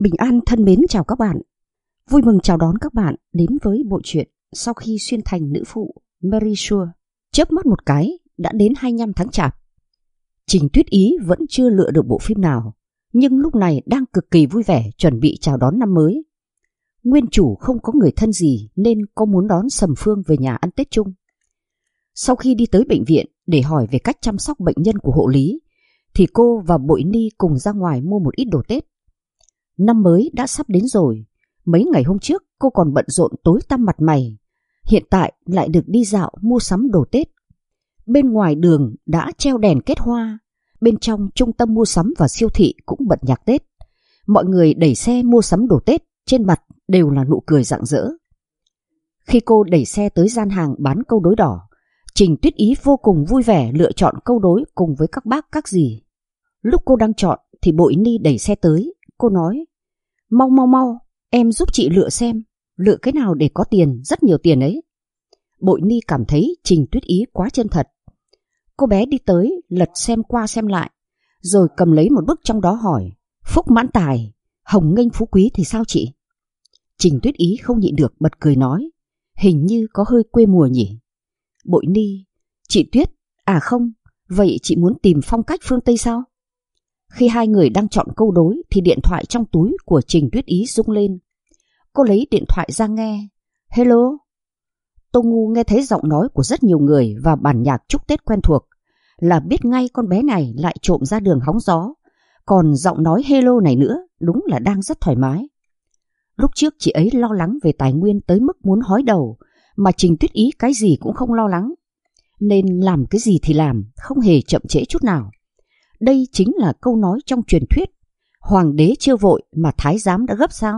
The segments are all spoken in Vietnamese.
Bình an thân mến chào các bạn. Vui mừng chào đón các bạn đến với bộ truyện Sau khi xuyên thành nữ phụ Mary Sure. Chớp mắt một cái đã đến 25 tháng Chạp. Trình Tuyết Ý vẫn chưa lựa được bộ phim nào, nhưng lúc này đang cực kỳ vui vẻ chuẩn bị chào đón năm mới. Nguyên chủ không có người thân gì nên cô muốn đón Sầm Phương về nhà ăn Tết chung. Sau khi đi tới bệnh viện để hỏi về cách chăm sóc bệnh nhân của hộ lý, thì cô và Bội Ni cùng ra ngoài mua một ít đồ Tết. Năm mới đã sắp đến rồi, mấy ngày hôm trước cô còn bận rộn tối tăm mặt mày, hiện tại lại được đi dạo mua sắm đồ Tết. Bên ngoài đường đã treo đèn kết hoa, bên trong trung tâm mua sắm và siêu thị cũng bật nhạc Tết. Mọi người đẩy xe mua sắm đồ Tết, trên mặt đều là nụ cười rạng rỡ. Khi cô đẩy xe tới gian hàng bán câu đối đỏ, Trình Tuyết Ý vô cùng vui vẻ lựa chọn câu đối cùng với các bác các dì. Lúc cô đang chọn thì Bội Ni đẩy xe tới. Cô nói: Mau, em giúp chị lựa xem, lựa cái nào để có tiền, rất nhiều tiền ấy. Bội Ni cảm thấy Trình Tuyết Ý quá chân thật. Cô bé đi tới, lật xem qua xem lại, rồi cầm lấy một bức trong đó hỏi: Phúc mãn tài, hồng nghênh phú quý thì sao chị? Trình Tuyết Ý không nhịn được bật cười nói: Hình như có hơi quê mùa nhỉ. Bội Ni: Chị Tuyết, à không, vậy chị muốn tìm phong cách phương Tây sao? Khi hai người đang chọn câu đối thì điện thoại trong túi của Trình Tuyết Ý rung lên. Cô lấy điện thoại ra nghe. Hello. Tô Ngu nghe thấy giọng nói của rất nhiều người và bản nhạc chúc Tết quen thuộc, là biết ngay con bé này lại trộm ra đường hóng gió. Còn giọng nói hello này nữa đúng là đang rất thoải mái. Lúc trước chị ấy lo lắng về tài nguyên tới mức muốn hói đầu, mà Trình Tuyết Ý cái gì cũng không lo lắng, nên làm cái gì thì làm, không hề chậm trễ chút nào. Đây chính là câu nói trong truyền thuyết: Hoàng đế chưa vội mà thái giám đã gấp sao?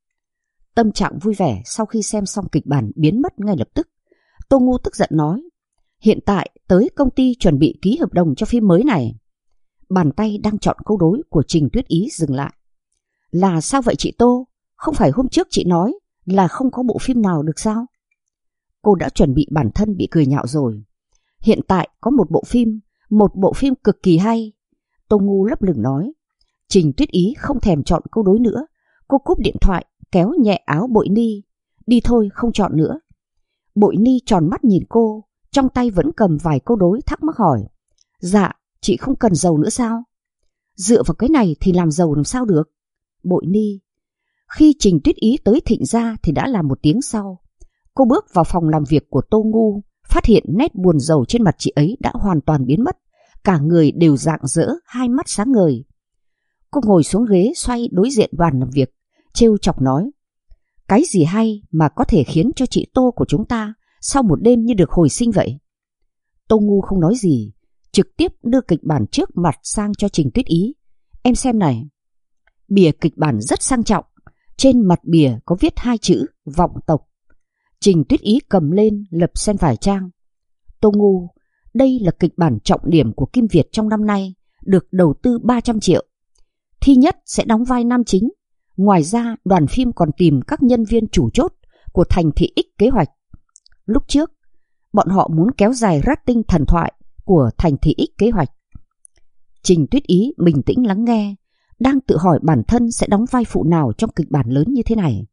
Tâm trạng vui vẻ sau khi xem xong kịch bản biến mất ngay lập tức. Tô Ngu tức giận nói: Hiện tại tới công ty chuẩn bị ký hợp đồng cho phim mới này. Bàn tay đang chọn câu đối của Trình Tuyết Ý dừng lại. Là sao vậy chị Tô? Không phải hôm trước chị nói là không có bộ phim nào được sao? Cô đã chuẩn bị bản thân bị cười nhạo rồi. Hiện tại có một bộ phim cực kỳ hay. Tô Ngu lấp lửng nói. Trình Tuyết Ý không thèm chọn câu đối nữa. Cô cúp điện thoại, kéo nhẹ áo Bội Ni. Đi thôi, không chọn nữa. Bội Ni tròn mắt nhìn cô, trong tay vẫn cầm vài câu đối, thắc mắc hỏi: Dạ, chị không cần giàu nữa sao? Dựa vào cái này thì làm giàu làm sao được? Bội Ni. Khi Trình Tuyết Ý tới Thịnh Gia thì đã là một tiếng sau. Cô bước vào phòng làm việc của Tô Ngu, phát hiện nét buồn rầu trên mặt chị ấy đã hoàn toàn biến mất. Cả người đều rạng rỡ, hai mắt sáng ngời. Cô ngồi xuống ghế xoay đối diện bàn làm việc, trêu chọc nói: Cái gì hay mà có thể khiến cho chị Tô của chúng ta sau một đêm như được hồi sinh vậy? Tô Ngu không nói gì, trực tiếp đưa kịch bản trước mặt sang cho Trình Tuyết Ý. Em xem này. Bìa kịch bản rất sang trọng, trên mặt bìa có viết hai chữ vọng tộc. Trình Tuyết Ý cầm lên lật xem vài trang. Tô Ngu, đây là kịch bản trọng điểm của Kim Việt trong năm nay, được đầu tư 300 triệu. Thi Nhất sẽ đóng vai nam chính. Ngoài ra đoàn phim còn tìm các nhân viên chủ chốt của Thành Thị X kế hoạch. Lúc trước bọn họ muốn kéo dài rating thần thoại của Thành Thị X kế hoạch. Trình Tuyết Ý bình tĩnh lắng nghe, đang tự hỏi bản thân sẽ đóng vai phụ nào trong kịch bản lớn như thế này.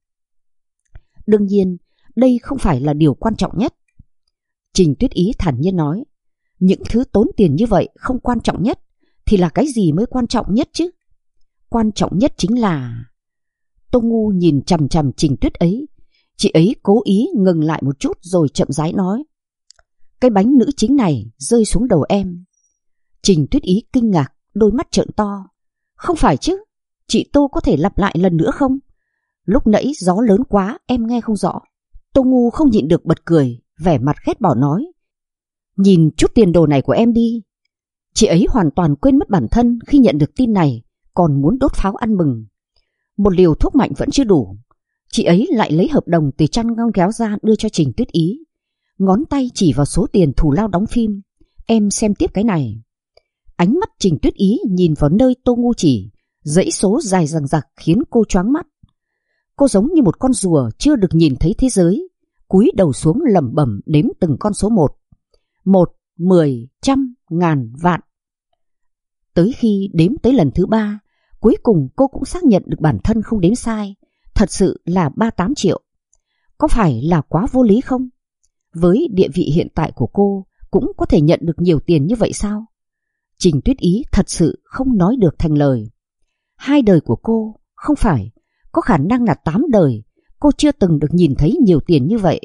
Đương nhiên đây không phải là điều quan trọng nhất. Trình Tuyết Ý thản nhiên nói: Những thứ tốn tiền như vậy không quan trọng nhất, thì là cái gì mới quan trọng nhất chứ? Quan trọng nhất chính là... Tô Ngu nhìn chằm chằm Trình Tuyết ấy. Chị ấy cố ý ngừng lại một chút rồi chậm rãi nói: Cái bánh nữ chính này rơi xuống đầu em. Trình Tuyết Ý kinh ngạc, đôi mắt trợn to. Không phải chứ, chị Tô có thể lặp lại lần nữa không? Lúc nãy gió lớn quá em nghe không rõ. Tô Ngu không nhịn được bật cười, vẻ mặt ghét bỏ nói: Nhìn chút tiền đồ này của em đi. Chị ấy hoàn toàn quên mất bản thân khi nhận được tin này, còn muốn đốt pháo ăn mừng. Một liều thuốc mạnh vẫn chưa đủ, chị ấy lại lấy hợp đồng từ chăn ngăn kéo ra đưa cho Trình Tuyết Ý. Ngón tay chỉ vào số tiền thù lao đóng phim. Em xem tiếp cái này. Ánh mắt Trình Tuyết Ý nhìn vào nơi Tô Ngu chỉ, dãy số dài dằng dặc khiến cô choáng mắt. Cô giống như một con rùa chưa được nhìn thấy thế giới, cúi đầu xuống lẩm bẩm đếm từng con số một. 1, 10, trăm, ngàn, vạn. Tới khi đếm tới lần thứ 3, Cuối cùng cô cũng xác nhận được bản thân không đếm sai, thật sự là 38 triệu. Có phải là quá vô lý không? Với địa vị hiện tại của cô cũng có thể nhận được nhiều tiền như vậy sao? Trình Tuyết Ý thật sự không nói được thành lời. 2 đời của cô, không phải, có khả năng là 8 đời, cô chưa từng được nhìn thấy nhiều tiền như vậy.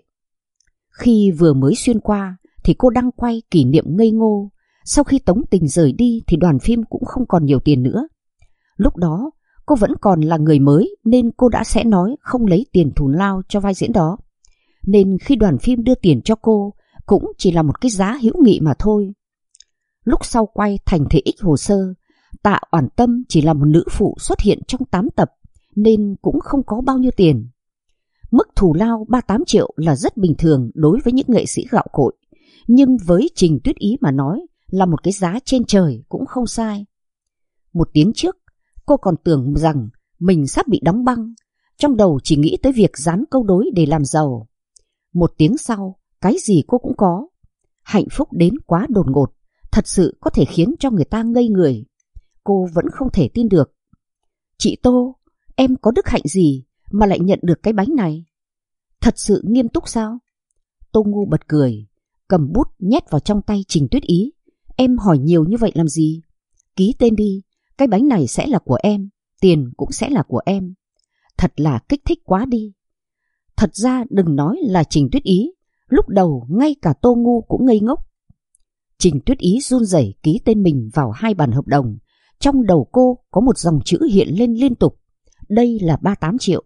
Khi vừa mới xuyên qua thì cô đang quay kỷ niệm ngây ngô. Sau khi Tống Tình rời đi thì đoàn phim cũng không còn nhiều tiền nữa. Lúc đó cô vẫn còn là người mới nên cô đã sẽ nói không lấy tiền thù lao cho vai diễn đó. Nên khi đoàn phim đưa tiền cho cô cũng chỉ là một cái giá hữu nghị mà thôi. Lúc sau quay Thành Thị X Hồ Sơ, Tạ Oản Tâm chỉ là một nữ phụ xuất hiện trong 8 tập nên cũng không có bao nhiêu tiền. Mức thù lao 38 triệu là rất bình thường đối với những nghệ sĩ gạo cội, nhưng với Trình Tuyết Ý mà nói là một cái giá trên trời cũng không sai. 1 tiếng trước, cô còn tưởng rằng mình sắp bị đóng băng, trong đầu chỉ nghĩ tới việc dán câu đối để làm giàu. 1 tiếng sau, cái gì cô cũng có. Hạnh phúc đến quá đột ngột, thật sự có thể khiến cho người ta ngây người. Cô vẫn không thể tin được. Chị Tô, em có đức hạnh gì mà lại nhận được cái bánh này? Thật sự nghiêm túc sao? Tô Ngu bật cười, cầm bút nhét vào trong tay Trình Tuyết Ý. Em hỏi nhiều như vậy làm gì? Ký tên đi, cái bánh này sẽ là của em, tiền cũng sẽ là của em. Thật là kích thích quá đi. Thật ra đừng nói là Trình Tuyết Ý, lúc đầu ngay cả Tô Ngu cũng ngây ngốc. Trình Tuyết Ý run rẩy ký tên mình vào 2 bản hợp đồng. Trong đầu cô có một dòng chữ hiện lên liên tục. Đây là 38 triệu.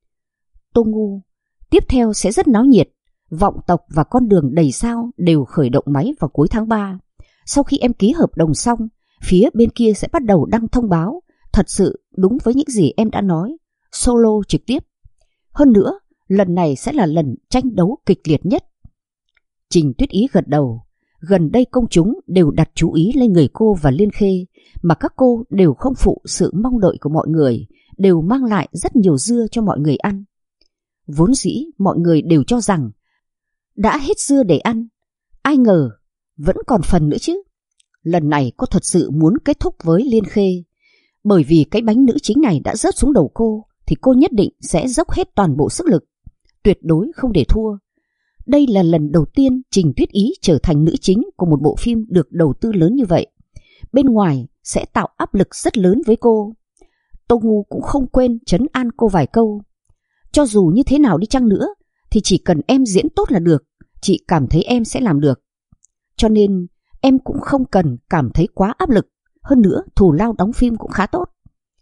Tô Ngu, tiếp theo sẽ rất náo nhiệt. Vọng tộc và con đường đầy sao đều khởi động máy vào cuối tháng 3. Sau khi em ký hợp đồng xong, phía bên kia sẽ bắt đầu đăng thông báo. Thật sự đúng với những gì em đã nói. Solo trực tiếp. Hơn nữa, lần này sẽ là lần tranh đấu kịch liệt nhất. Trình Tuyết Ý gật đầu. Gần đây công chúng đều đặt chú ý lên người cô và Liên Khê, mà các cô đều không phụ sự mong đợi của mọi người, đều mang lại rất nhiều dưa cho mọi người ăn. Vốn dĩ mọi người đều cho rằng đã hết dưa để ăn, ai ngờ vẫn còn phần nữa chứ. Lần này cô thật sự muốn kết thúc với Liên Khê, bởi vì cái bánh nữ chính này đã rớt xuống đầu cô thì cô nhất định sẽ dốc hết toàn bộ sức lực, tuyệt đối không để thua. Đây là lần đầu tiên Trình Tuyết Ý trở thành nữ chính của một bộ phim được đầu tư lớn như vậy. Bên ngoài sẽ tạo áp lực rất lớn với cô. Tô Ngu cũng không quên trấn an cô vài câu. Cho dù như thế nào đi chăng nữa thì chỉ cần em diễn tốt là được, chị cảm thấy em sẽ làm được. Cho nên em cũng không cần cảm thấy quá áp lực. Hơn nữa thù lao đóng phim cũng khá tốt.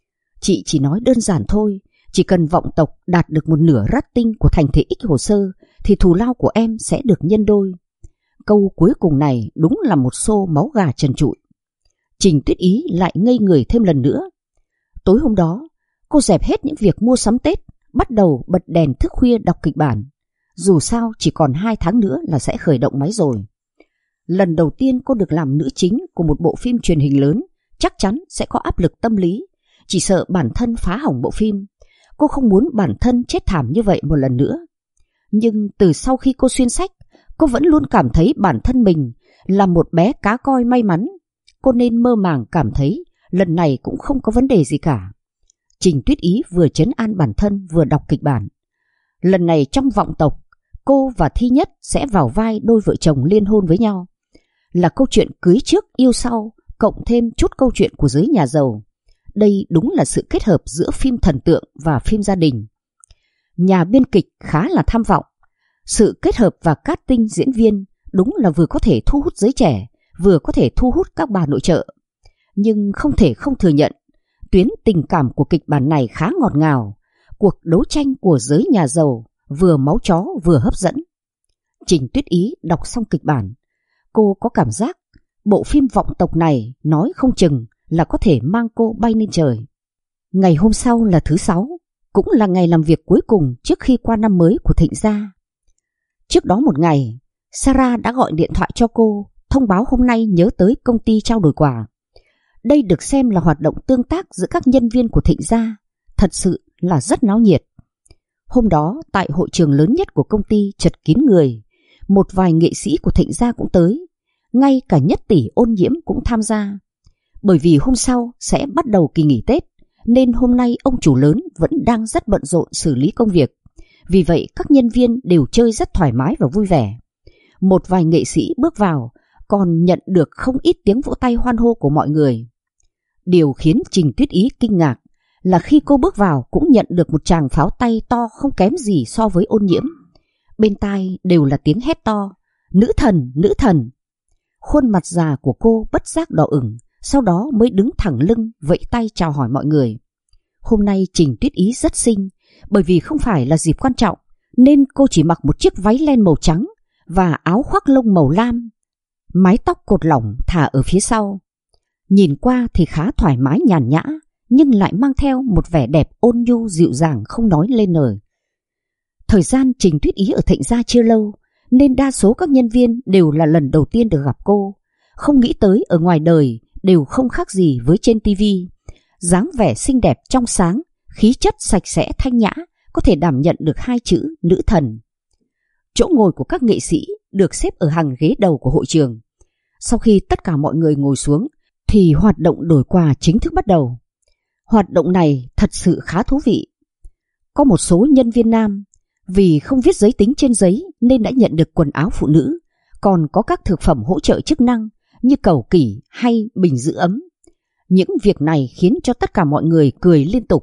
Chị chỉ nói đơn giản thôi, chỉ cần Vọng Tộc đạt được 1/2 rating của Thành Thị X Hồ Sơ thì thù lao của em sẽ được nhân đôi. Câu cuối cùng này đúng là một xô máu gà trần trụi. Trình Tuyết Ý lại ngây người thêm lần nữa. Tối hôm đó, cô dẹp hết những việc mua sắm Tết, bắt đầu bật đèn thức khuya đọc kịch bản. Dù sao chỉ còn 2 tháng nữa là sẽ khởi động máy rồi. Lần đầu tiên cô được làm nữ chính của một bộ phim truyền hình lớn, chắc chắn sẽ có áp lực tâm lý, chỉ sợ bản thân phá hỏng bộ phim. Cô không muốn bản thân chết thảm như vậy một lần nữa. Nhưng từ sau khi cô xuyên sách, cô vẫn luôn cảm thấy bản thân mình là một bé cá coi may mắn. Cô nên mơ màng cảm thấy lần này cũng không có vấn đề gì cả. Trình Tuyết Ý vừa trấn an bản thân vừa đọc kịch bản. Lần này trong Vọng Tộc, cô và Thi Nhất sẽ vào vai đôi vợ chồng liên hôn với nhau. Là câu chuyện cưới trước yêu sau, cộng thêm chút câu chuyện của giới nhà giàu. Đây đúng là sự kết hợp giữa phim thần tượng và phim gia đình. Nhà biên kịch khá là tham vọng. Sự kết hợp và casting diễn viên đúng là vừa có thể thu hút giới trẻ, vừa có thể thu hút các bà nội trợ. Nhưng không thể không thừa nhận, tuyến tình cảm của kịch bản này khá ngọt ngào. Cuộc đấu tranh của giới nhà giàu vừa máu chó vừa hấp dẫn. Trình Tuyết Ý đọc xong kịch bản, cô có cảm giác bộ phim Vọng Tộc này nói không chừng là có thể mang cô bay lên trời. Ngày hôm sau là thứ Sáu, cũng là ngày làm việc cuối cùng trước khi qua năm mới của Thịnh gia. Trước đó một ngày, Sarah đã gọi điện thoại cho cô, thông báo hôm nay nhớ tới công ty trao đổi quà. Đây được xem là hoạt động tương tác giữa các nhân viên của Thịnh gia, thật sự là rất náo nhiệt. Hôm đó, tại hội trường lớn nhất của công ty chật kín người, một vài nghệ sĩ của Thịnh gia cũng tới, ngay cả Nhất Tỷ Ôn Nhiễm cũng tham gia. Bởi vì hôm sau sẽ bắt đầu kỳ nghỉ Tết, nên hôm nay ông chủ lớn vẫn đang rất bận rộn xử lý công việc. Vì vậy các nhân viên đều chơi rất thoải mái và vui vẻ. Một vài nghệ sĩ bước vào còn nhận được không ít tiếng vỗ tay hoan hô của mọi người. Điều khiến Trình Tuyết Ý kinh ngạc là khi cô bước vào cũng nhận được một tràng pháo tay to không kém gì so với Ôn Nhiễm. Bên tai đều là tiếng hét to, nữ thần, nữ thần. Khuôn mặt già của cô bất giác đỏ ửng, sau đó mới đứng thẳng lưng vẫy tay chào hỏi mọi người. Hôm nay Trình Tuyết Ý rất xinh, bởi vì không phải là dịp quan trọng nên cô chỉ mặc một chiếc váy len màu trắng và áo khoác lông màu lam, mái tóc cột lỏng thả ở phía sau. Nhìn qua thì khá thoải mái nhàn nhã, nhưng lại mang theo một vẻ đẹp ôn nhu dịu dàng không nói lên lời. Thời gian Trình Tuyết Ý ở Thịnh Gia chưa lâu, nên đa số các nhân viên đều là lần đầu tiên được gặp cô. Không nghĩ tới ở ngoài đời đều không khác gì với trên tivi. Dáng vẻ xinh đẹp trong sáng, khí chất sạch sẽ thanh nhã, có thể đảm nhận được hai chữ nữ thần. Chỗ ngồi của các nghệ sĩ được xếp ở hàng ghế đầu của hội trường. Sau khi tất cả mọi người ngồi xuống thì hoạt động đổi quà chính thức bắt đầu. Hoạt động này thật sự khá thú vị. Có một số nhân viên nam vì không viết giới tính trên giấy nên đã nhận được quần áo phụ nữ, còn có các thực phẩm hỗ trợ chức năng như cầu kỷ hay bình giữ ấm. Những việc này khiến cho tất cả mọi người cười liên tục.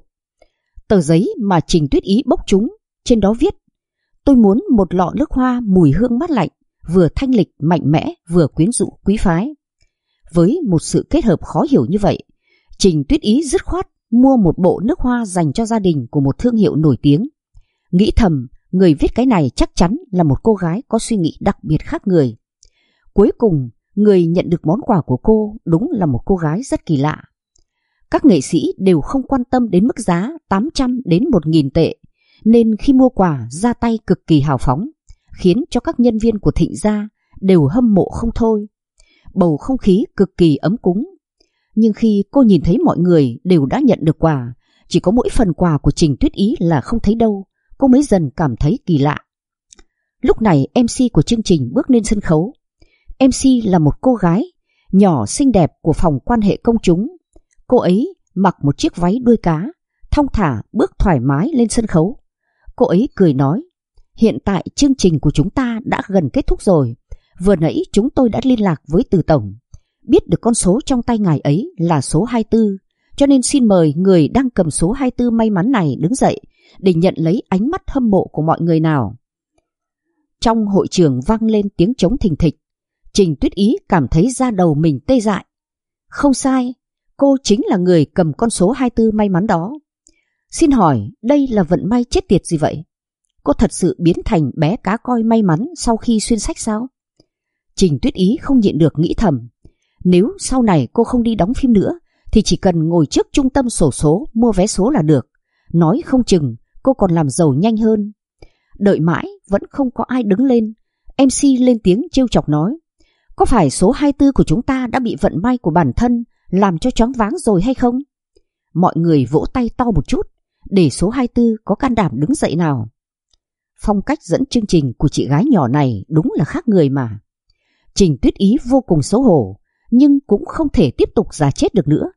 Tờ giấy mà Trình Tuyết Ý bốc trúng, trên đó viết: tôi muốn một lọ nước hoa mùi hương mát lạnh, vừa thanh lịch mạnh mẽ vừa quyến rũ quý phái. Với một sự kết hợp khó hiểu như vậy, Trình Tuyết Ý dứt khoát mua một bộ nước hoa dành cho gia đình của một thương hiệu nổi tiếng. Nghĩ thầm, người viết cái này chắc chắn là một cô gái có suy nghĩ đặc biệt khác người. Cuối cùng, người nhận được món quà của cô đúng là một cô gái rất kỳ lạ. Các nghệ sĩ đều không quan tâm đến mức giá 800 đến 1.000 tệ, nên khi mua quà ra tay cực kỳ hào phóng, khiến cho các nhân viên của Thịnh Gia đều hâm mộ không thôi. Bầu không khí cực kỳ ấm cúng. Nhưng khi cô nhìn thấy mọi người đều đã nhận được quà, chỉ có mỗi phần quà của Trình Tuyết Ý là không thấy đâu, cô mới dần cảm thấy kỳ lạ. Lúc này MC của chương trình bước lên sân khấu. MC là một cô gái nhỏ xinh đẹp của phòng quan hệ công chúng. Cô ấy mặc một chiếc váy đuôi cá, thong thả bước thoải mái lên sân khấu. Cô ấy cười nói: hiện tại chương trình của chúng ta đã gần kết thúc rồi. Vừa nãy chúng tôi đã liên lạc với Từ Tổng, biết được con số trong tay ngài ấy là số 24, cho nên xin mời người đang cầm số 24 may mắn này đứng dậy để nhận lấy ánh mắt hâm mộ của mọi người nào. Trong hội trường vang lên tiếng trống thình thịch. Trình Tuyết Ý cảm thấy da đầu mình tê dại. Không sai, cô chính là người cầm con số 24 may mắn đó. Xin hỏi, đây là vận may chết tiệt gì vậy? Cô thật sự biến thành bé cá coi may mắn sau khi xuyên sách sao? Trình Tuyết Ý không nhịn được nghĩ thầm, nếu sau này cô không đi đóng phim nữa thì chỉ cần ngồi trước trung tâm xổ số mua vé số là được. Nói không chừng cô còn làm giàu nhanh hơn. Đợi mãi vẫn không có ai đứng lên. MC lên tiếng trêu chọc nói: có phải số 24 của chúng ta đã bị vận may của bản thân làm cho choáng váng rồi hay không? Mọi người vỗ tay to một chút để số 24 có can đảm đứng dậy nào. Phong cách dẫn chương trình của chị gái nhỏ này đúng là khác người mà. Trình Tuyết Ý vô cùng xấu hổ, nhưng cũng không thể tiếp tục giả chết được nữa.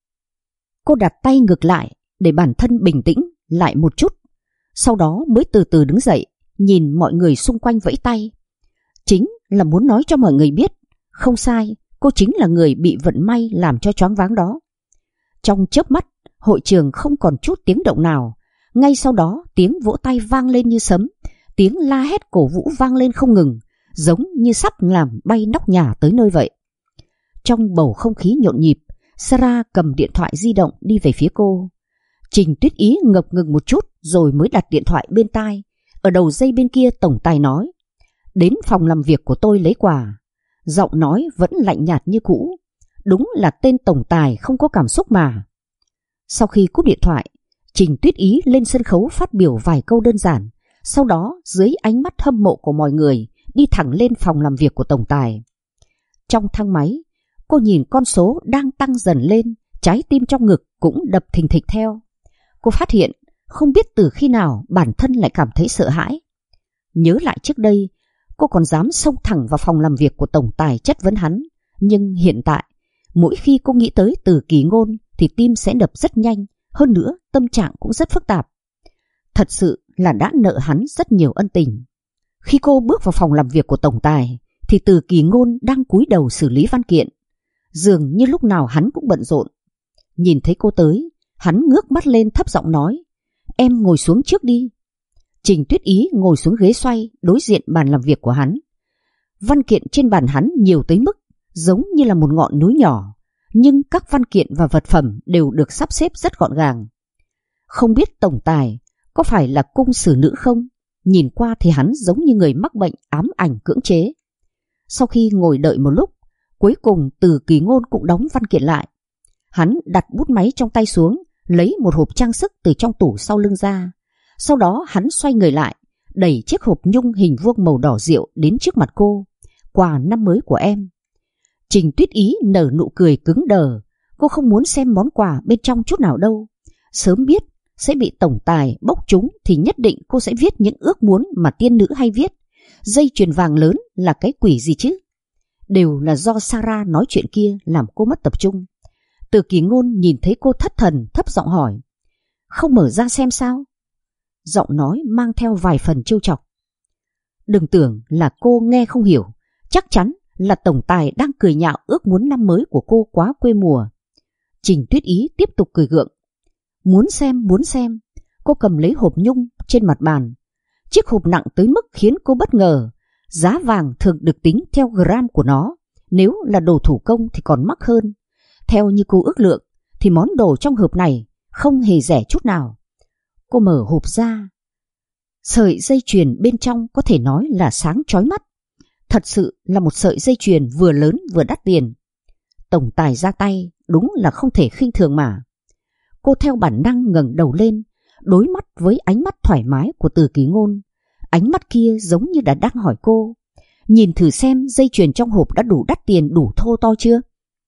Cô đặt tay ngược lại để bản thân bình tĩnh lại một chút, sau đó mới từ từ đứng dậy, nhìn mọi người xung quanh vẫy tay. Chính là muốn nói cho mọi người biết, không sai, cô chính là người bị vận may làm cho choáng váng đó. Trong chớp mắt, hội trường không còn chút tiếng động nào. Ngay sau đó tiếng vỗ tay vang lên như sấm, tiếng la hét cổ vũ vang lên không ngừng, giống như sắp làm bay nóc nhà tới nơi vậy. Trong bầu không khí nhộn nhịp, Sarah cầm điện thoại di động đi về phía cô. Trình Tuyết Ý ngập ngừng một chút rồi mới đặt điện thoại bên tai. Ở đầu dây bên kia tổng tài nói: đến phòng làm việc của tôi lấy quà. Giọng nói vẫn lạnh nhạt như cũ. Đúng là tên tổng tài không có cảm xúc mà. Sau khi cúp điện thoại, Trình Tuyết Ý lên sân khấu phát biểu vài câu đơn giản. Sau đó dưới ánh mắt hâm mộ của mọi người đi thẳng lên phòng làm việc của tổng tài. Trong thang máy, cô nhìn con số đang tăng dần lên, trái tim trong ngực cũng đập thình thịch theo. Cô phát hiện không biết từ khi nào bản thân lại cảm thấy sợ hãi. Nhớ lại trước đây, cô còn dám xông thẳng vào phòng làm việc của tổng tài chất vấn hắn. Nhưng hiện tại, mỗi khi cô nghĩ tới Từ Kỳ Ngôn thì tim sẽ đập rất nhanh, Hơn nữa tâm trạng cũng rất phức tạp. Thật sự là đã nợ hắn rất nhiều ân tình. Khi cô bước vào phòng làm việc của tổng tài thì Từ Kỳ Ngôn đang cúi đầu xử lý văn kiện. Dường như lúc nào hắn cũng bận rộn. Nhìn thấy cô tới, hắn ngước mắt lên thấp giọng nói: "Em ngồi xuống trước đi." Trình Tuyết Ý ngồi xuống ghế xoay đối diện bàn làm việc của hắn. Văn kiện trên bàn hắn nhiều tới mức giống như là một ngọn núi nhỏ, nhưng các văn kiện và vật phẩm đều được sắp xếp rất gọn gàng. Không biết tổng tài có phải là cung xử nữ không? Nhìn qua thì hắn giống như người mắc bệnh ám ảnh cưỡng chế. Sau khi ngồi đợi một lúc, cuối cùng Từ Kỳ Ngôn cũng đóng văn kiện lại. Hắn đặt bút máy trong tay xuống, lấy một hộp trang sức từ trong tủ sau lưng ra. Sau đó hắn xoay người lại, đẩy chiếc hộp nhung hình vuông màu đỏ rượu đến trước mặt cô. "Quà năm mới của em." Trình Tuyết Ý nở nụ cười cứng đờ. Cô không muốn xem món quà bên trong chút nào đâu. Sớm biết sẽ bị tổng tài bốc trúng thì nhất định cô sẽ viết những ước muốn mà tiên nữ hay viết. Dây chuyền vàng lớn là cái quỷ gì chứ? Đều là do Sarah nói chuyện kia làm cô mất tập trung. Từ Kỳ Ngôn nhìn thấy cô thất thần, thấp giọng hỏi: "Không mở ra xem sao?" Giọng nói mang theo vài phần trêu chọc. Đừng tưởng là cô nghe không hiểu, chắc chắn là tổng tài đang cười nhạo ước muốn năm mới của cô quá quê mùa. Trình Tuyết Ý tiếp tục cười gượng. Muốn xem. Cô cầm lấy hộp nhung trên mặt bàn. Chiếc hộp nặng tới mức khiến cô bất ngờ. Giá vàng thường được tính theo gram của nó, nếu là đồ thủ công thì còn mắc hơn. Theo như cô ước lượng thì món đồ trong hộp này không hề rẻ chút nào. Cô mở hộp ra. Sợi dây chuyền bên trong có thể nói là sáng chói mắt. Thật sự là một sợi dây chuyền vừa lớn vừa đắt tiền. Tổng tài ra tay đúng là không thể khinh thường mà. Cô theo bản năng ngẩng đầu lên, đối mắt với ánh mắt thoải mái của Từ Kỳ Ngôn. Ánh mắt kia giống như đã đang hỏi cô: "Nhìn thử xem dây chuyền trong hộp đã đủ đắt tiền, đủ thô to chưa?"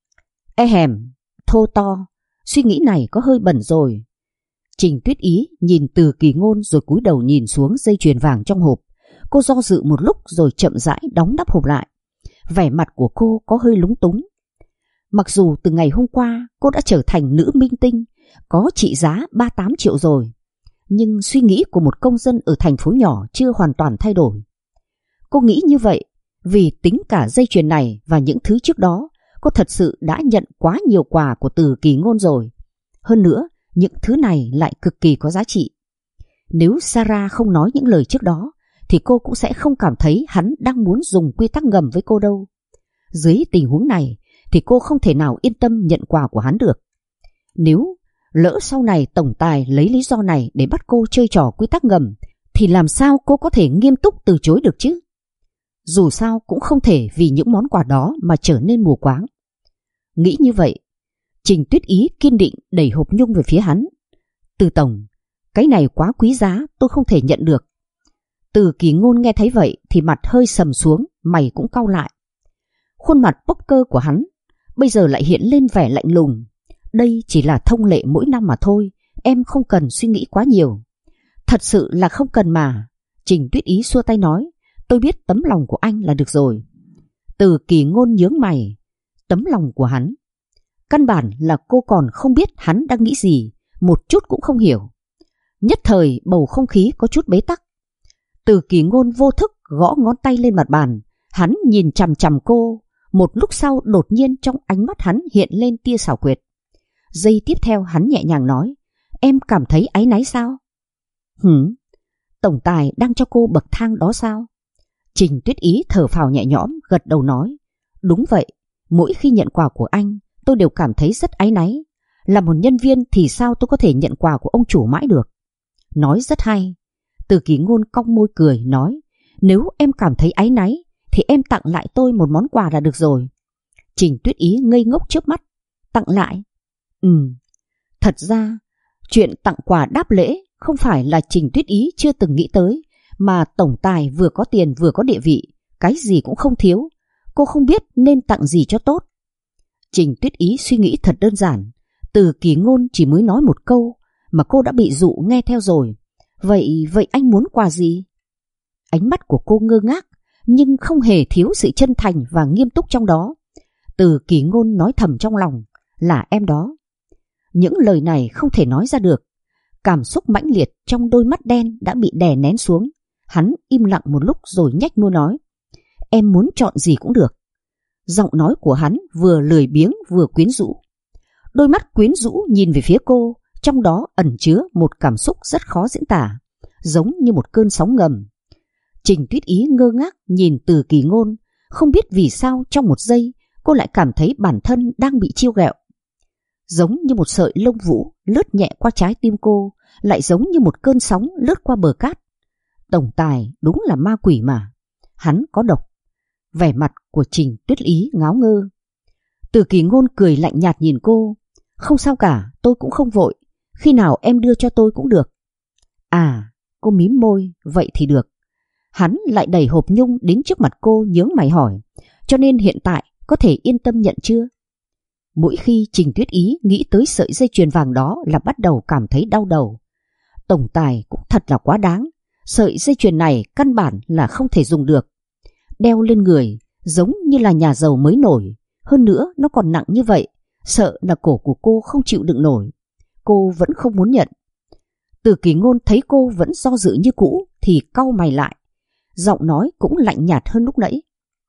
Thô to, suy nghĩ này có hơi bẩn rồi. Trình Tuyết Ý nhìn Từ Kỳ Ngôn rồi cúi đầu nhìn xuống dây chuyền vàng trong hộp. Cô do dự một lúc rồi chậm rãi đóng nắp hộp lại. Vẻ mặt của cô có hơi lúng túng. Mặc dù từ ngày hôm qua cô đã trở thành nữ minh tinh, có trị giá 38 triệu rồi, nhưng suy nghĩ của một công dân ở thành phố nhỏ chưa hoàn toàn thay đổi. Cô nghĩ như vậy vì tính cả dây chuyền này và những thứ trước đó, cô thật sự đã nhận quá nhiều quà của Từ Kỳ Ngôn rồi. Hơn nữa, những thứ này lại cực kỳ có giá trị. Nếu Sarah không nói những lời trước đó thì cô cũng sẽ không cảm thấy hắn đang muốn dùng quy tắc ngầm với cô đâu. Dưới tình huống này thì cô không thể nào yên tâm nhận quà của hắn được. Nếu lỡ sau này tổng tài lấy lý do này để bắt cô chơi trò quy tắc ngầm thì làm sao cô có thể nghiêm túc từ chối được chứ? Dù sao cũng không thể vì những món quà đó mà trở nên mù quáng. Nghĩ như vậy, Trình Tuyết Ý kiên định đẩy hộp nhung về phía hắn. "Từ tổng, cái này quá quý giá, tôi không thể nhận được." Từ Kỳ Ngôn nghe thấy vậy thì mặt hơi sầm xuống, mày cũng cau lại. Khuôn mặt poker của hắn bây giờ lại hiện lên vẻ lạnh lùng. "Đây chỉ là thông lệ mỗi năm mà thôi, em không cần suy nghĩ quá nhiều." "Thật sự là không cần mà." Trình Tuyết Ý xua tay nói: "Tôi biết tấm lòng của anh là được rồi." Từ Kỳ Ngôn nhướng mày. Tấm lòng của hắn? Căn bản là cô còn không biết hắn đang nghĩ gì, một chút cũng không hiểu. Nhất thời bầu không khí có chút bế tắc. Từ Kỳ Ngôn vô thức gõ ngón tay lên mặt bàn. Hắn nhìn chằm chằm cô. Một lúc sau đột nhiên trong ánh mắt hắn hiện lên tia xảo quyệt. Giây tiếp theo hắn nhẹ nhàng nói: "Em cảm thấy áy náy sao?" Tổng tài đang cho cô bậc thang đó sao?" Trình Tuyết Ý thở phào nhẹ nhõm, gật đầu nói: "Đúng vậy, mỗi khi nhận quà của anh tôi đều cảm thấy rất áy náy. Là một nhân viên thì sao tôi có thể nhận quà của ông chủ mãi được?" Nói rất hay. Từ Kỳ Ngôn cong môi cười nói: "Nếu em cảm thấy áy náy thì em tặng lại tôi một món quà là được rồi." Trình Tuyết Ý ngây ngốc trước mắt. Tặng lại? Thật ra chuyện tặng quà đáp lễ không phải là Trình Tuyết Ý chưa từng nghĩ tới, mà tổng tài vừa có tiền vừa có địa vị, cái gì cũng không thiếu. Cô không biết nên tặng gì cho tốt. Trình Tuyết Ý suy nghĩ thật đơn giản. Từ Kỳ Ngôn chỉ mới nói một câu mà cô đã bị dụ nghe theo rồi. Vậy anh muốn quà gì? Ánh mắt của cô ngơ ngác, nhưng không hề thiếu sự chân thành và nghiêm túc trong đó. Từ Kỳ Ngôn nói thầm trong lòng: "Là em đó." Những lời này không thể nói ra được. Cảm xúc mãnh liệt trong đôi mắt đen đã bị đè nén xuống. Hắn im lặng một lúc rồi nhếch môi nói: Em muốn chọn gì cũng được. Giọng nói của hắn vừa lười biếng vừa quyến rũ. Đôi mắt quyến rũ nhìn về phía cô, trong đó ẩn chứa một cảm xúc rất khó diễn tả, giống như một cơn sóng ngầm. Trình Tuyết Ý ngơ ngác nhìn Từ Kỳ Ngôn, không biết vì sao trong một giây cô lại cảm thấy bản thân đang bị chiêu ghẹo. Giống như một sợi lông vũ lướt nhẹ qua trái tim cô, lại giống như một cơn sóng lướt qua bờ cát. Tổng tài đúng là ma quỷ mà, hắn có độc. Vẻ mặt của Trình Tuyết Ý ngáo ngơ. Từ Kỳ Ngôn cười lạnh nhạt nhìn cô: Không sao cả, tôi cũng không vội, khi nào em đưa cho tôi cũng được. À, cô mím môi, vậy thì được. Hắn lại đẩy hộp nhung đến trước mặt cô, nhướng mày hỏi: Cho nên hiện tại có thể yên tâm nhận chưa? Mỗi khi Trình Tuyết Ý nghĩ tới sợi dây chuyền vàng đó là bắt đầu cảm thấy đau đầu. Tổng tài cũng thật là quá đáng, sợi dây chuyền này căn bản là không thể dùng được. Đeo lên người giống như là nhà giàu mới nổi, hơn nữa nó còn nặng như vậy, sợ là cổ của cô không chịu đựng nổi. Cô vẫn không muốn nhận. Từ Kỳ Ngôn thấy cô vẫn do dự như cũ thì cau mày lại, giọng nói cũng lạnh nhạt hơn lúc nãy.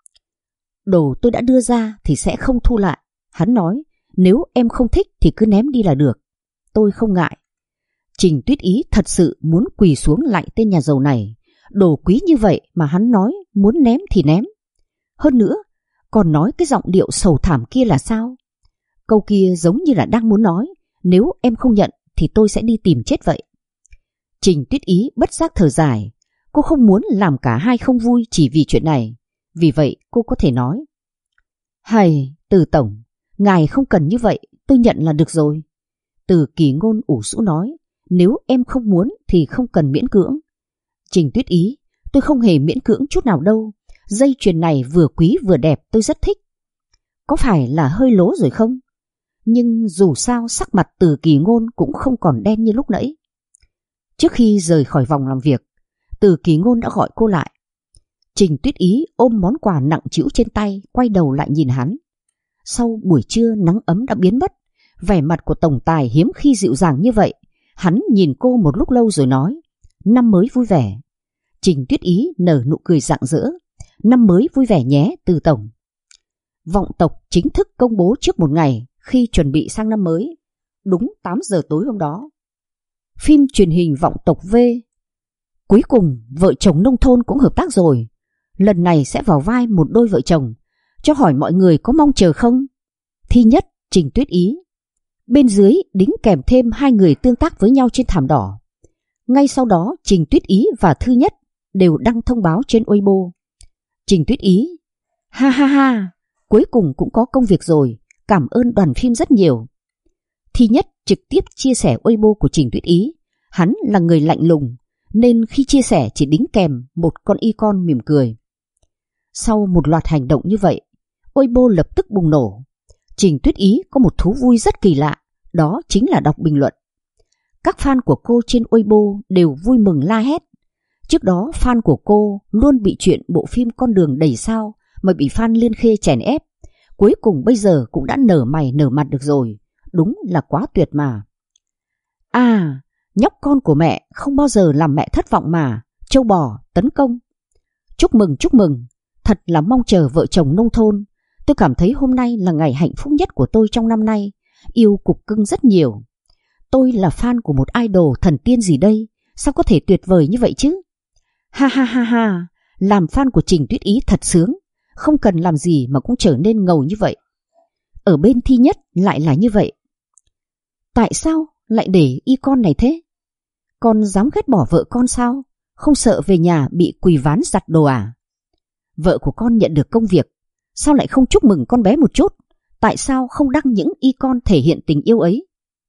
Đồ tôi đã đưa ra thì sẽ không thu lại. Hắn nói: Nếu em không thích thì cứ ném đi là được, tôi không ngại. Trình Tuyết Ý thật sự muốn quỳ xuống lạy tên nhà giàu này. Đồ quý như vậy mà hắn nói muốn ném thì ném. Hơn nữa còn nói cái giọng điệu sầu thảm kia là sao? Câu kia giống như là đang muốn nói: Nếu em không nhận thì tôi sẽ đi tìm chết vậy. Trình Tuyết Ý bất giác thở dài. Cô không muốn làm cả hai không vui chỉ vì chuyện này. Vì vậy cô có thể nói: Hay, Từ tổng, ngài không cần như vậy, tôi nhận là được rồi. Từ Kỳ Ngôn ủ rũ nói: Nếu em không muốn thì không cần miễn cưỡng. Trình Tuyết Ý, tôi không hề miễn cưỡng chút nào đâu. Dây chuyền này vừa quý vừa đẹp, tôi rất thích. Có phải là hơi lố rồi không? Nhưng dù sao sắc mặt Từ Kỳ Ngôn cũng không còn đen như lúc nãy. Trước khi rời khỏi vòng làm việc, Từ Kỳ Ngôn đã gọi cô lại. Trình Tuyết Ý ôm món quà nặng trĩu trên tay, quay đầu lại nhìn hắn. Sau buổi trưa nắng ấm đã biến mất, vẻ mặt của tổng tài hiếm khi dịu dàng như vậy. Hắn nhìn cô một lúc lâu rồi nói: Năm mới vui vẻ. Trình Tuyết Ý nở nụ cười rạng rỡ: Năm mới vui vẻ nhé Từ tổng. Vọng tộc chính thức công bố trước một ngày khi chuẩn bị sang năm mới, đúng 8 giờ tối hôm đó. Phim truyền hình Vọng tộc V. Cuối cùng vợ chồng nông thôn cũng hợp tác rồi. Lần này sẽ vào vai một đôi vợ chồng. Cho hỏi mọi người có mong chờ không? Thi Nhất, Trình Tuyết Ý. Bên dưới đính kèm thêm hai người tương tác với nhau trên thảm đỏ. Ngay sau đó Trình Tuyết Ý và Thư Nhất đều đăng thông báo trên Weibo. Trình Tuyết Ý: Ha ha ha, cuối cùng cũng có công việc rồi, cảm ơn đoàn phim rất nhiều. Thi Nhất trực tiếp chia sẻ Weibo của Trình Tuyết Ý. Hắn là người lạnh lùng nên khi chia sẻ chỉ đính kèm một con icon mỉm cười. Sau một loạt hành động như vậy, Weibo lập tức bùng nổ. Trình Tuyết Ý có một thú vui rất kỳ lạ, đó chính là đọc bình luận. Các fan của cô trên Weibo đều vui mừng la hét. Trước đó fan của cô luôn bị chuyện bộ phim Con đường đầy sao mà bị fan Liên Khê chèn ép. Cuối cùng bây giờ cũng đã nở mày nở mặt được rồi. Đúng là quá tuyệt mà. À, nhóc con của mẹ không bao giờ làm mẹ thất vọng mà. Châu bò tấn công. Chúc mừng. Thật là mong chờ vợ chồng nông thôn. Tôi cảm thấy hôm nay là ngày hạnh phúc nhất của tôi trong năm nay. Yêu cục cưng rất nhiều. Tôi là fan của một idol thần tiên gì đây, sao có thể tuyệt vời như vậy chứ? Ha ha ha ha, làm fan của Trình Tuyết Ý thật sướng, không cần làm gì mà cũng trở nên ngầu như vậy. Ở bên Thi Nhất lại là như vậy. Tại sao lại để icon này thế? Con dám ghét bỏ vợ con sao? Không sợ về nhà bị quỳ ván giặt đồ à? Vợ của con nhận được công việc, sao lại không chúc mừng con bé một chút? Tại sao không đăng những icon thể hiện tình yêu ấy?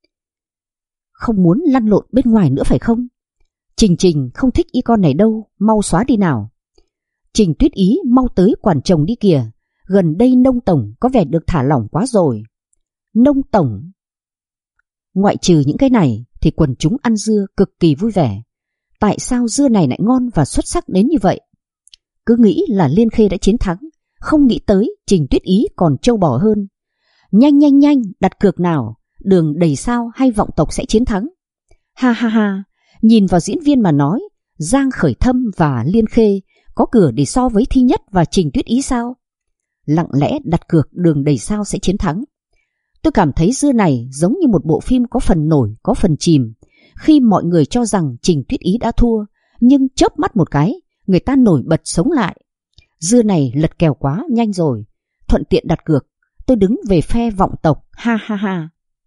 Không muốn lăn lộn bên ngoài nữa phải không? Trình không thích icon này đâu, mau xóa đi nào. Trình Tuyết Ý mau tới quản chồng đi kìa, gần đây nông tổng có vẻ được thả lỏng quá rồi. Nông tổng? Ngoại trừ những cái này thì quần chúng ăn dưa cực kỳ vui vẻ. Tại sao dưa này lại ngon và xuất sắc đến như vậy? Cứ nghĩ là Liên Khê đã chiến thắng, không nghĩ tới Trình Tuyết Ý còn trâu bò hơn. Nhanh, đặt cược nào, Đường Đầy Sao hay Vọng Tộc sẽ chiến thắng? Ha ha ha, nhìn vào diễn viên mà nói, Giang Khởi Thâm và Liên Khê có cửa để so với Thi Nhất và Trình Tuyết Ý sao? Lặng lẽ đặt cược Đường Đầy Sao sẽ chiến thắng. Tôi cảm thấy dưa này giống như một bộ phim có phần nổi, có phần chìm. Khi mọi người cho rằng Trình Tuyết Ý đã thua, nhưng chớp mắt một cái, người ta nổi bật sống lại. Dưa này lật kèo quá nhanh rồi, thuận tiện đặt cược. Tôi đứng về phe Vọng Tộc, ha ha ha.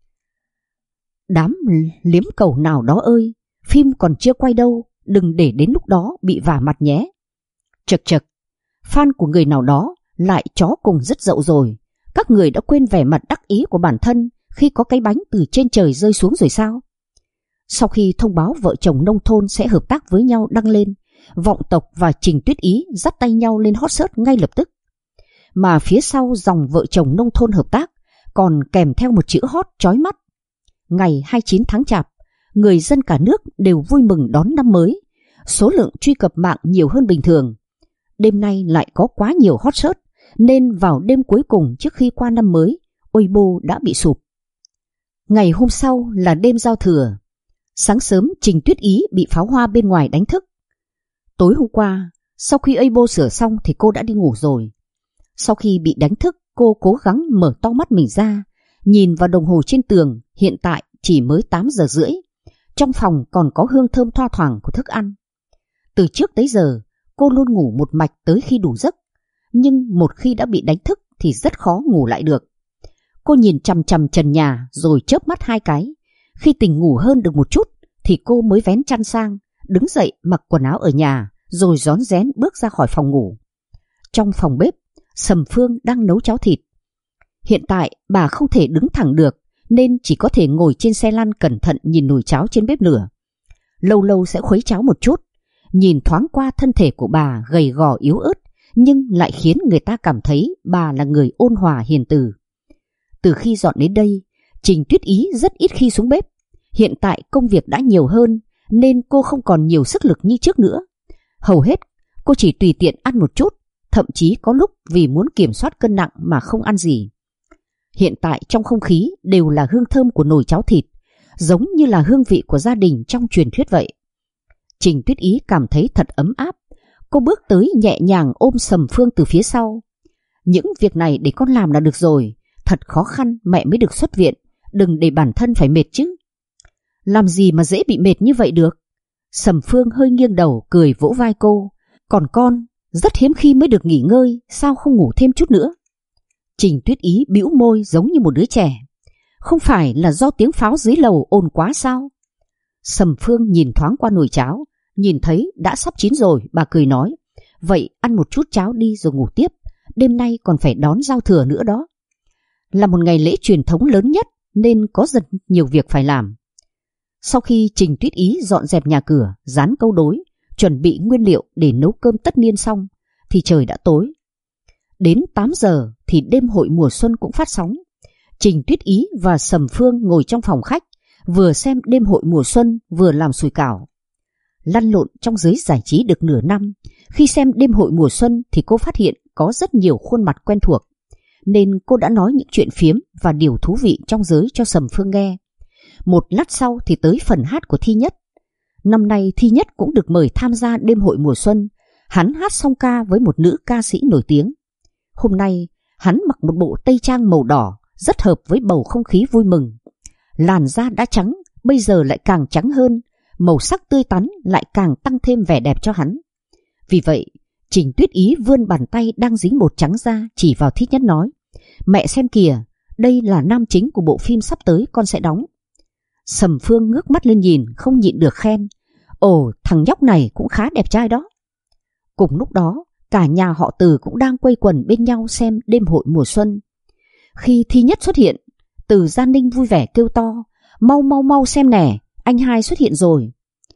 Đám liếm cầu nào đó ơi, phim còn chưa quay đâu, đừng để đến lúc đó bị vả mặt nhé. Chật chật, fan của người nào đó lại chó cùng rất dậu rồi. Các người đã quên vẻ mặt đắc ý của bản thân khi có cái bánh từ trên trời rơi xuống rồi sao? Sau khi thông báo vợ chồng nông thôn sẽ hợp tác với nhau đăng lên, Vọng Tộc và Trình Tuyết Ý dắt tay nhau lên hot search ngay lập tức. Mà phía sau dòng vợ chồng nông thôn hợp tác còn kèm theo một chữ hot chói mắt. Ngày 29 tháng Chạp, người dân cả nước đều vui mừng đón năm mới. Số lượng truy cập mạng nhiều hơn bình thường. Đêm nay lại có quá nhiều hot search, nên vào đêm cuối cùng trước khi qua năm mới, Weibo đã bị sụp. Ngày hôm sau là đêm giao thừa. Sáng sớm Trình Tuyết Ý bị pháo hoa bên ngoài đánh thức. Tối hôm qua, sau khi Weibo sửa xong thì cô đã đi ngủ rồi. Sau khi bị đánh thức, cô cố gắng mở to mắt mình ra, nhìn vào đồng hồ trên tường, hiện tại chỉ mới 8 giờ rưỡi. Trong phòng còn có hương thơm thoang thoảng của thức ăn. Từ trước tới giờ, cô luôn ngủ một mạch tới khi đủ giấc, nhưng một khi đã bị đánh thức thì rất khó ngủ lại được. Cô nhìn chằm chằm trần nhà rồi chớp mắt 2 cái. Khi tỉnh ngủ hơn được một chút thì cô mới vén chăn sang, đứng dậy mặc quần áo ở nhà, rồi rón rén bước ra khỏi phòng ngủ. Trong phòng bếp, Sầm Phương đang nấu cháo thịt. Hiện tại bà không thể đứng thẳng được, nên chỉ có thể ngồi trên xe lăn cẩn thận nhìn nồi cháo trên bếp lửa. Lâu lâu sẽ khuấy cháo một chút. Nhìn thoáng qua thân thể của bà gầy gò yếu ớt, nhưng lại khiến người ta cảm thấy bà là người ôn hòa hiền từ. Từ khi dọn đến đây, Trình Tuyết Ý rất ít khi xuống bếp. Hiện tại công việc đã nhiều hơn, nên cô không còn nhiều sức lực như trước nữa. Hầu hết cô chỉ tùy tiện ăn một chút, thậm chí có lúc vì muốn kiểm soát cân nặng mà không ăn gì. Hiện tại trong không khí đều là hương thơm của nồi cháo thịt, giống như là hương vị của gia đình trong truyền thuyết vậy. Trình Tuyết Ý cảm thấy thật ấm áp. Cô bước tới nhẹ nhàng ôm Sầm Phương từ phía sau. Những việc này để con làm là được rồi. Thật khó khăn mẹ mới được xuất viện, đừng để bản thân phải mệt chứ. Làm gì mà dễ bị mệt như vậy được? Sầm Phương hơi nghiêng đầu cười vỗ vai cô. Còn con, rất hiếm khi mới được nghỉ ngơi, sao không ngủ thêm chút nữa? Trình Tuyết Ý bĩu môi giống như một đứa trẻ. Không phải là do tiếng pháo dưới lầu ồn quá sao? Sầm Phương nhìn thoáng qua nồi cháo, nhìn thấy đã sắp chín rồi, bà cười nói. Vậy ăn một chút cháo đi rồi ngủ tiếp, đêm nay còn phải đón giao thừa nữa đó. Là một ngày lễ truyền thống lớn nhất nên có rất nhiều việc phải làm. Sau khi Trình Tuyết Ý dọn dẹp nhà cửa, dán câu đối, chuẩn bị nguyên liệu để nấu cơm tất niên xong, thì trời đã tối. Đến 8 giờ thì đêm hội mùa xuân cũng phát sóng. Trình Tuyết Ý và Sầm Phương ngồi trong phòng khách, vừa xem đêm hội mùa xuân vừa làm sủi cảo. Lăn lộn trong giới giải trí được nửa năm, khi xem đêm hội mùa xuân thì cô phát hiện có rất nhiều khuôn mặt quen thuộc, nên cô đã nói những chuyện phiếm và điều thú vị trong giới cho Sầm Phương nghe. Một lát sau thì tới phần hát của Thi Nhất. Năm nay Thi Nhất cũng được mời tham gia đêm hội mùa xuân. Hắn hát song ca với một nữ ca sĩ nổi tiếng. Hôm nay hắn mặc một bộ tây trang màu đỏ, rất hợp với bầu không khí vui mừng. Làn da đã trắng, bây giờ lại càng trắng hơn, màu sắc tươi tắn lại càng tăng thêm vẻ đẹp cho hắn. Vì vậy, Trình Tuyết Ý vươn bàn tay đang dính bột trắng ra chỉ vào Thi Nhất nói: Mẹ xem kìa, đây là nam chính của bộ phim sắp tới con sẽ đóng. Sầm Phương ngước mắt lên nhìn, không nhịn được khen: Ồ, thằng nhóc này cũng khá đẹp trai đó. Cùng lúc đó, cả nhà họ Từ cũng đang quây quần bên nhau xem đêm hội mùa xuân. Khi Thi Nhất xuất hiện, Từ Gia Ninh vui vẻ kêu to: Mau mau mau xem nè, anh hai xuất hiện rồi.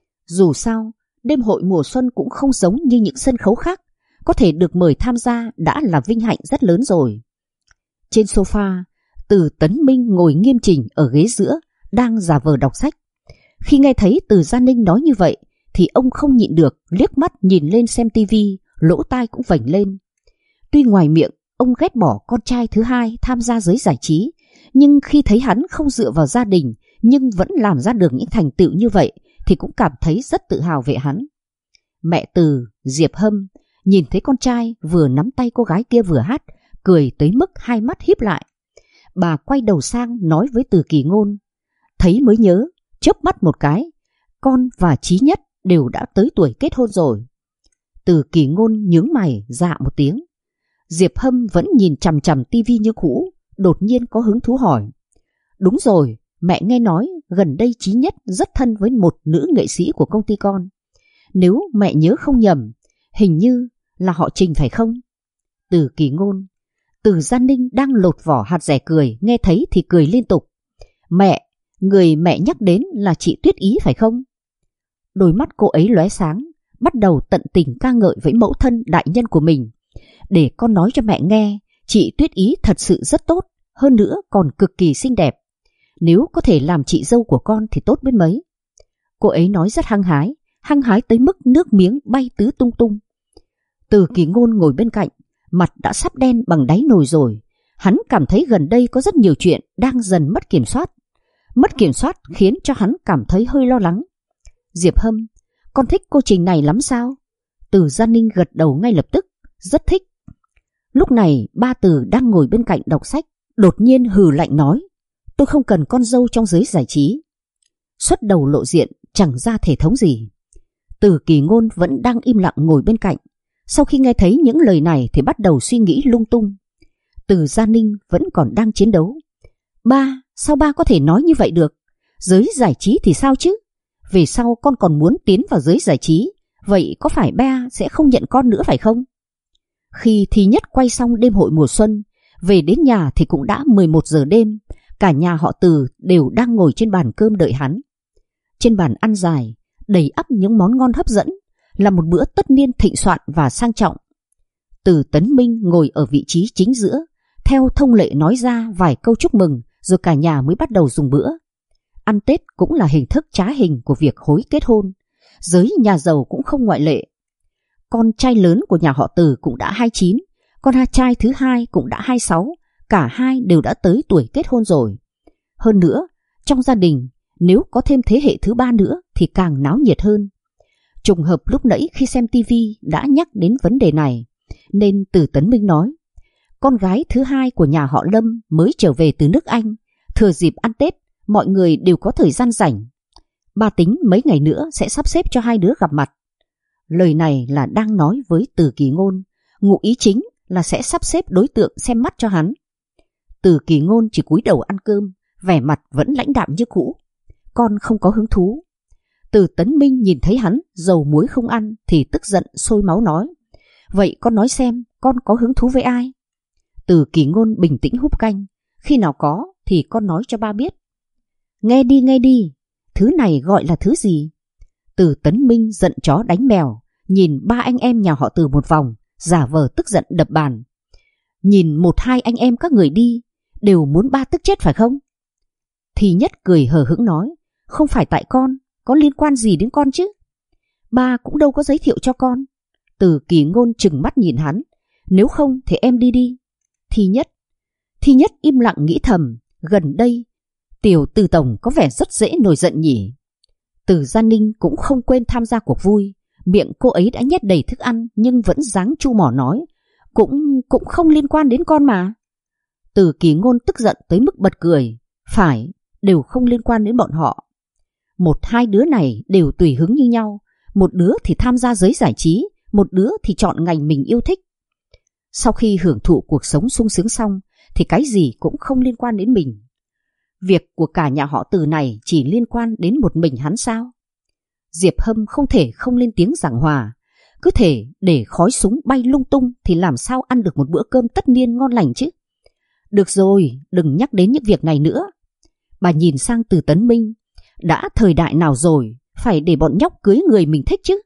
Dù sao, đêm hội mùa xuân cũng không giống như những sân khấu khác, có thể được mời tham gia đã là vinh hạnh rất lớn rồi. Trên sofa, Từ Tấn Minh ngồi nghiêm chỉnh ở ghế giữa, đang giả vờ đọc sách. Khi nghe thấy Từ Gia Ninh nói như vậy thì ông không nhịn được liếc mắt nhìn lên xem tivi, lỗ tai cũng vểnh lên. Tuy ngoài miệng ông ghét bỏ con trai thứ hai tham gia giới giải trí, Nhưng khi thấy hắn không dựa vào gia đình nhưng vẫn làm ra được những thành tựu như vậy thì cũng cảm thấy rất tự hào về hắn. Mẹ Từ, Diệp Hâm, nhìn thấy con trai vừa nắm tay cô gái kia vừa hát, cười tới mức hai mắt híp lại. Bà quay đầu sang nói với Từ Kỳ Ngôn, thấy mới nhớ, chớp mắt một cái, con và Chí Nhất đều đã tới tuổi kết hôn rồi. Từ Kỳ Ngôn nhướng mày dạ một tiếng. Diệp Hâm vẫn nhìn chằm chằm tivi như cũ, đột nhiên có hứng thú hỏi, đúng rồi, mẹ nghe nói gần đây Chí Nhất rất thân với một nữ nghệ sĩ của công ty con. Nếu mẹ nhớ không nhầm, hình như là họ Trình phải không? Từ Kỳ Ngôn. Từ Gia Ninh đang lột vỏ hạt dẻ cười, nghe thấy thì cười liên tục. Mẹ, người mẹ nhắc đến là chị Tuyết Ý phải không? Đôi mắt cô ấy lóe sáng, bắt đầu tận tình ca ngợi với mẫu thân đại nhân của mình. Để con nói cho mẹ nghe, chị Tuyết Ý thật sự rất tốt, hơn nữa còn cực kỳ xinh đẹp. Nếu có thể làm chị dâu của con thì tốt biết mấy. Cô ấy nói rất hăng hái tới mức nước miếng bay tứ tung tung. Từ Kỳ Ngôn ngồi bên cạnh, mặt đã sắp đen bằng đáy nồi rồi. Hắn cảm thấy gần đây có rất nhiều chuyện đang dần mất kiểm soát. Mất kiểm soát khiến cho hắn cảm thấy hơi lo lắng. Diệp Hâm, con thích cô Trình này lắm sao? Từ Gia Ninh gật đầu ngay lập tức, rất thích. Lúc này ba Từ đang ngồi bên cạnh đọc sách, đột nhiên hừ lạnh nói, tôi không cần con dâu trong giới giải trí. Xuất đầu lộ diện, chẳng ra thể thống gì. Từ Kỳ Ngôn vẫn đang im lặng ngồi bên cạnh. Sau khi nghe thấy những lời này thì bắt đầu suy nghĩ lung tung. Từ Gia Ninh vẫn còn đang chiến đấu. Ba, sao ba có thể nói như vậy được? Giới giải trí thì sao chứ? Về sau con còn muốn tiến vào giới giải trí, vậy có phải ba sẽ không nhận con nữa phải không? Khi Thi Nhất quay xong đêm hội mùa xuân, về đến nhà thì cũng đã 11 giờ đêm. Cả nhà họ Từ đều đang ngồi trên bàn cơm đợi hắn. Trên bàn ăn dài, đầy ắp những món ngon hấp dẫn, là một bữa tất niên thịnh soạn và sang trọng. Từ Tấn Minh ngồi ở vị trí chính giữa, theo thông lệ nói ra vài câu chúc mừng, rồi cả nhà mới bắt đầu dùng bữa. Ăn Tết cũng là hình thức trá hình của việc hối kết hôn, giới nhà giàu cũng không ngoại lệ. Con trai lớn của nhà họ Từ cũng đã 29, con trai thứ hai cũng đã 26, cả hai đều đã tới tuổi kết hôn rồi. Hơn nữa, trong gia đình, nếu có thêm thế hệ thứ ba nữa thì càng náo nhiệt hơn. Trùng hợp lúc nãy khi xem tivi đã nhắc đến vấn đề này, nên Từ Tấn Minh nói, con gái thứ hai của nhà họ Lâm mới trở về từ nước Anh, thừa dịp ăn Tết, mọi người đều có thời gian rảnh. Ba tính mấy ngày nữa sẽ sắp xếp cho hai đứa gặp mặt. Lời này là đang nói với Từ Kỳ Ngôn, ngụ ý chính là sẽ sắp xếp đối tượng xem mắt cho hắn. Từ Kỳ Ngôn chỉ cúi đầu ăn cơm, vẻ mặt vẫn lãnh đạm như cũ. Con không có hứng thú. Từ Tấn Minh nhìn thấy hắn dầu muối không ăn thì tức giận sôi máu nói, vậy con nói xem con có hứng thú với ai? Từ Kỳ Ngôn bình tĩnh húp canh, khi nào có thì con nói cho ba biết. Nghe đi, thứ này gọi là thứ gì? Từ Tấn Minh giận chó đánh mèo, nhìn ba anh em nhà họ Từ một vòng, giả vờ tức giận đập bàn. Nhìn một hai anh em các người đi, đều muốn ba tức chết phải không? Thì Nhất cười hờ hững nói, không phải tại con, có liên quan gì đến con chứ? Ba cũng đâu có giới thiệu cho con. Từ Kỳ Ngôn trừng mắt nhìn hắn, nếu không thì em đi. Thi Nhất im lặng nghĩ thầm, gần đây Tiểu Từ tổng có vẻ rất dễ nổi giận nhỉ. Từ Gia Ninh cũng không quên tham gia cuộc vui, miệng cô ấy đã nhét đầy thức ăn nhưng vẫn dáng chu mỏ nói, cũng không liên quan đến con mà. Từ Kỳ Ngôn tức giận tới mức bật cười, phải, đều không liên quan đến bọn họ. Một hai đứa này đều tùy hứng như nhau, một đứa thì tham gia giới giải trí, một đứa thì chọn ngành mình yêu thích. Sau khi hưởng thụ cuộc sống sung sướng xong thì cái gì cũng không liên quan đến mình. Việc của cả nhà họ Từ này chỉ liên quan đến một mình hắn sao? Diệp Hâm không thể không lên tiếng giảng hòa, cứ thể để khói súng bay lung tung thì làm sao ăn được một bữa cơm tất niên ngon lành chứ. Được rồi, đừng nhắc đến những việc này nữa. Bà nhìn sang Từ Tấn Minh, đã thời đại nào rồi, phải để bọn nhóc cưới người mình thích chứ.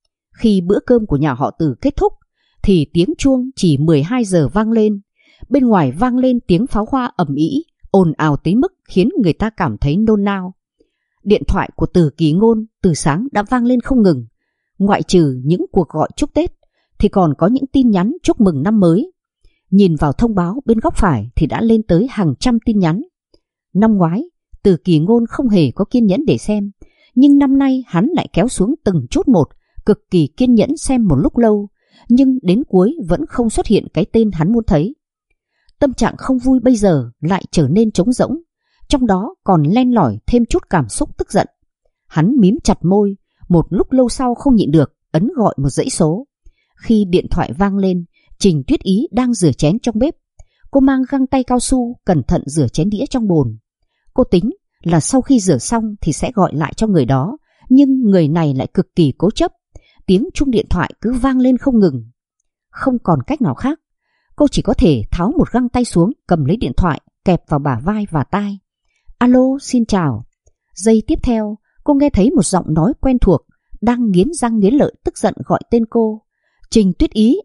Khi bữa cơm của nhà họ Từ kết thúc thì tiếng chuông chỉ 12 giờ vang lên. Bên ngoài vang lên tiếng pháo hoa ầm ĩ, ồn ào tới mức khiến người ta cảm thấy nôn nao. Điện thoại của Từ Kỳ Ngôn từ sáng đã vang lên không ngừng. Ngoại trừ những cuộc gọi chúc Tết thì còn có những tin nhắn chúc mừng năm mới. Nhìn vào thông báo bên góc phải thì đã lên tới hàng trăm tin nhắn. Năm ngoái, Từ Kỳ Ngôn không hề có kiên nhẫn để xem, nhưng năm nay hắn lại kéo xuống từng chút một, cực kỳ kiên nhẫn xem một lúc lâu, nhưng đến cuối vẫn không xuất hiện cái tên hắn muốn thấy. Tâm trạng không vui bây giờ lại trở nên trống rỗng, trong đó còn len lỏi thêm chút cảm xúc tức giận. Hắn mím chặt môi, một lúc lâu sau không nhịn được, ấn gọi một dãy số. Khi điện thoại vang lên, Trình Tuyết Ý đang rửa chén trong bếp. Cô mang găng tay cao su cẩn thận rửa chén đĩa trong bồn. Cô tính là sau khi rửa xong thì sẽ gọi lại cho người đó, nhưng người này lại cực kỳ cố chấp. Tiếng chuông điện thoại cứ vang lên không ngừng. Không còn cách nào khác, cô chỉ có thể tháo một găng tay xuống, cầm lấy điện thoại, kẹp vào bả vai và tai. Alo, xin chào. Giây tiếp theo, cô nghe thấy một giọng nói quen thuộc, đang nghiến răng nghiến lợi tức giận gọi tên cô. Trình Tuyết Ý.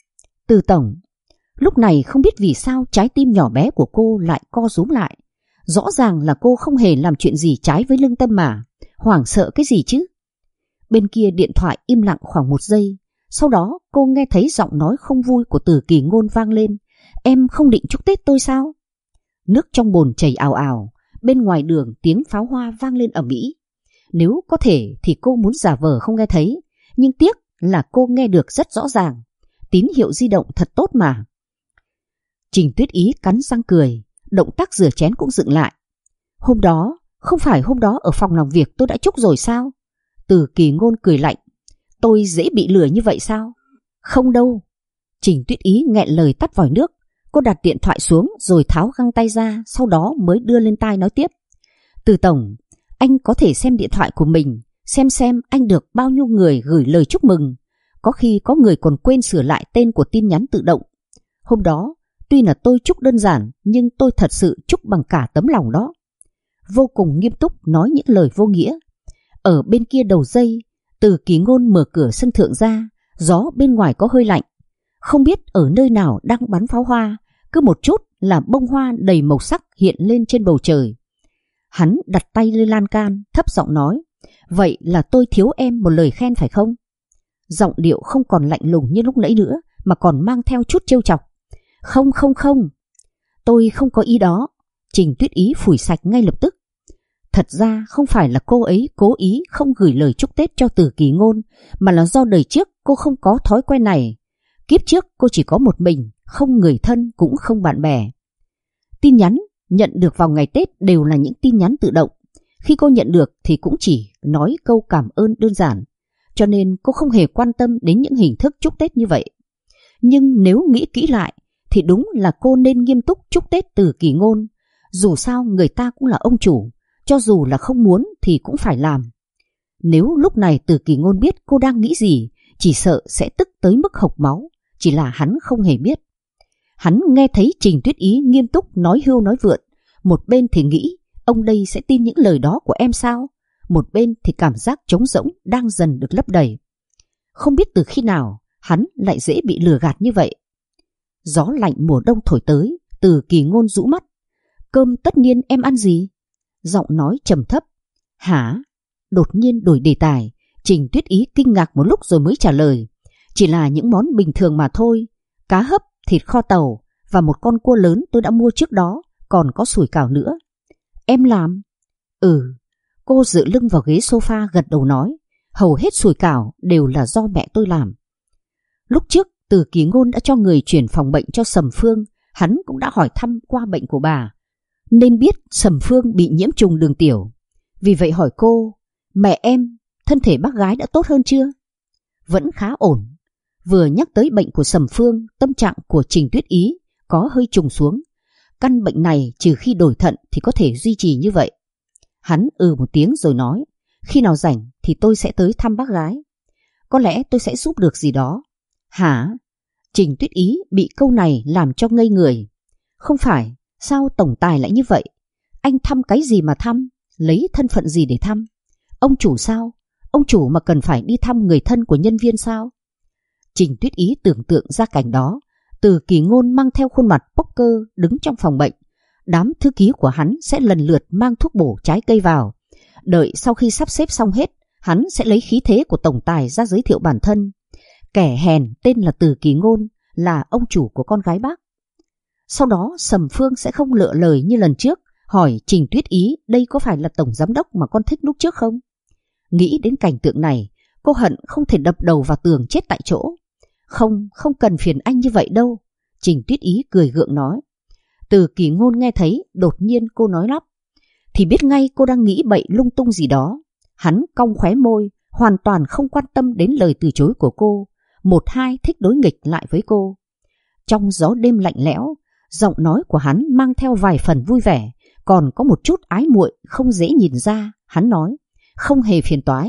Từ tổng. Lúc này không biết vì sao trái tim nhỏ bé của cô lại co rúm lại. Rõ ràng là cô không hề làm chuyện gì trái với lương tâm mà. Hoảng sợ cái gì chứ? Bên kia điện thoại im lặng khoảng một giây. Sau đó cô nghe thấy giọng nói không vui của Từ Kỳ Ngôn vang lên. Em không định chúc Tết tôi sao? Nước trong bồn chảy ào ào. Bên ngoài đường tiếng pháo hoa vang lên ầm ĩ. Nếu có thể thì cô muốn giả vờ không nghe thấy, nhưng tiếc là cô nghe được rất rõ ràng. Tín hiệu di động thật tốt mà. Trình Tuyết Ý cắn răng cười, động tác rửa chén cũng dừng lại. Hôm đó, không phải hôm đó ở phòng làm việc tôi đã chúc rồi sao? Từ Kỳ Ngôn cười lạnh. Tôi dễ bị lừa như vậy sao? Không đâu. Trình Tuyết Ý nghẹn lời tắt vòi nước. Cô đặt điện thoại xuống rồi tháo găng tay ra, sau đó mới đưa lên tai nói tiếp. Từ tổng, anh có thể xem điện thoại của mình, xem anh được bao nhiêu người gửi lời chúc mừng. Có khi có người còn quên sửa lại tên của tin nhắn tự động. Hôm đó, tuy là tôi chúc đơn giản, nhưng tôi thật sự chúc bằng cả tấm lòng đó. Vô cùng nghiêm túc nói những lời vô nghĩa. Ở bên kia đầu dây, Từ Kỳ Ngôn mở cửa sân thượng ra, gió bên ngoài có hơi lạnh. Không biết ở nơi nào đang bắn pháo hoa, cứ một chút là bông hoa đầy màu sắc hiện lên trên bầu trời. Hắn đặt tay lên lan can, thấp giọng nói, vậy là tôi thiếu em một lời khen phải không? Giọng điệu không còn lạnh lùng như lúc nãy nữa, mà còn mang theo chút trêu chọc. Không, tôi không có ý đó. Trình Tuyết Ý phủi sạch ngay lập tức. Thật ra không phải là cô ấy cố ý không gửi lời chúc Tết cho Từ Kỳ Ngôn, mà là do đời trước cô không có thói quen này. Kiếp trước cô chỉ có một mình, không người thân cũng không bạn bè. Tin nhắn nhận được vào ngày Tết đều là những tin nhắn tự động. Khi cô nhận được thì cũng chỉ nói câu cảm ơn đơn giản, cho nên cô không hề quan tâm đến những hình thức chúc Tết như vậy. Nhưng nếu nghĩ kỹ lại thì đúng là cô nên nghiêm túc chúc Tết Từ Kỳ Ngôn. Dù sao người ta cũng là ông chủ, cho dù là không muốn thì cũng phải làm. Nếu lúc này Từ Kỳ Ngôn biết cô đang nghĩ gì, chỉ sợ sẽ tức tới mức hộc máu, chỉ là hắn không hề biết. Hắn nghe thấy Trình Tuyết Ý nghiêm túc nói hưu nói vượn, một bên thì nghĩ ông đây sẽ tin những lời đó của em sao, một bên thì cảm giác trống rỗng đang dần được lấp đầy. Không biết từ khi nào hắn lại dễ bị lừa gạt như vậy. Gió lạnh mùa đông thổi tới, Từ Kỳ Ngôn rũ mắt. Cơm tất niên em ăn gì? Giọng nói trầm thấp. Hả? Đột nhiên đổi đề tài. Trình Tuyết Ý kinh ngạc một lúc rồi mới trả lời. Chỉ là những món bình thường mà thôi. Cá hấp, thịt kho tàu và một con cua lớn tôi đã mua trước đó, còn có sủi cảo nữa. Em làm? Ừ. Cô dựa lưng vào ghế sofa gật đầu nói. Hầu hết sủi cảo đều là do mẹ tôi làm. Lúc trước Từ Kỳ Ngôn đã cho người chuyển phòng bệnh cho Sầm Phương. Hắn cũng đã hỏi thăm qua bệnh của bà, nên biết Sầm Phương bị nhiễm trùng đường tiểu. Vì vậy hỏi cô, mẹ em, thân thể bác gái đã tốt hơn chưa? Vẫn khá ổn. Vừa nhắc tới bệnh của Sầm Phương, tâm trạng của Trình Tuyết Ý có hơi trùng xuống. Căn bệnh này trừ khi đổi thận thì có thể duy trì như vậy. Hắn một tiếng rồi nói, khi nào rảnh thì tôi sẽ tới thăm bác gái. Có lẽ tôi sẽ giúp được gì đó. Hả? Trình Tuyết Ý bị câu này làm cho ngây người. Không phải, sao tổng tài lại như vậy? Anh thăm cái gì mà thăm? Lấy thân phận gì để thăm? Ông chủ sao? Ông chủ mà cần phải đi thăm người thân của nhân viên sao? Trình Tuyết Ý tưởng tượng ra cảnh đó. Từ Kỳ Ngôn mang theo khuôn mặt poker đứng trong phòng bệnh. Đám thư ký của hắn sẽ lần lượt mang thuốc bổ trái cây vào. Đợi sau khi sắp xếp xong hết, hắn sẽ lấy khí thế của tổng tài ra giới thiệu bản thân. Kẻ hèn tên là Từ Kỳ Ngôn, là ông chủ của con gái bác. Sau đó Sầm Phương sẽ không lựa lời như lần trước, hỏi Trình Tuyết Ý đây có phải là tổng giám đốc mà con thích lúc trước không? Nghĩ đến cảnh tượng này, cô hận không thể đập đầu vào tường chết tại chỗ. Không cần phiền anh như vậy đâu, Trình Tuyết Ý cười gượng nói. Từ Kỳ Ngôn nghe thấy, đột nhiên cô nói lắp, thì biết ngay cô đang nghĩ bậy lung tung gì đó. Hắn cong khóe môi, hoàn toàn không quan tâm đến lời từ chối của cô, một hai thích đối nghịch lại với cô. Trong gió đêm lạnh lẽo, giọng nói của hắn mang theo vài phần vui vẻ, còn có một chút ái muội không dễ nhìn ra. Hắn nói, không hề phiền toái.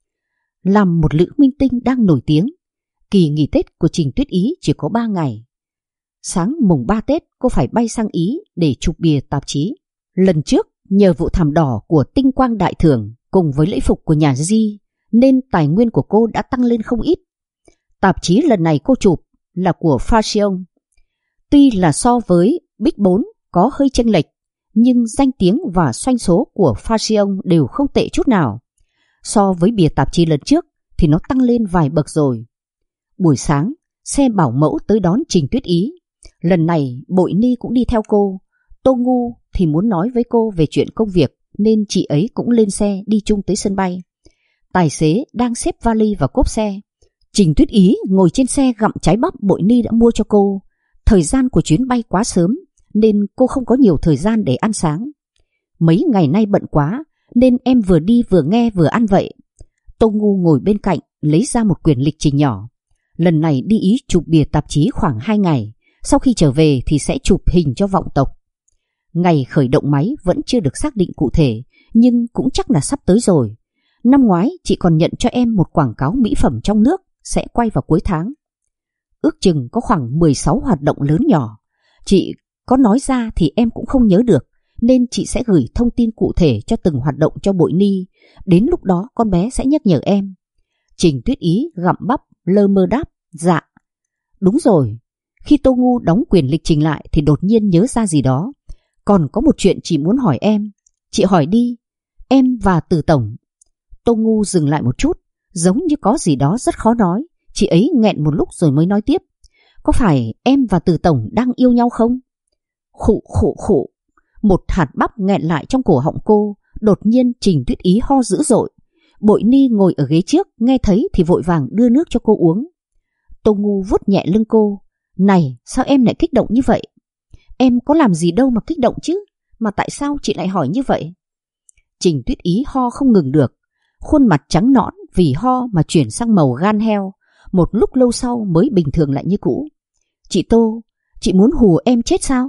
Làm một nữ minh tinh đang nổi tiếng, kỳ nghỉ Tết của Trình Tuyết Ý chỉ có 3 ngày. Sáng mùng 3 Tết cô phải bay sang Ý để chụp bìa tạp chí. Lần trước nhờ vụ thảm đỏ của Tinh Quang Đại Thưởng cùng với lễ phục của nhà Di nên tài nguyên của cô đã tăng lên không ít. Tạp chí lần này cô chụp là của Fashion. Tuy là so với Big 4 có hơi chênh lệch, nhưng danh tiếng và doanh số của Fashion đều không tệ chút nào. So với bìa tạp chí lần trước thì nó tăng lên vài bậc rồi. Buổi sáng, xe bảo mẫu tới đón Trình Tuyết Ý. Lần này Bội Ni cũng đi theo cô. Tô Ngu thì muốn nói với cô về chuyện công việc nên chị ấy cũng lên xe đi chung tới sân bay. Tài xế đang xếp vali vào cốp xe. Trình Tuyết Ý ngồi trên xe gặm trái bắp Bội Ni đã mua cho cô. Thời gian của chuyến bay quá sớm nên cô không có nhiều thời gian để ăn sáng. Mấy ngày nay bận quá nên em vừa đi vừa nghe vừa ăn vậy. Tô Ngu ngồi bên cạnh lấy ra một quyển lịch trình nhỏ. Lần này đi Ý chụp bìa tạp chí khoảng 2 ngày. Sau khi trở về thì sẽ chụp hình cho vọng tộc. Ngày khởi động máy vẫn chưa được xác định cụ thể, nhưng cũng chắc là sắp tới rồi. Năm ngoái chị còn nhận cho em một quảng cáo mỹ phẩm trong nước sẽ quay vào cuối tháng. Ước chừng có khoảng 16 hoạt động lớn nhỏ. Chị có nói ra thì em cũng không nhớ được, nên chị sẽ gửi thông tin cụ thể cho từng hoạt động cho Bội Ni. Đến lúc đó con bé sẽ nhắc nhở em. Trình Tuyết Ý gặm bắp lơ mơ đáp, dạ. Đúng rồi. Khi Tô Ngu đóng quyển lịch trình lại thì đột nhiên nhớ ra gì đó. Còn có một chuyện chị muốn hỏi em. Chị hỏi đi. Em và Từ Tổng. Tô Ngu dừng lại một chút, giống như có gì đó rất khó nói. Chị ấy nghẹn một lúc rồi mới nói tiếp. Có phải em và Từ Tổng đang yêu nhau không? Khụ khụ khụ. Một hạt bắp nghẹn lại trong cổ họng cô. Đột nhiên Trình Tuyết Ý ho dữ dội. Bội Ni ngồi ở ghế trước nghe thấy thì vội vàng đưa nước cho cô uống. Tô Ngu vuốt nhẹ lưng cô. Này, sao em lại kích động như vậy? Em có làm gì đâu mà kích động chứ, mà tại sao chị lại hỏi như vậy? Trình Tuyết Ý ho không ngừng được, khuôn mặt trắng nõn vì ho mà chuyển sang màu gan heo, một lúc lâu sau mới bình thường lại như cũ. Chị Tô, chị muốn hù em chết sao?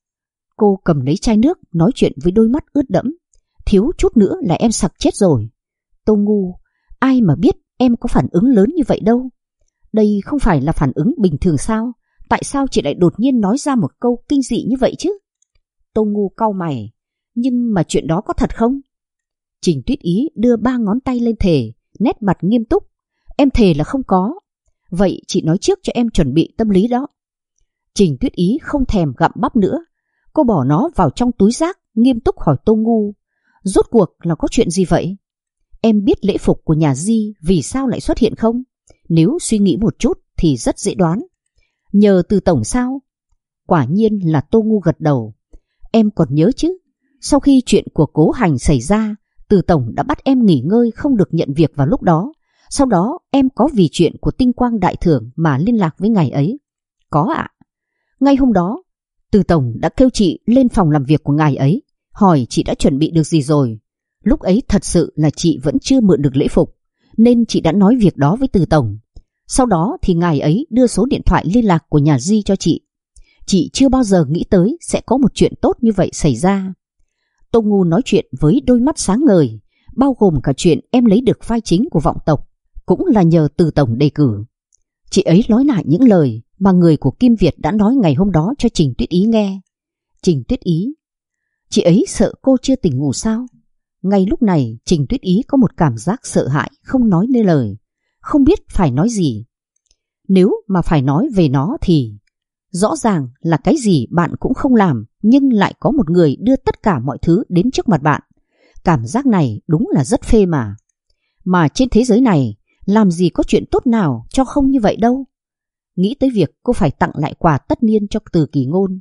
Cô cầm lấy chai nước nói chuyện với đôi mắt ướt đẫm. Thiếu chút nữa là em sặc chết rồi. Tô Ngu, ai mà biết em có phản ứng lớn như vậy đâu. Đây không phải là phản ứng bình thường sao? Tại sao chị lại đột nhiên nói ra một câu kinh dị như vậy chứ? Tô Ngu cau mày. Nhưng mà chuyện đó có thật không? Trình Tuyết Ý đưa 3 ngón tay lên thề, nét mặt nghiêm túc. Em thề là không có. Vậy chị nói trước cho em chuẩn bị tâm lý đó. Trình Tuyết Ý không thèm gặm bắp nữa. Cô bỏ nó vào trong túi rác, nghiêm túc hỏi Tô Ngu. Rốt cuộc là có chuyện gì vậy? Em biết lễ phục của nhà Di vì sao lại xuất hiện không? Nếu suy nghĩ một chút thì rất dễ đoán. Nhờ Từ Tổng sao? Quả nhiên là Tô Ngu gật đầu. Em còn nhớ chứ? Sau khi chuyện của Cố Hành xảy ra, Từ Tổng đã bắt em nghỉ ngơi không được nhận việc vào lúc đó. Sau đó em có vì chuyện của Tinh Quang Đại Thưởng mà liên lạc với ngài ấy. Có ạ. Ngay hôm đó, Từ Tổng đã kêu chị lên phòng làm việc của ngài ấy, hỏi chị đã chuẩn bị được gì rồi. Lúc ấy thật sự là chị vẫn chưa mượn được lễ phục, nên chị đã nói việc đó với Từ Tổng. Sau đó thì ngài ấy đưa số điện thoại liên lạc của nhà Di cho chị. Chị chưa bao giờ nghĩ tới sẽ có một chuyện tốt như vậy xảy ra. Tô Ngu nói chuyện với đôi mắt sáng ngời, bao gồm cả chuyện em lấy được vai chính của vọng tộc, cũng là nhờ Từ Tổng đề cử. Chị ấy nói lại những lời mà người của Kim Việt đã nói ngày hôm đó cho Trình Tuyết Ý nghe. Trình Tuyết Ý, chị ấy sợ cô chưa tỉnh ngủ sao? Ngay lúc này Trình Tuyết Ý có một cảm giác sợ hãi không nói nên lời, không biết phải nói gì. Nếu mà phải nói về nó thì rõ ràng là cái gì bạn cũng không làm, nhưng lại có một người đưa tất cả mọi thứ đến trước mặt bạn. Cảm giác này đúng là rất phê mà. Mà trên thế giới này làm gì có chuyện tốt nào cho không như vậy đâu. Nghĩ tới việc cô phải tặng lại quà tất niên cho Từ Kỳ Ngôn,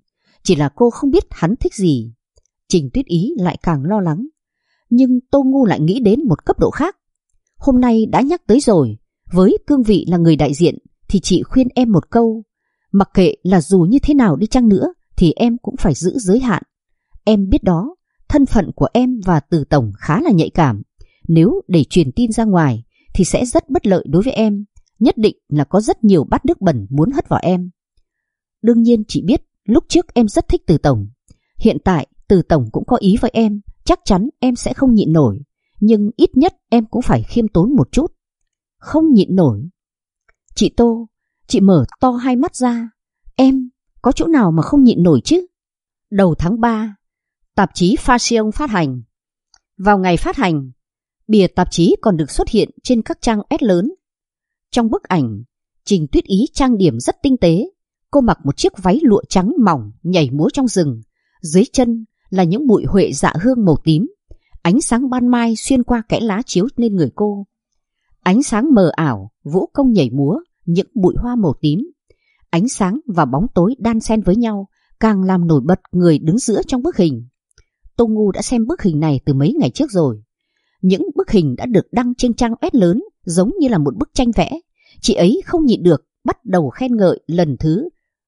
Chỉ là cô không biết hắn thích gì. Trình Tuyết Ý lại càng lo lắng. Nhưng Tô Ngu lại nghĩ đến một cấp độ khác. Hôm nay đã nhắc tới rồi, với cương vị là người đại diện thì chị khuyên em một câu. Mặc kệ là dù như thế nào đi chăng nữa thì em cũng phải giữ giới hạn. Em biết đó, thân phận của em và Từ tổng khá là nhạy cảm. Nếu để truyền tin ra ngoài thì sẽ rất bất lợi đối với em. Nhất định là có rất nhiều bát nước bẩn muốn hất vào em. Đương nhiên chị biết lúc trước em rất thích Từ tổng. Hiện tại Từ tổng cũng có ý với em, chắc chắn em sẽ không nhịn nổi. Nhưng ít nhất em cũng phải khiêm tốn một chút. Không nhịn nổi. Chị Tô, chị mở to hai mắt ra. Em có chỗ nào mà không nhịn nổi chứ? Đầu tháng 3, tạp chí Fashion phát hành. Vào ngày phát hành, bìa tạp chí còn được xuất hiện trên các trang S lớn. Trong bức ảnh, Trình Tuyết Ý trang điểm rất tinh tế. Cô mặc một chiếc váy lụa trắng mỏng nhảy múa trong rừng. Dưới chân là những bụi huệ dạ hương màu tím. Ánh sáng ban mai xuyên qua kẽ lá chiếu lên người cô. Ánh sáng mờ ảo, vũ công nhảy múa những bụi hoa màu tím. Ánh sáng và bóng tối đan xen với nhau càng làm nổi bật người đứng giữa trong bức hình. Tô Ngu đã xem bức hình này từ mấy ngày trước rồi. Những bức hình đã được đăng trên trang S lớn giống như là một bức tranh vẽ. Chị ấy không nhịn được bắt đầu khen ngợi lần thứ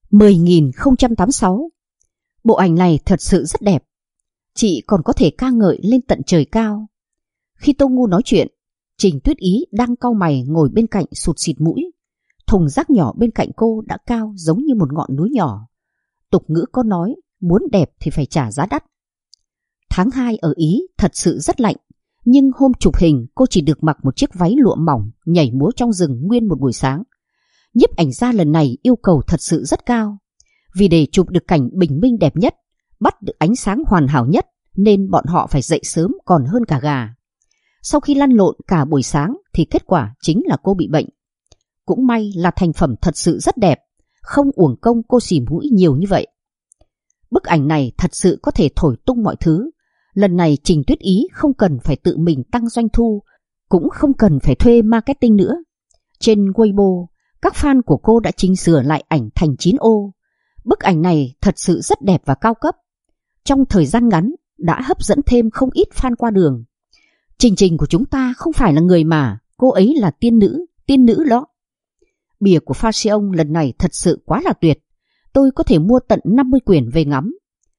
10.086. Bộ ảnh này thật sự rất đẹp. Chị còn có thể ca ngợi lên tận trời cao. Khi Tô Ngu nói chuyện, Trình Tuyết Ý đang cau mày ngồi bên cạnh sụt sịt mũi. Thùng rác nhỏ bên cạnh cô đã cao giống như một ngọn núi nhỏ. Tục ngữ có nói muốn đẹp thì phải trả giá đắt. Tháng 2 ở Ý thật sự rất lạnh. Nhưng hôm chụp hình cô chỉ được mặc một chiếc váy lụa mỏng nhảy múa trong rừng nguyên một buổi sáng. Nhiếp ảnh gia lần này yêu cầu thật sự rất cao. Vì để chụp được cảnh bình minh đẹp nhất, bắt được ánh sáng hoàn hảo nhất, nên bọn họ phải dậy sớm còn hơn cả gà. Sau khi lăn lộn cả buổi sáng thì kết quả chính là cô bị bệnh. Cũng may là thành phẩm thật sự rất đẹp, không uổng công cô xì mũi nhiều như vậy. Bức ảnh này thật sự có thể thổi tung mọi thứ. Lần này Trình Tuyết Ý không cần phải tự mình tăng doanh thu, cũng không cần phải thuê marketing nữa. Trên Weibo, các fan của cô đã chỉnh sửa lại ảnh thành 9 ô. Bức ảnh này thật sự rất đẹp và cao cấp. Trong thời gian ngắn đã hấp dẫn thêm không ít fan qua đường. Trình của chúng ta không phải là người mà, cô ấy là tiên nữ đó. Bìa của Fashion lần này thật sự quá là tuyệt. Tôi có thể mua tận 50 quyển về ngắm.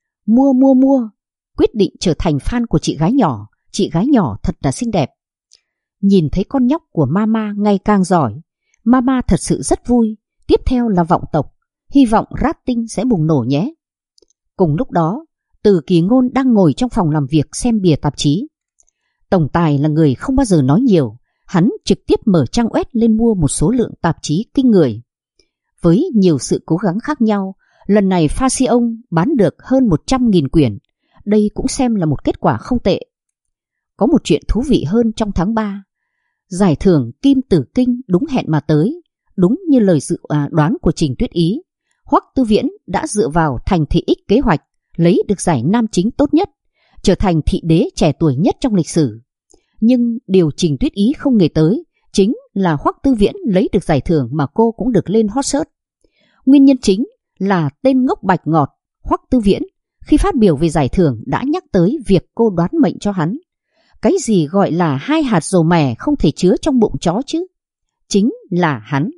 Mua. Quyết định trở thành fan của chị gái nhỏ thật là xinh đẹp. Nhìn thấy con nhóc của Mama ngày càng giỏi, Mama thật sự rất vui. Tiếp theo là Vọng Tộc, hy vọng rating sẽ bùng nổ nhé. Cùng lúc đó, Từ Kỳ Ngôn đang ngồi trong phòng làm việc xem bìa tạp chí. Tổng tài là người không bao giờ nói nhiều, hắn trực tiếp mở trang web lên mua một số lượng tạp chí kinh người. Với nhiều sự cố gắng khác nhau, lần này Fashion bán được hơn 100.000 quyển. Đây cũng xem là một kết quả không tệ. Có một chuyện thú vị hơn trong tháng 3. Giải thưởng Kim Tử Kinh đúng hẹn mà tới. Đúng như lời dự đoán của Trình Tuyết Ý, Hoắc Tư Viễn đã dựa vào Thành Thị X kế hoạch lấy được giải nam chính tốt nhất, trở thành thị đế trẻ tuổi nhất trong lịch sử. Nhưng điều Trình Tuyết Ý không ngờ tới chính là Hoắc Tư Viễn lấy được giải thưởng mà cô cũng được lên hot search. Nguyên nhân chính là tên ngốc bạch ngọt Hoắc Tư Viễn khi phát biểu về giải thưởng đã nhắc tới việc cô đoán mệnh cho hắn. Cái gì gọi là 2 hạt dầu mè không thể chứa trong bụng chó chứ? Chính là hắn.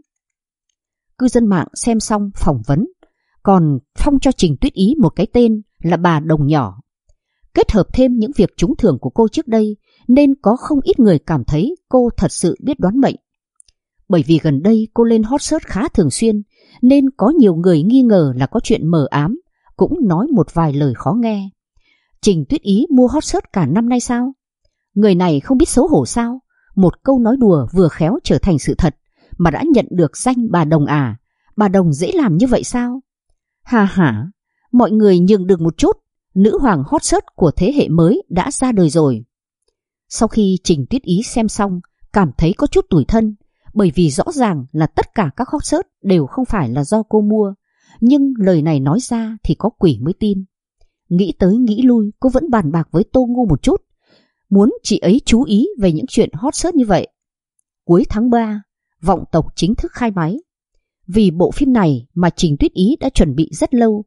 Cư dân mạng xem xong phỏng vấn, còn phong cho Trình Tuyết Ý một cái tên là bà Đồng Nhỏ. Kết hợp thêm những việc trúng thưởng của cô trước đây nên có không ít người cảm thấy cô thật sự biết đoán mệnh. Bởi vì gần đây cô lên hot search khá thường xuyên nên có nhiều người nghi ngờ là có chuyện mờ ám, cũng nói một vài lời khó nghe. Trình Tuyết Ý mua hot search cả năm nay sao? Người này không biết xấu hổ sao? Một câu nói đùa vừa khéo trở thành sự thật mà đã nhận được danh bà Đồng à? Bà Đồng dễ làm như vậy sao? Hà hả, mọi người nhường được một chút, nữ hoàng hot search của thế hệ mới đã ra đời rồi. Sau khi Trình Tuyết Ý xem xong, cảm thấy có chút tủi thân, bởi vì rõ ràng là tất cả các hot search đều không phải là do cô mua, nhưng lời này nói ra thì có quỷ mới tin. Nghĩ tới nghĩ lui, cô vẫn bàn bạc với Tô Ngu một chút, muốn chị ấy chú ý về những chuyện hot search như vậy. Cuối tháng 3, Vọng Tộc chính thức khai máy. Vì bộ phim này mà Trình Tuyết Ý đã chuẩn bị rất lâu,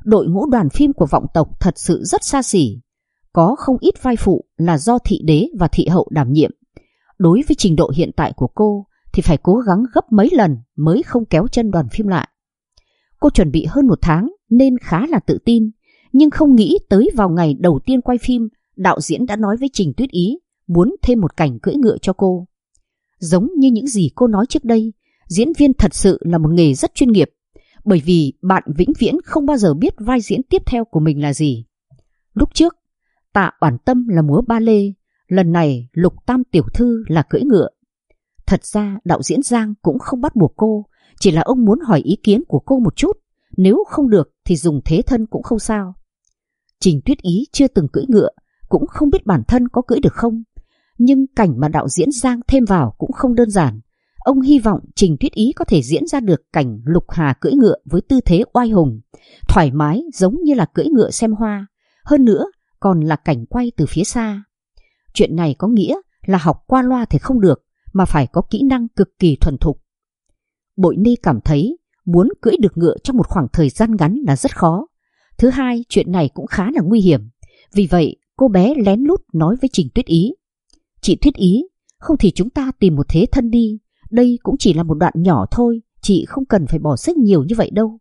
Đội ngũ đoàn phim của vọng tộc thật sự rất xa xỉ. Có không ít vai phụ là do thị đế và thị hậu đảm nhiệm. Đối với trình độ hiện tại của cô thì phải cố gắng gấp mấy lần mới không kéo chân đoàn phim lại. Cô chuẩn bị hơn 1 tháng nên khá là tự tin, nhưng không nghĩ tới vào ngày đầu tiên quay phim, đạo diễn đã nói với Trình Tuyết Ý muốn thêm một cảnh cưỡi ngựa cho cô. Giống như những gì cô nói trước đây, diễn viên thật sự là một nghề rất chuyên nghiệp, bởi vì bạn vĩnh viễn không bao giờ biết vai diễn tiếp theo của mình là gì. Lúc trước, Tạ Oản Tâm là múa ba lê, lần này Lục Tam tiểu thư là cưỡi ngựa. Thật ra đạo diễn Giang cũng không bắt buộc cô, chỉ là ông muốn hỏi ý kiến của cô một chút, nếu không được thì dùng thế thân cũng không sao. Trình Tuyết Ý chưa từng cưỡi ngựa, cũng không biết bản thân có cưỡi được không, nhưng cảnh mà đạo diễn Giang thêm vào cũng không đơn giản. Ông hy vọng Trình Tuyết Ý có thể diễn ra được cảnh Lục Hà cưỡi ngựa với tư thế oai hùng, thoải mái giống như là cưỡi ngựa xem hoa, hơn nữa còn là cảnh quay từ phía xa. Chuyện này có nghĩa là học qua loa thì không được, mà phải có kỹ năng cực kỳ thuần thục. Bội Ni cảm thấy muốn cưỡi được ngựa trong một khoảng thời gian ngắn là rất khó. Thứ hai, chuyện này cũng khá là nguy hiểm. Vì vậy, cô bé lén lút nói với Trình Tuyết Ý: "Chị Tuyết Ý, không thì chúng ta tìm một thế thân đi. Đây cũng chỉ là một đoạn nhỏ thôi, chị không cần phải bỏ sức nhiều như vậy đâu."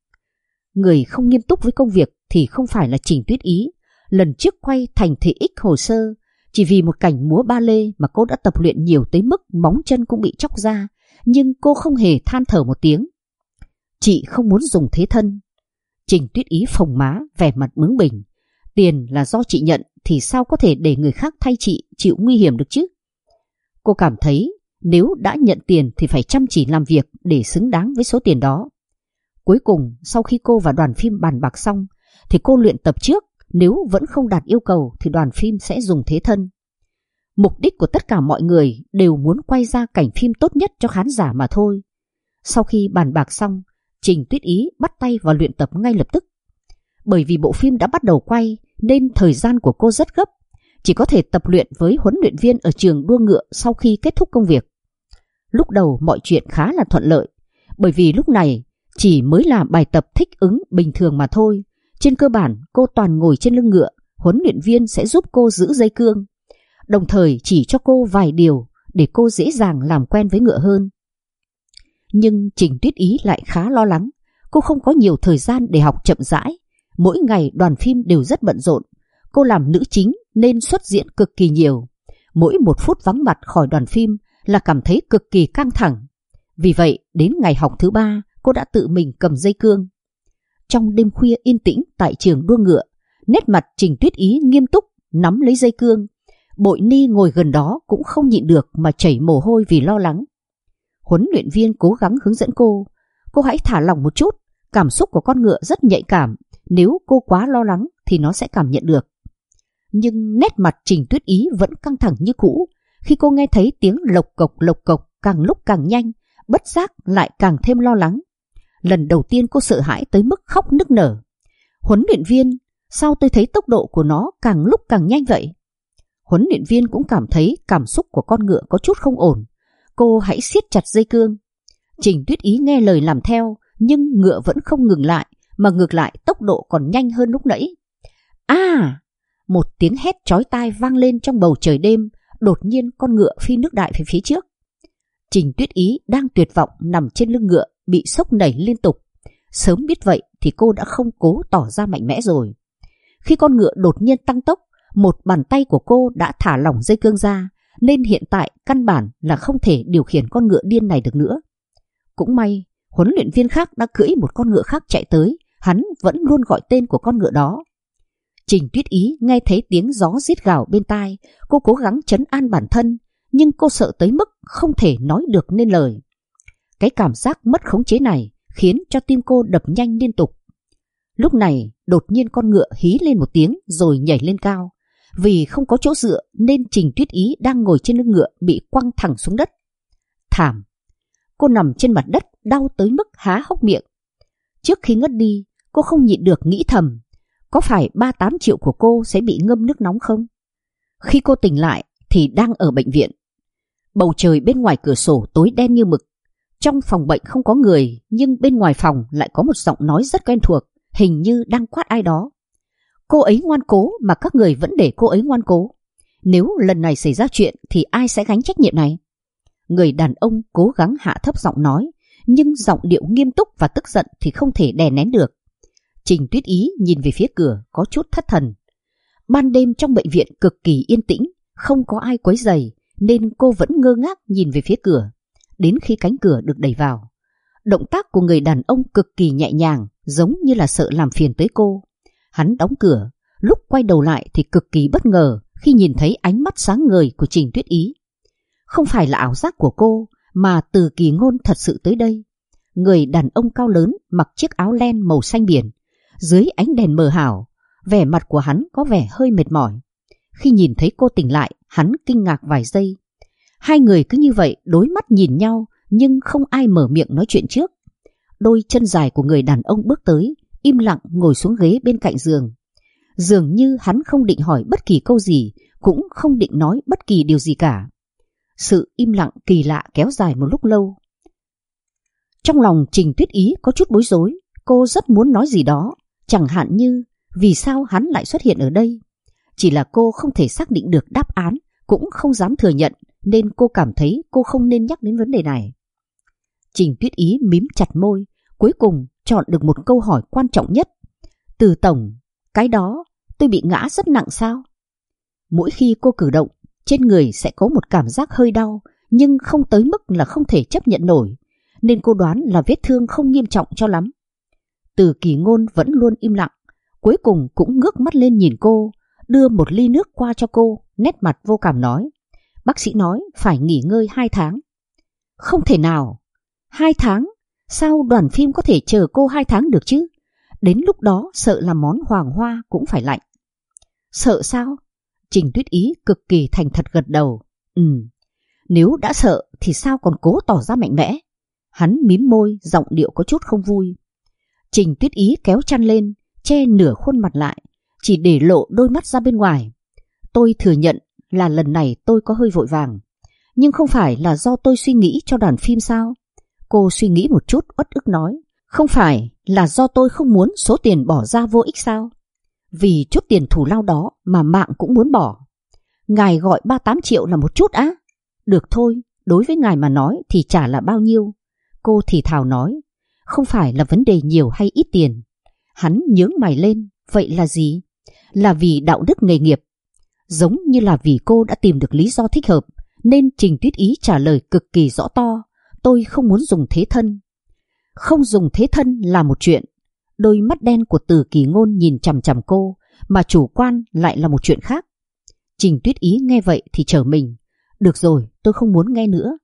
Người không nghiêm túc với công việc thì không phải là Trình Tuyết Ý. Lần trước quay Thành Thị X hồ sơ, chỉ vì một cảnh múa ba lê mà cô đã tập luyện nhiều tới mức móng chân cũng bị chóc ra, nhưng cô không hề than thở một tiếng. "Chị không muốn dùng thế thân." Trình Tuyết Ý phồng má, vẻ mặt bướng bỉnh. Tiền là do chị nhận thì sao có thể để người khác thay chị chịu nguy hiểm được chứ? Cô cảm thấy nếu đã nhận tiền thì phải chăm chỉ làm việc để xứng đáng với số tiền đó. Cuối cùng, sau khi cô và đoàn phim bàn bạc xong thì cô luyện tập trước, nếu vẫn không đạt yêu cầu thì đoàn phim sẽ dùng thế thân. Mục đích của tất cả mọi người đều muốn quay ra cảnh phim tốt nhất cho khán giả mà thôi. Sau khi bàn bạc xong, Trình Tuyết Ý bắt tay vào luyện tập ngay lập tức. Bởi vì bộ phim đã bắt đầu quay nên thời gian của cô rất gấp, chỉ có thể tập luyện với huấn luyện viên ở trường đua ngựa sau khi kết thúc công việc. Lúc đầu mọi chuyện khá là thuận lợi, bởi vì lúc này chỉ mới là bài tập thích ứng bình thường mà thôi. Trên cơ bản cô toàn ngồi trên lưng ngựa, huấn luyện viên sẽ giúp cô giữ dây cương, đồng thời chỉ cho cô vài điều để cô dễ dàng làm quen với ngựa hơn. Nhưng Trình Tuyết Ý lại khá lo lắng, cô không có nhiều thời gian để học chậm rãi. Mỗi ngày đoàn phim đều rất bận rộn, cô làm nữ chính nên xuất diễn cực kỳ nhiều. Mỗi 1 phút vắng mặt khỏi đoàn phim là cảm thấy cực kỳ căng thẳng. Vì vậy đến ngày học thứ 3, cô đã tự mình cầm dây cương. Trong đêm khuya yên tĩnh tại trường đua ngựa, nét mặt Trình Tuyết Ý nghiêm túc nắm lấy dây cương. Bội Ni ngồi gần đó cũng không nhịn được mà chảy mồ hôi vì lo lắng. Huấn luyện viên cố gắng hướng dẫn cô hãy thả lỏng một chút, cảm xúc của con ngựa rất nhạy cảm, nếu cô quá lo lắng thì nó sẽ cảm nhận được. Nhưng nét mặt Trình Tuyết Ý vẫn căng thẳng như cũ, khi cô nghe thấy tiếng lộc cộc càng lúc càng nhanh, bất giác lại càng thêm lo lắng. Lần đầu tiên cô sợ hãi tới mức khóc nức nở. "Huấn luyện viên, sao tôi thấy tốc độ của nó càng lúc càng nhanh vậy?" Huấn luyện viên cũng cảm thấy cảm xúc của con ngựa có chút không ổn. "Cô hãy siết chặt dây cương." Trình Tuyết Ý nghe lời làm theo, nhưng ngựa vẫn không ngừng lại, mà ngược lại tốc độ còn nhanh hơn lúc nãy. À! Một tiếng hét chói tai vang lên trong bầu trời đêm, đột nhiên con ngựa phi nước đại về phía trước. Trình Tuyết Ý đang tuyệt vọng nằm trên lưng ngựa, bị sốc nảy liên tục. Sớm biết vậy thì cô đã không cố tỏ ra mạnh mẽ rồi. Khi con ngựa đột nhiên tăng tốc, một bàn tay của cô đã thả lỏng dây cương ra, nên hiện tại căn bản là không thể điều khiển con ngựa điên này được nữa. Cũng may, huấn luyện viên khác đã cưỡi một con ngựa khác chạy tới, hắn vẫn luôn gọi tên của con ngựa đó. Trình Tuyết Ý nghe thấy tiếng gió rít gào bên tai, cô cố gắng trấn an bản thân, nhưng cô sợ tới mức không thể nói được nên lời. Cái cảm giác mất khống chế này khiến cho tim cô đập nhanh liên tục. Lúc này, đột nhiên con ngựa hí lên một tiếng rồi nhảy lên cao. Vì không có chỗ dựa nên Trình Tuyết Ý đang ngồi trên lưng ngựa bị quăng thẳng xuống đất. Thảm! Cô nằm trên mặt đất đau tới mức há hốc miệng. Trước khi ngất đi, cô không nhịn được nghĩ thầm, có phải 38 triệu của cô sẽ bị ngâm nước nóng không? Khi cô tỉnh lại thì đang ở bệnh viện. Bầu trời bên ngoài cửa sổ tối đen như mực. Trong phòng bệnh không có người, nhưng bên ngoài phòng lại có một giọng nói rất quen thuộc, hình như đang quát ai đó. Cô ấy ngoan cố mà các người vẫn để cô ấy ngoan cố. Nếu lần này xảy ra chuyện thì ai sẽ gánh trách nhiệm này? Người đàn ông cố gắng hạ thấp giọng nói, nhưng giọng điệu nghiêm túc và tức giận thì không thể đè nén được. Trình Tuyết Ý nhìn về phía cửa có chút thất thần. Ban đêm trong bệnh viện cực kỳ yên tĩnh, không có ai quấy rầy, nên cô vẫn ngơ ngác nhìn về phía cửa. Đến khi cánh cửa được đẩy vào, động tác của người đàn ông cực kỳ nhẹ nhàng, giống như là sợ làm phiền tới cô. Hắn đóng cửa, lúc quay đầu lại thì cực kỳ bất ngờ khi nhìn thấy ánh mắt sáng ngời của Trình Tuyết Ý. Không phải là ảo giác của cô, mà Từ Kỳ Ngôn thật sự tới đây. Người đàn ông cao lớn mặc chiếc áo len màu xanh biển, dưới ánh đèn mờ ảo, vẻ mặt của hắn có vẻ hơi mệt mỏi. Khi nhìn thấy cô tỉnh lại, hắn kinh ngạc vài giây. Hai người cứ như vậy đối mắt nhìn nhau, nhưng không ai mở miệng nói chuyện trước. Đôi chân dài của người đàn ông bước tới, im lặng ngồi xuống ghế bên cạnh giường. Dường như hắn không định hỏi bất kỳ câu gì, cũng không định nói bất kỳ điều gì cả. Sự im lặng kỳ lạ kéo dài một lúc lâu. Trong lòng Trình Tuyết Ý có chút bối rối, cô rất muốn nói gì đó, chẳng hạn như vì sao hắn lại xuất hiện ở đây. Chỉ là cô không thể xác định được đáp án, cũng không dám thừa nhận, nên cô cảm thấy cô không nên nhắc đến vấn đề này. Trình Tuyết Ý mím chặt môi, cuối cùng chọn được một câu hỏi quan trọng nhất. Từ tổng, cái đó tôi bị ngã rất nặng sao? Mỗi khi cô cử động, trên người sẽ có một cảm giác hơi đau, nhưng không tới mức là không thể chấp nhận nổi, nên cô đoán là vết thương không nghiêm trọng cho lắm. Từ Kỳ Ngôn vẫn luôn im lặng, cuối cùng cũng ngước mắt lên nhìn cô, đưa một ly nước qua cho cô, nét mặt vô cảm nói. Bác sĩ nói phải nghỉ ngơi 2 tháng. Không thể nào. 2 tháng? Sao đoàn phim có thể chờ cô 2 tháng được chứ? Đến lúc đó sợ là món hoàng hoa cũng phải lạnh. Sợ sao? Trình Tuyết Ý cực kỳ thành thật gật đầu. Nếu đã sợ thì sao còn cố tỏ ra mạnh mẽ? Hắn mím môi, giọng điệu có chút không vui. Trình Tuyết Ý kéo chăn lên, che nửa khuôn mặt lại, chỉ để lộ đôi mắt ra bên ngoài. Tôi thừa nhận là lần này tôi có hơi vội vàng, nhưng không phải là do tôi suy nghĩ cho đoàn phim sao? Cô suy nghĩ một chút uất ức nói. Không phải là do tôi không muốn số tiền bỏ ra vô ích sao? Vì chút tiền thù lao đó mà mạng cũng muốn bỏ. Ngài gọi 38 triệu là một chút á? Được thôi, đối với ngài mà nói thì chả là bao nhiêu. Cô thì thào nói. Không phải là vấn đề nhiều hay ít tiền. Hắn nhướng mày lên. Vậy là gì? Là vì đạo đức nghề nghiệp. Giống như là vì cô đã tìm được lý do thích hợp, nên Trình Tuyết Ý trả lời cực kỳ rõ to. Tôi không muốn dùng thế thân. Không dùng thế thân là một chuyện. Đôi mắt đen của Từ Kỳ Ngôn nhìn chằm chằm cô, mà chủ quan lại là một chuyện khác. Trình Tuyết Ý nghe vậy thì trở mình. Được rồi, tôi không muốn nghe nữa.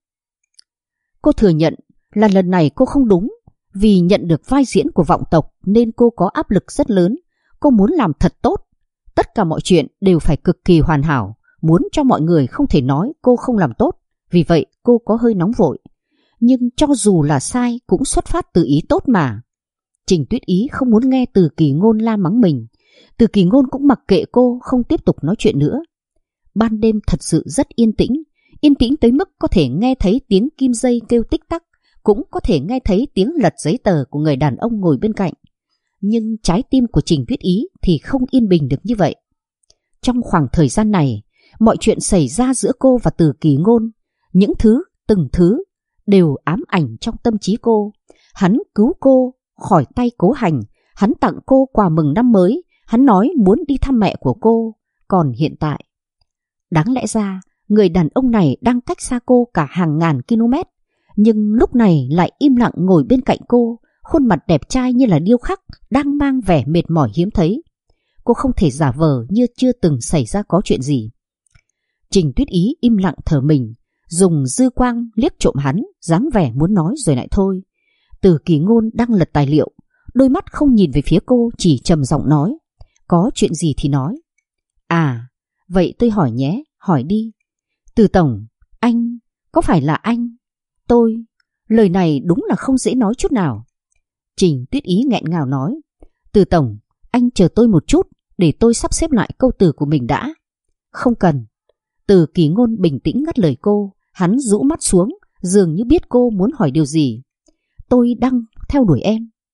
Cô thừa nhận là lần này cô không đúng. Vì nhận được vai diễn của vọng tộc nên cô có áp lực rất lớn. Cô muốn làm thật tốt. Tất cả mọi chuyện đều phải cực kỳ hoàn hảo, muốn cho mọi người không thể nói cô không làm tốt. Vì vậy cô có hơi nóng vội. Nhưng cho dù là sai cũng xuất phát từ ý tốt mà. Trình Tuyết Ý không muốn nghe Từ Kỳ Ngôn la mắng mình. Từ Kỳ Ngôn cũng mặc kệ cô, không tiếp tục nói chuyện nữa. Ban đêm thật sự rất yên tĩnh tới mức có thể nghe thấy tiếng kim dây kêu tích tắc, cũng có thể nghe thấy tiếng lật giấy tờ của người đàn ông ngồi bên cạnh. Nhưng trái tim của Trình Tuyết Ý thì không yên bình được như vậy. Trong khoảng thời gian này, mọi chuyện xảy ra giữa cô và Từ Kỳ Ngôn, những thứ, từng thứ đều ám ảnh trong tâm trí cô. Hắn cứu cô khỏi tay Cố Hành, hắn tặng cô quà mừng năm mới, hắn nói muốn đi thăm mẹ của cô. Còn hiện tại, đáng lẽ ra người đàn ông này đang cách xa cô cả hàng ngàn km, nhưng lúc này lại im lặng ngồi bên cạnh cô, khuôn mặt đẹp trai như là điêu khắc, đang mang vẻ mệt mỏi hiếm thấy. Cô không thể giả vờ như chưa từng xảy ra có chuyện gì. Trình Tuyết Ý im lặng thở mình, dùng dư quang liếc trộm hắn, dáng vẻ muốn nói rồi lại thôi. Từ Kỳ Ngôn đang lật tài liệu, đôi mắt không nhìn về phía cô, chỉ trầm giọng nói. Có chuyện gì thì nói. À, vậy tôi hỏi nhé, hỏi đi. Từ tổng, anh, có phải là anh? Tôi, lời này đúng là không dễ nói chút nào. Trình Tuyết Ý nghẹn ngào nói. Từ tổng, anh chờ tôi một chút, để tôi sắp xếp lại câu từ của mình đã. Không cần. Từ Kỳ Ngôn bình tĩnh ngắt lời cô, hắn rũ mắt xuống, dường như biết cô muốn hỏi điều gì. Tôi đang theo đuổi em.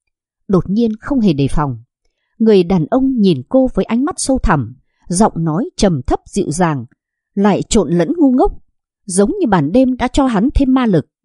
đột nhiên không hề đề phòng. Người đàn ông nhìn cô với ánh mắt sâu thẳm, giọng nói trầm thấp dịu dàng, lại trộn lẫn ngu ngốc, giống như màn đêm đã cho hắn thêm ma lực.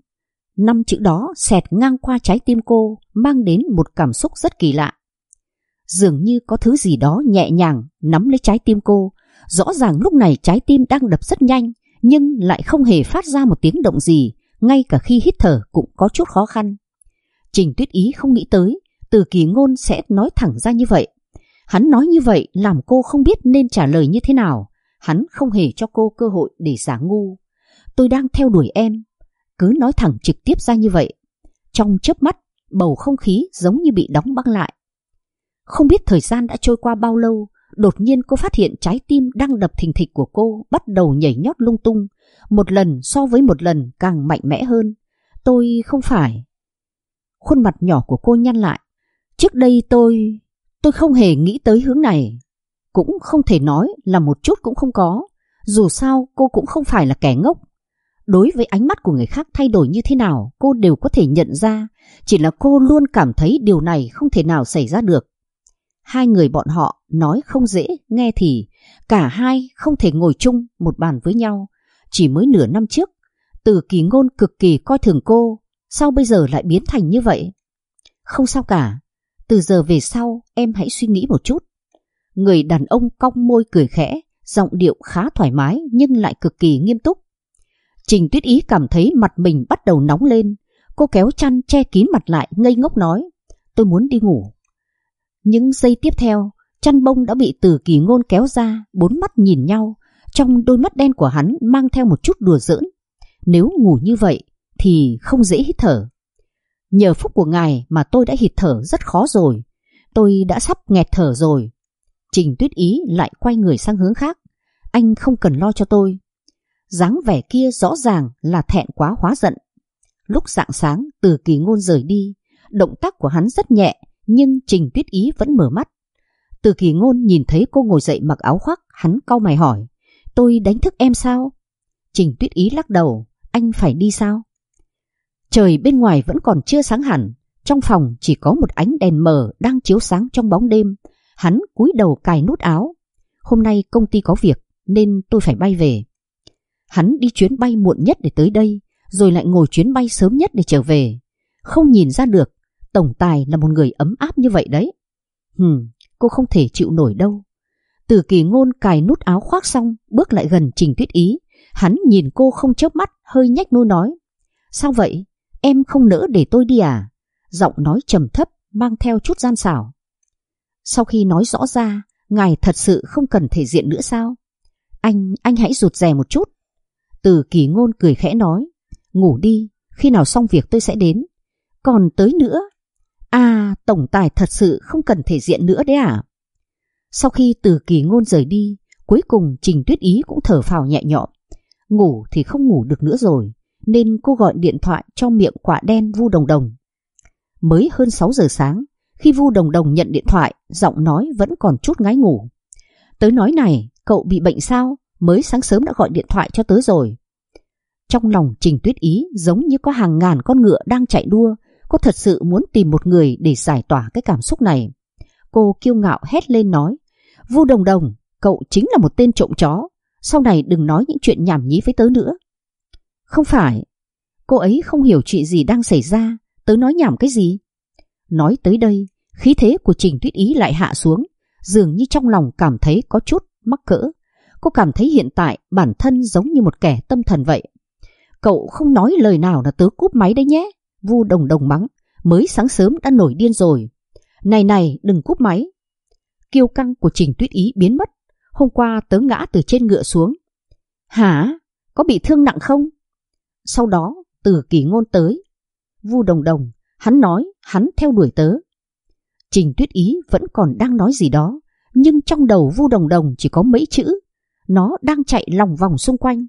5 chữ đó xẹt ngang qua trái tim cô, mang đến một cảm xúc rất kỳ lạ. Dường như có thứ gì đó nhẹ nhàng nắm lấy trái tim cô. Rõ ràng lúc này trái tim đang đập rất nhanh, nhưng lại không hề phát ra một tiếng động gì, ngay cả khi hít thở cũng có chút khó khăn. Trình Tuyết Ý không nghĩ tới Từ Kỳ Ngôn sẽ nói thẳng ra như vậy. Hắn nói như vậy làm cô không biết nên trả lời như thế nào. Hắn không hề cho cô cơ hội để giả ngu. Tôi đang theo đuổi em. Cứ nói thẳng trực tiếp ra như vậy. Trong chớp mắt, bầu không khí giống như bị đóng băng lại. Không biết thời gian đã trôi qua bao lâu, đột nhiên cô phát hiện trái tim đang đập thình thịch của cô bắt đầu nhảy nhót lung tung, một lần so với một lần càng mạnh mẽ hơn. Tôi không phải. Khuôn mặt nhỏ của cô nhăn lại. Trước đây tôi không hề nghĩ tới hướng này. Cũng không thể nói là một chút cũng không có. Dù sao cô cũng không phải là kẻ ngốc. Đối với ánh mắt của người khác thay đổi như thế nào cô đều có thể nhận ra. Chỉ là cô luôn cảm thấy điều này không thể nào xảy ra được. Hai người bọn họ nói không dễ, nghe thì cả hai không thể ngồi chung một bàn với nhau. Chỉ mới nửa năm trước, Từ Kỳ Ngôn cực kỳ coi thường cô. Sao bây giờ lại biến thành như vậy? Không sao cả. Từ giờ về sau em hãy suy nghĩ một chút. Người đàn ông cong môi cười khẽ, giọng điệu khá thoải mái nhưng lại cực kỳ nghiêm túc. Trình Tuyết Ý cảm thấy mặt mình bắt đầu nóng lên. Cô kéo chăn che kín mặt lại, ngây ngốc nói: tôi muốn đi ngủ. Những giây tiếp theo, chăn bông đã bị Từ Kỳ Ngôn kéo ra. Bốn mắt nhìn nhau, trong đôi mắt đen của hắn mang theo một chút đùa giỡn. Nếu ngủ như vậy thì không dễ hít thở. Nhờ phúc của ngài mà tôi đã hít thở rất khó rồi. Tôi đã sắp nghẹt thở rồi. Trình Tuyết Ý lại quay người sang hướng khác. Anh không cần lo cho tôi. Dáng vẻ kia rõ ràng là thẹn quá hóa giận. Lúc rạng sáng Từ Kỳ Ngôn rời đi. Động tác của hắn rất nhẹ, nhưng Trình Tuyết Ý vẫn mở mắt. Từ Kỳ Ngôn nhìn thấy cô ngồi dậy mặc áo khoác, hắn cau mày hỏi: tôi đánh thức em sao? Trình Tuyết Ý lắc đầu: anh phải đi sao? Trời bên ngoài vẫn còn chưa sáng hẳn. Trong phòng chỉ có một ánh đèn mờ đang chiếu sáng trong bóng đêm. Hắn cúi đầu cài nút áo. Hôm nay công ty có việc nên tôi phải bay về. Hắn đi chuyến bay muộn nhất để tới đây, rồi lại ngồi chuyến bay sớm nhất để trở về. Không nhìn ra được tổng tài là một người ấm áp như vậy đấy. Cô không thể chịu nổi đâu. Từ Kỳ Ngôn cài nút áo khoác xong, bước lại gần Trình Tuyết Ý. Hắn nhìn cô không chớp mắt, hơi nhếch môi nói: sao vậy? Em không nỡ để tôi đi à? Giọng nói trầm thấp, mang theo chút gian xảo. Sau khi nói rõ ra, ngài thật sự không cần thể diện nữa sao? Anh hãy rụt rè một chút. Từ Kỳ Ngôn cười khẽ nói: ngủ đi, khi nào xong việc tôi sẽ đến. Còn tới nữa. À, tổng tài thật sự không cần thể diện nữa đấy à? Sau khi Từ Kỳ Ngôn rời đi, cuối cùng Trình Tuyết Ý cũng thở phào nhẹ nhõm. Ngủ thì không ngủ được nữa rồi, nên cô gọi điện thoại cho miệng quả đen Vu Đồng Đồng. Mới hơn 6 giờ sáng, khi Vu Đồng Đồng nhận điện thoại, giọng nói vẫn còn chút ngái ngủ. Tớ nói này, cậu bị bệnh sao? Mới sáng sớm đã gọi điện thoại cho tớ rồi. Trong lòng Trình Tuyết Ý giống như có hàng ngàn con ngựa đang chạy đua. Cô thật sự muốn tìm một người để giải tỏa cái cảm xúc này. Cô kiêu ngạo hét lên nói: Vu Đồng Đồng, cậu chính là một tên trộm chó. Sau này đừng nói những chuyện nhảm nhí với tớ nữa. Không phải. Cô ấy không hiểu chuyện gì đang xảy ra. Tớ nói nhảm cái gì? Nói tới đây, khí thế của Trình Tuyết Ý lại hạ xuống. Dường như trong lòng cảm thấy có chút mắc cỡ. Cô cảm thấy hiện tại bản thân giống như một kẻ tâm thần vậy. Cậu không nói lời nào là tớ cúp máy đấy nhé. Vu Đồng Đồng mắng. Mới sáng sớm đã nổi điên rồi. Này đừng cúp máy. Kiêu căng của Trình Tuyết Ý biến mất. Hôm qua tớ ngã từ trên ngựa xuống. Hả? Có bị thương nặng không? Sau đó Từ Kỳ Ngôn tới. Vu Đồng Đồng, hắn nói hắn theo đuổi tớ. Trình Tuyết Ý vẫn còn đang nói gì đó, nhưng trong đầu Vu Đồng Đồng chỉ có mấy chữ. Nó đang chạy lòng vòng xung quanh.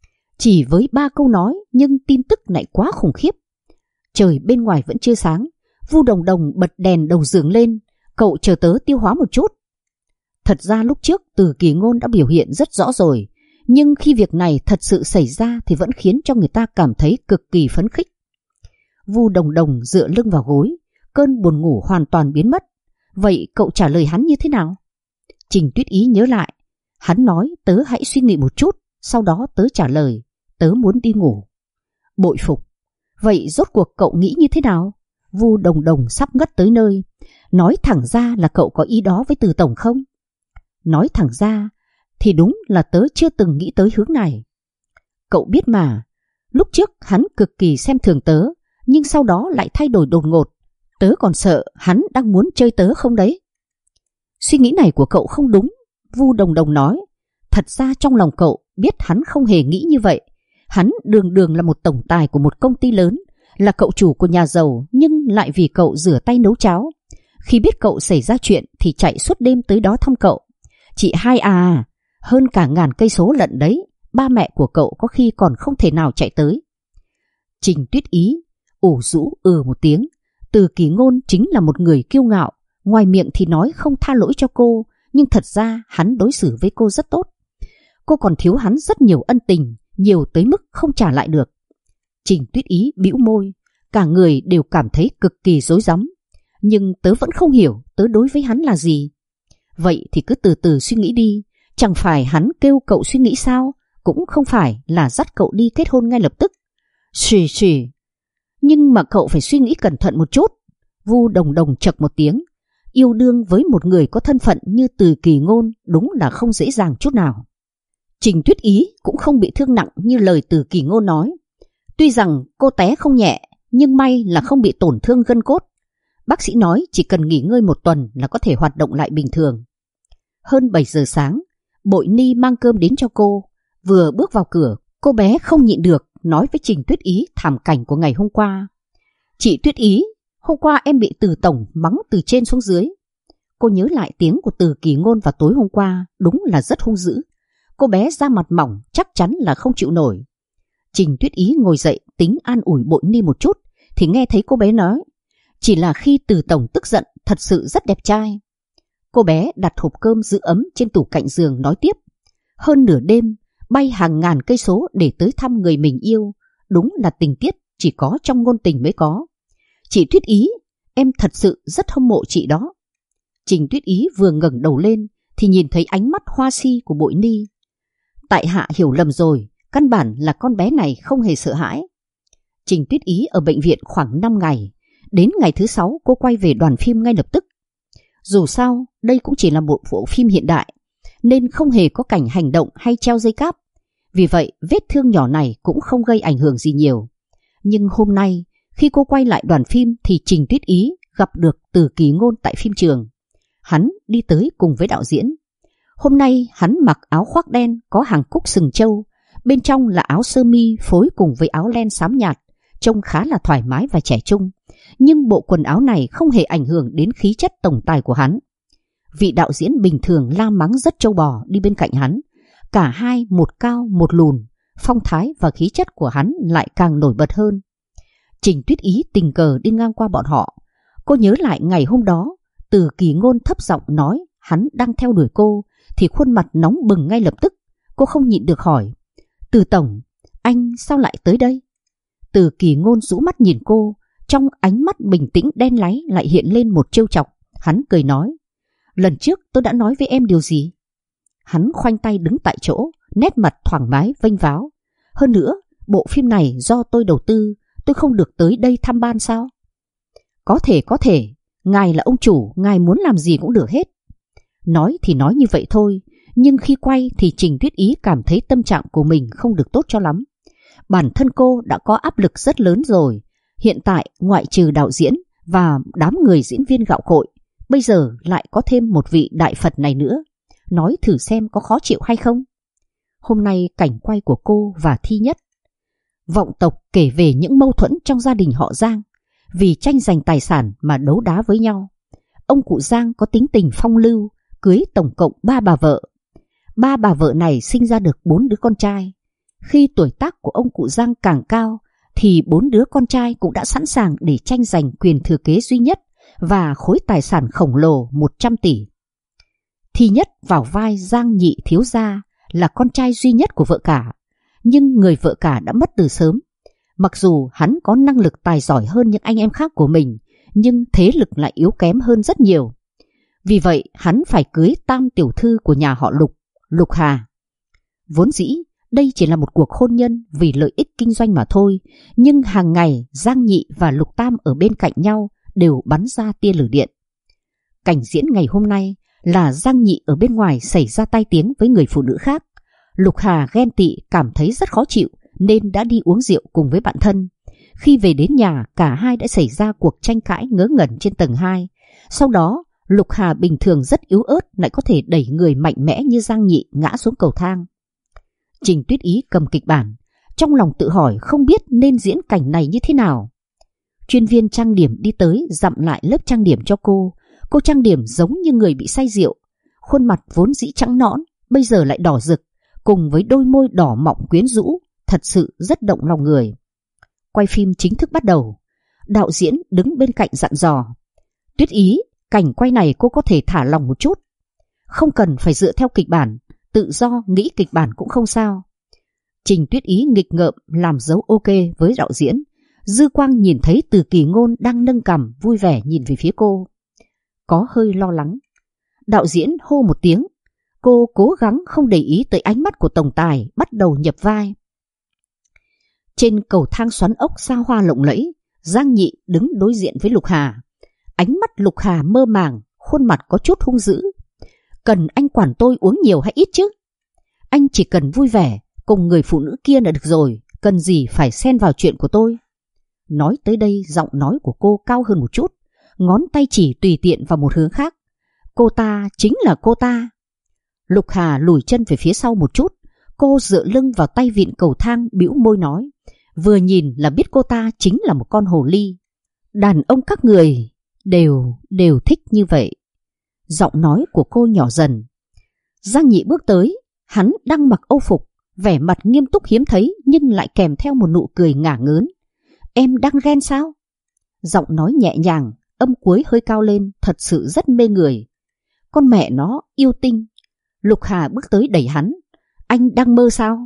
Chỉ với 3 câu nói nhưng tin tức lại quá khủng khiếp. Trời bên ngoài vẫn chưa sáng. Vu Đồng Đồng bật đèn đầu giường lên. Cậu chờ tớ tiêu hóa một chút. Thật ra lúc trước Từ Kỳ Ngôn đã biểu hiện rất rõ rồi, nhưng khi việc này thật sự xảy ra thì vẫn khiến cho người ta cảm thấy cực kỳ phấn khích. Vu Đồng Đồng dựa lưng vào gối, cơn buồn ngủ hoàn toàn biến mất. Vậy cậu trả lời hắn như thế nào? Trình Tuyết Ý nhớ lại. Hắn nói tớ hãy suy nghĩ một chút, sau đó tớ trả lời tớ muốn đi ngủ. Bội phục. Vậy rốt cuộc cậu nghĩ như thế nào? Vu Đồng Đồng sắp ngất tới nơi. Nói thẳng ra là cậu có ý đó với Từ tổng không? Nói thẳng ra thì đúng là tớ chưa từng nghĩ tới hướng này. Cậu biết mà, lúc trước hắn cực kỳ xem thường tớ, nhưng sau đó lại thay đổi đột ngột. Tớ còn sợ hắn đang muốn chơi tớ không đấy. Suy nghĩ này của cậu không đúng, Vu Đồng Đồng nói. Thật ra trong lòng cậu biết hắn không hề nghĩ như vậy. Hắn đường đường là một tổng tài của một công ty lớn, là cậu chủ của nhà giàu, nhưng lại vì cậu rửa tay nấu cháo. Khi biết cậu xảy ra chuyện thì chạy suốt đêm tới đó thăm cậu. Chị hai à, hơn cả ngàn cây số lận đấy, ba mẹ của cậu có khi còn không thể nào chạy tới. Trình Tuyết Ý ủ rũ một tiếng. Từ Kỳ Ngôn chính là một người kiêu ngạo, ngoài miệng thì nói không tha lỗi cho cô, nhưng thật ra hắn đối xử với cô rất tốt. Cô còn thiếu hắn rất nhiều ân tình, nhiều tới mức không trả lại được. Trình Tuyết Ý bĩu môi, cả người đều cảm thấy cực kỳ rối rắm. Nhưng tớ vẫn không hiểu tớ đối với hắn là gì. Vậy thì cứ từ từ suy nghĩ đi. Chẳng phải hắn kêu cậu suy nghĩ sao? Cũng không phải là dắt cậu đi kết hôn ngay lập tức. Xì. Nhưng mà cậu phải suy nghĩ cẩn thận một chút. Vu Đồng Đồng chậc một tiếng. Yêu đương với một người có thân phận như Từ Kỳ Ngôn đúng là không dễ dàng chút nào. Trình Tuyết Ý cũng không bị thương nặng như lời Từ Kỳ Ngôn nói. Tuy rằng cô té không nhẹ, nhưng may là không bị tổn thương gân cốt. Bác sĩ nói chỉ cần nghỉ ngơi một tuần là có thể hoạt động lại bình thường. Hơn 7 giờ sáng, Bội Ni mang cơm đến cho cô. Vừa bước vào cửa, cô bé không nhịn được nói với Trình Tuyết Ý thảm cảnh của ngày hôm qua. Chị Tuyết Ý, hôm qua em bị Từ tổng mắng từ trên xuống dưới. Cô nhớ lại tiếng của Từ Kỳ Ngôn vào tối hôm qua, đúng là rất hung dữ. Cô bé da mặt mỏng chắc chắn là không chịu nổi. Trình Tuyết Ý ngồi dậy tính an ủi Bội Ni một chút thì nghe thấy cô bé nói, chỉ là khi Từ tổng tức giận thật sự rất đẹp trai. Cô bé đặt hộp cơm giữ ấm trên tủ cạnh giường nói tiếp, hơn nửa đêm bay hàng ngàn cây số để tới thăm người mình yêu, đúng là tình tiết chỉ có trong ngôn tình mới có. Chị Tuyết Ý, em thật sự rất hâm mộ chị đó. Trình Tuyết Ý vừa ngẩng đầu lên thì nhìn thấy ánh mắt hoa si của Bội Ni. Tại hạ hiểu lầm rồi, căn bản là con bé này không hề sợ hãi. Trình Tuyết Ý ở bệnh viện khoảng 5 ngày, đến ngày thứ 6 cô quay về đoàn phim ngay lập tức. Dù sao, đây cũng chỉ là một bộ phim hiện đại, nên không hề có cảnh hành động hay treo dây cáp. Vì vậy, vết thương nhỏ này cũng không gây ảnh hưởng gì nhiều. Nhưng hôm nay, khi cô quay lại đoàn phim thì Trình Tuyết Ý gặp được Từ Kỳ Ngôn tại phim trường. Hắn đi tới cùng với đạo diễn. Hôm nay hắn mặc áo khoác đen có hàng cúc sừng trâu, bên trong là áo sơ mi phối cùng với áo len xám nhạt, trông khá là thoải mái và trẻ trung. Nhưng bộ quần áo này không hề ảnh hưởng đến khí chất tổng tài của hắn. Vị đạo diễn bình thường la mắng rất trâu bò đi bên cạnh hắn. Cả hai một cao một lùn, phong thái và khí chất của hắn lại càng nổi bật hơn. Trình Tuyết Ý tình cờ đi ngang qua bọn họ. Cô nhớ lại ngày hôm đó, Từ Kỳ Ngôn thấp giọng nói hắn đang theo đuổi cô, thì khuôn mặt nóng bừng ngay lập tức. Cô không nhịn được hỏi, Từ tổng, anh sao lại tới đây? Từ Kỳ Ngôn rũ mắt nhìn cô, trong ánh mắt bình tĩnh đen láy lại hiện lên một trêu chọc. Hắn cười nói, lần trước tôi đã nói với em điều gì? Hắn khoanh tay đứng tại chỗ, nét mặt thoải mái vênh váo. Hơn nữa, bộ phim này do tôi đầu tư, tôi không được tới đây thăm ban sao? Có thể, ngài là ông chủ, ngài muốn làm gì cũng được hết. Nói thì nói như vậy thôi, nhưng khi quay thì Trình Tuyết Ý cảm thấy tâm trạng của mình không được tốt cho lắm. Bản thân cô đã có áp lực rất lớn rồi. Hiện tại ngoại trừ đạo diễn và đám người diễn viên gạo cội, bây giờ lại có thêm một vị đại Phật này nữa. Nói thử xem có khó chịu hay không. Hôm nay cảnh quay của cô và Thi Nhất. Vọng tộc kể về những mâu thuẫn trong gia đình họ Giang, vì tranh giành tài sản mà đấu đá với nhau. Ông cụ Giang có tính tình phong lưu, cưới tổng cộng 3 bà vợ. 3 bà vợ này sinh ra được 4 đứa con trai. Khi tuổi tác của ông cụ Giang càng cao thì 4 đứa con trai cũng đã sẵn sàng để tranh giành quyền thừa kế duy nhất và khối tài sản khổng lồ 100 tỷ. Thi Nhất vào vai Giang nhị thiếu gia là con trai duy nhất của vợ cả, nhưng người vợ cả đã mất từ sớm. Mặc dù hắn có năng lực tài giỏi hơn những anh em khác của mình, nhưng thế lực lại yếu kém hơn rất nhiều. Vì vậy hắn phải cưới tam tiểu thư của nhà họ Lục, Lục Hà. Vốn dĩ đây chỉ là một cuộc hôn nhân vì lợi ích kinh doanh mà thôi, nhưng hàng ngày Giang Nhị và Lục Tam ở bên cạnh nhau đều bắn ra tia lửa điện. Cảnh diễn ngày hôm nay là Giang Nhị ở bên ngoài xảy ra tai tiếng với người phụ nữ khác. Lục Hà ghen tị, cảm thấy rất khó chịu nên đã đi uống rượu cùng với bạn thân. Khi về đến nhà, cả hai đã xảy ra cuộc tranh cãi ngớ ngẩn trên tầng 2. Sau đó Lục Hà bình thường rất yếu ớt lại có thể đẩy người mạnh mẽ như Giang Nhị ngã xuống cầu thang. Trình Tuyết Ý cầm kịch bản, trong lòng tự hỏi không biết nên diễn cảnh này như thế nào. Chuyên viên trang điểm đi tới dặm lại lớp trang điểm cho cô. Cô trang điểm giống như người bị say rượu. Khuôn mặt vốn dĩ trắng nõn, bây giờ lại đỏ rực, cùng với đôi môi đỏ mọng quyến rũ, thật sự rất động lòng người. Quay phim chính thức bắt đầu. Đạo diễn đứng bên cạnh dặn dò: Tuyết Ý, cảnh quay này cô có thể thả lòng một chút, không cần phải dựa theo kịch bản, tự do nghĩ kịch bản cũng không sao. Trình Tuyết Ý nghịch ngợm làm dấu ok với đạo diễn. Dư Quang nhìn thấy Từ Kỳ Ngôn đang nâng cằm vui vẻ nhìn về phía cô, có hơi lo lắng. Đạo diễn hô một tiếng, cô cố gắng không để ý tới ánh mắt của tổng tài, bắt đầu nhập vai. Trên cầu thang xoắn ốc xa hoa lộng lẫy, Giang Nhị đứng đối diện với Lục Hà. Ánh mắt Lục Hà mơ màng, khuôn mặt có chút hung dữ. Cần anh quản tôi uống nhiều hay ít chứ? Anh chỉ cần vui vẻ cùng người phụ nữ kia là được rồi, cần gì phải xen vào chuyện của tôi. Nói tới đây, giọng nói của cô cao hơn một chút, ngón tay chỉ tùy tiện vào một hướng khác. Cô ta chính là cô ta. Lục Hà lùi chân về phía sau một chút, cô dựa lưng vào tay vịn cầu thang, bĩu môi nói, vừa nhìn là biết cô ta chính là một con hồ ly. Đàn ông các người đều thích như vậy. Giọng nói của cô nhỏ dần. Giang Nhị bước tới, hắn đang mặc âu phục, vẻ mặt nghiêm túc hiếm thấy nhưng lại kèm theo một nụ cười ngả ngớn. Em đang ghen sao? Giọng nói nhẹ nhàng, âm cuối hơi cao lên, thật sự rất mê người. Con mẹ nó yêu tinh. Lục Hà bước tới đẩy hắn. Anh đang mơ sao?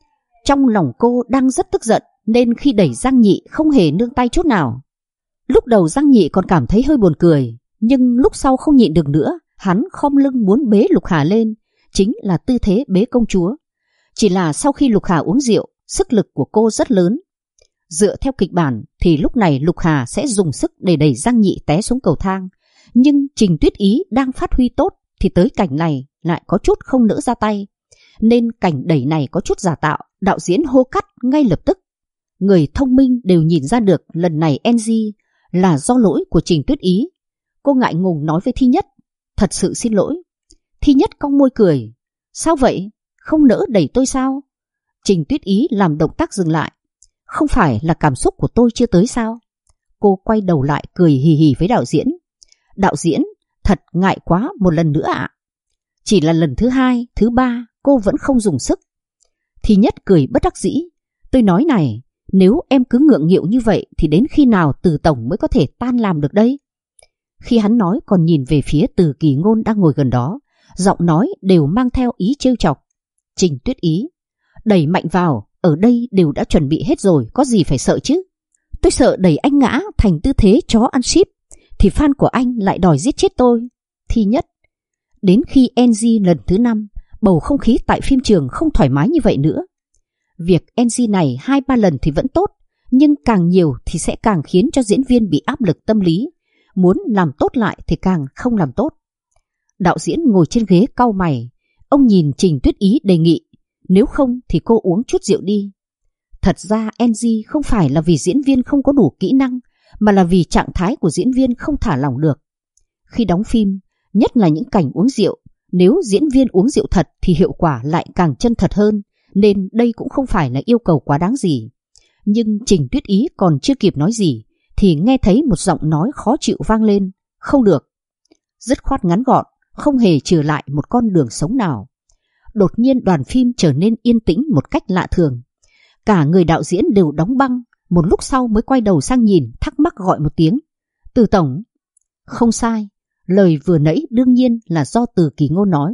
Trong lòng cô đang rất tức giận nên khi đẩy Giang Nhị không hề nương tay chút nào. Lúc đầu Giang Nhị còn cảm thấy hơi buồn cười, nhưng lúc sau không nhịn được nữa, hắn khom lưng muốn bế Lục Hà lên, chính là tư thế bế công chúa. Chỉ là sau khi Lục Hà uống rượu, sức lực của cô rất lớn. Dựa theo kịch bản thì lúc này Lục Hà sẽ dùng sức để đẩy Giang Nhị té xuống cầu thang. Nhưng Trình Tuyết Ý đang phát huy tốt thì tới cảnh này lại có chút không nỡ ra tay. Nên cảnh đẩy này có chút giả tạo, đạo diễn hô cắt ngay lập tức. Người thông minh đều nhìn ra được lần này NG là do lỗi của Trình Tuyết Ý. Cô ngại ngùng nói với Thi Nhất, thật sự xin lỗi. Thi Nhất cong môi cười, sao vậy? Không nỡ đẩy tôi sao? Trình Tuyết Ý làm động tác dừng lại. Không phải là cảm xúc của tôi chưa tới sao? Cô quay đầu lại cười hì hì với đạo diễn. Đạo diễn, thật ngại quá, một lần nữa ạ. Chỉ là lần thứ 2, thứ 3 cô vẫn không dùng sức. Thi Nhất cười bất đắc dĩ. Tôi nói này, nếu em cứ ngượng nghịu như vậy thì đến khi nào Từ tổng mới có thể tan làm được đây? Khi hắn nói còn nhìn về phía Từ Kỳ Ngôn đang ngồi gần đó, giọng nói đều mang theo ý trêu chọc. Trình Tuyết Ý, đẩy mạnh vào, ở đây đều đã chuẩn bị hết rồi, có gì phải sợ chứ? Tôi sợ đẩy anh ngã thành tư thế chó ăn ship thì fan của anh lại đòi giết chết tôi. Thi Nhất, đến khi NG lần thứ 5, bầu không khí tại phim trường không thoải mái như vậy nữa. Việc NG này 2-3 lần thì vẫn tốt, nhưng càng nhiều thì sẽ càng khiến cho diễn viên bị áp lực tâm lý. Muốn làm tốt lại thì càng không làm tốt. Đạo diễn ngồi trên ghế cau mày. Ông nhìn Trình Tuyết Ý đề nghị, nếu không thì cô uống chút rượu đi. Thật ra NG không phải là vì diễn viên không có đủ kỹ năng, mà là vì trạng thái của diễn viên không thả lỏng được. Khi đóng phim, nhất là những cảnh uống rượu, nếu diễn viên uống rượu thật thì hiệu quả lại càng chân thật hơn, nên đây cũng không phải là yêu cầu quá đáng gì. Nhưng Trình Tuyết Ý còn chưa kịp nói gì thì nghe thấy một giọng nói khó chịu vang lên. Không được. Dứt khoát ngắn gọn, không hề trừ lại một con đường sống nào. Đột nhiên đoàn phim trở nên yên tĩnh một cách lạ thường. Cả người đạo diễn đều đóng băng, một lúc sau mới quay đầu sang nhìn, thắc mắc gọi một tiếng. Từ tổng. Không sai, lời vừa nãy đương nhiên là do Từ Kỳ Ngôn nói.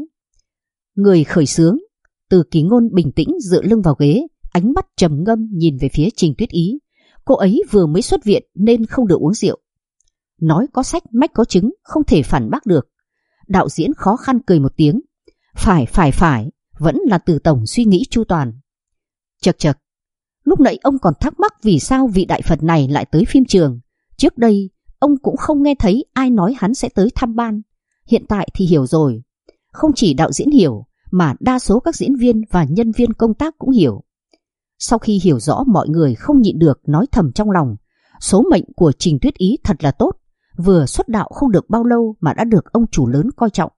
Người khởi xướng. Từ Kỳ Ngôn bình tĩnh dựa lưng vào ghế, ánh mắt trầm ngâm nhìn về phía Trình Tuyết Ý. Cô ấy vừa mới xuất viện nên không được uống rượu. Nói có sách mách có chứng, không thể phản bác được. Đạo diễn khó khăn cười một tiếng. Phải, vẫn là Từ tổng suy nghĩ chu toàn. Chậc, lúc nãy ông còn thắc mắc vì sao vị đại Phật này lại tới phim trường. Trước đây ông cũng không nghe thấy ai nói hắn sẽ tới thăm ban. Hiện tại thì hiểu rồi. Không chỉ đạo diễn hiểu, mà đa số các diễn viên và nhân viên công tác cũng hiểu. Sau khi hiểu rõ, mọi người không nhịn được nói thầm trong lòng, số mệnh của Trình Tuyết Ý thật là tốt, vừa xuất đạo không được bao lâu mà đã được ông chủ lớn coi trọng.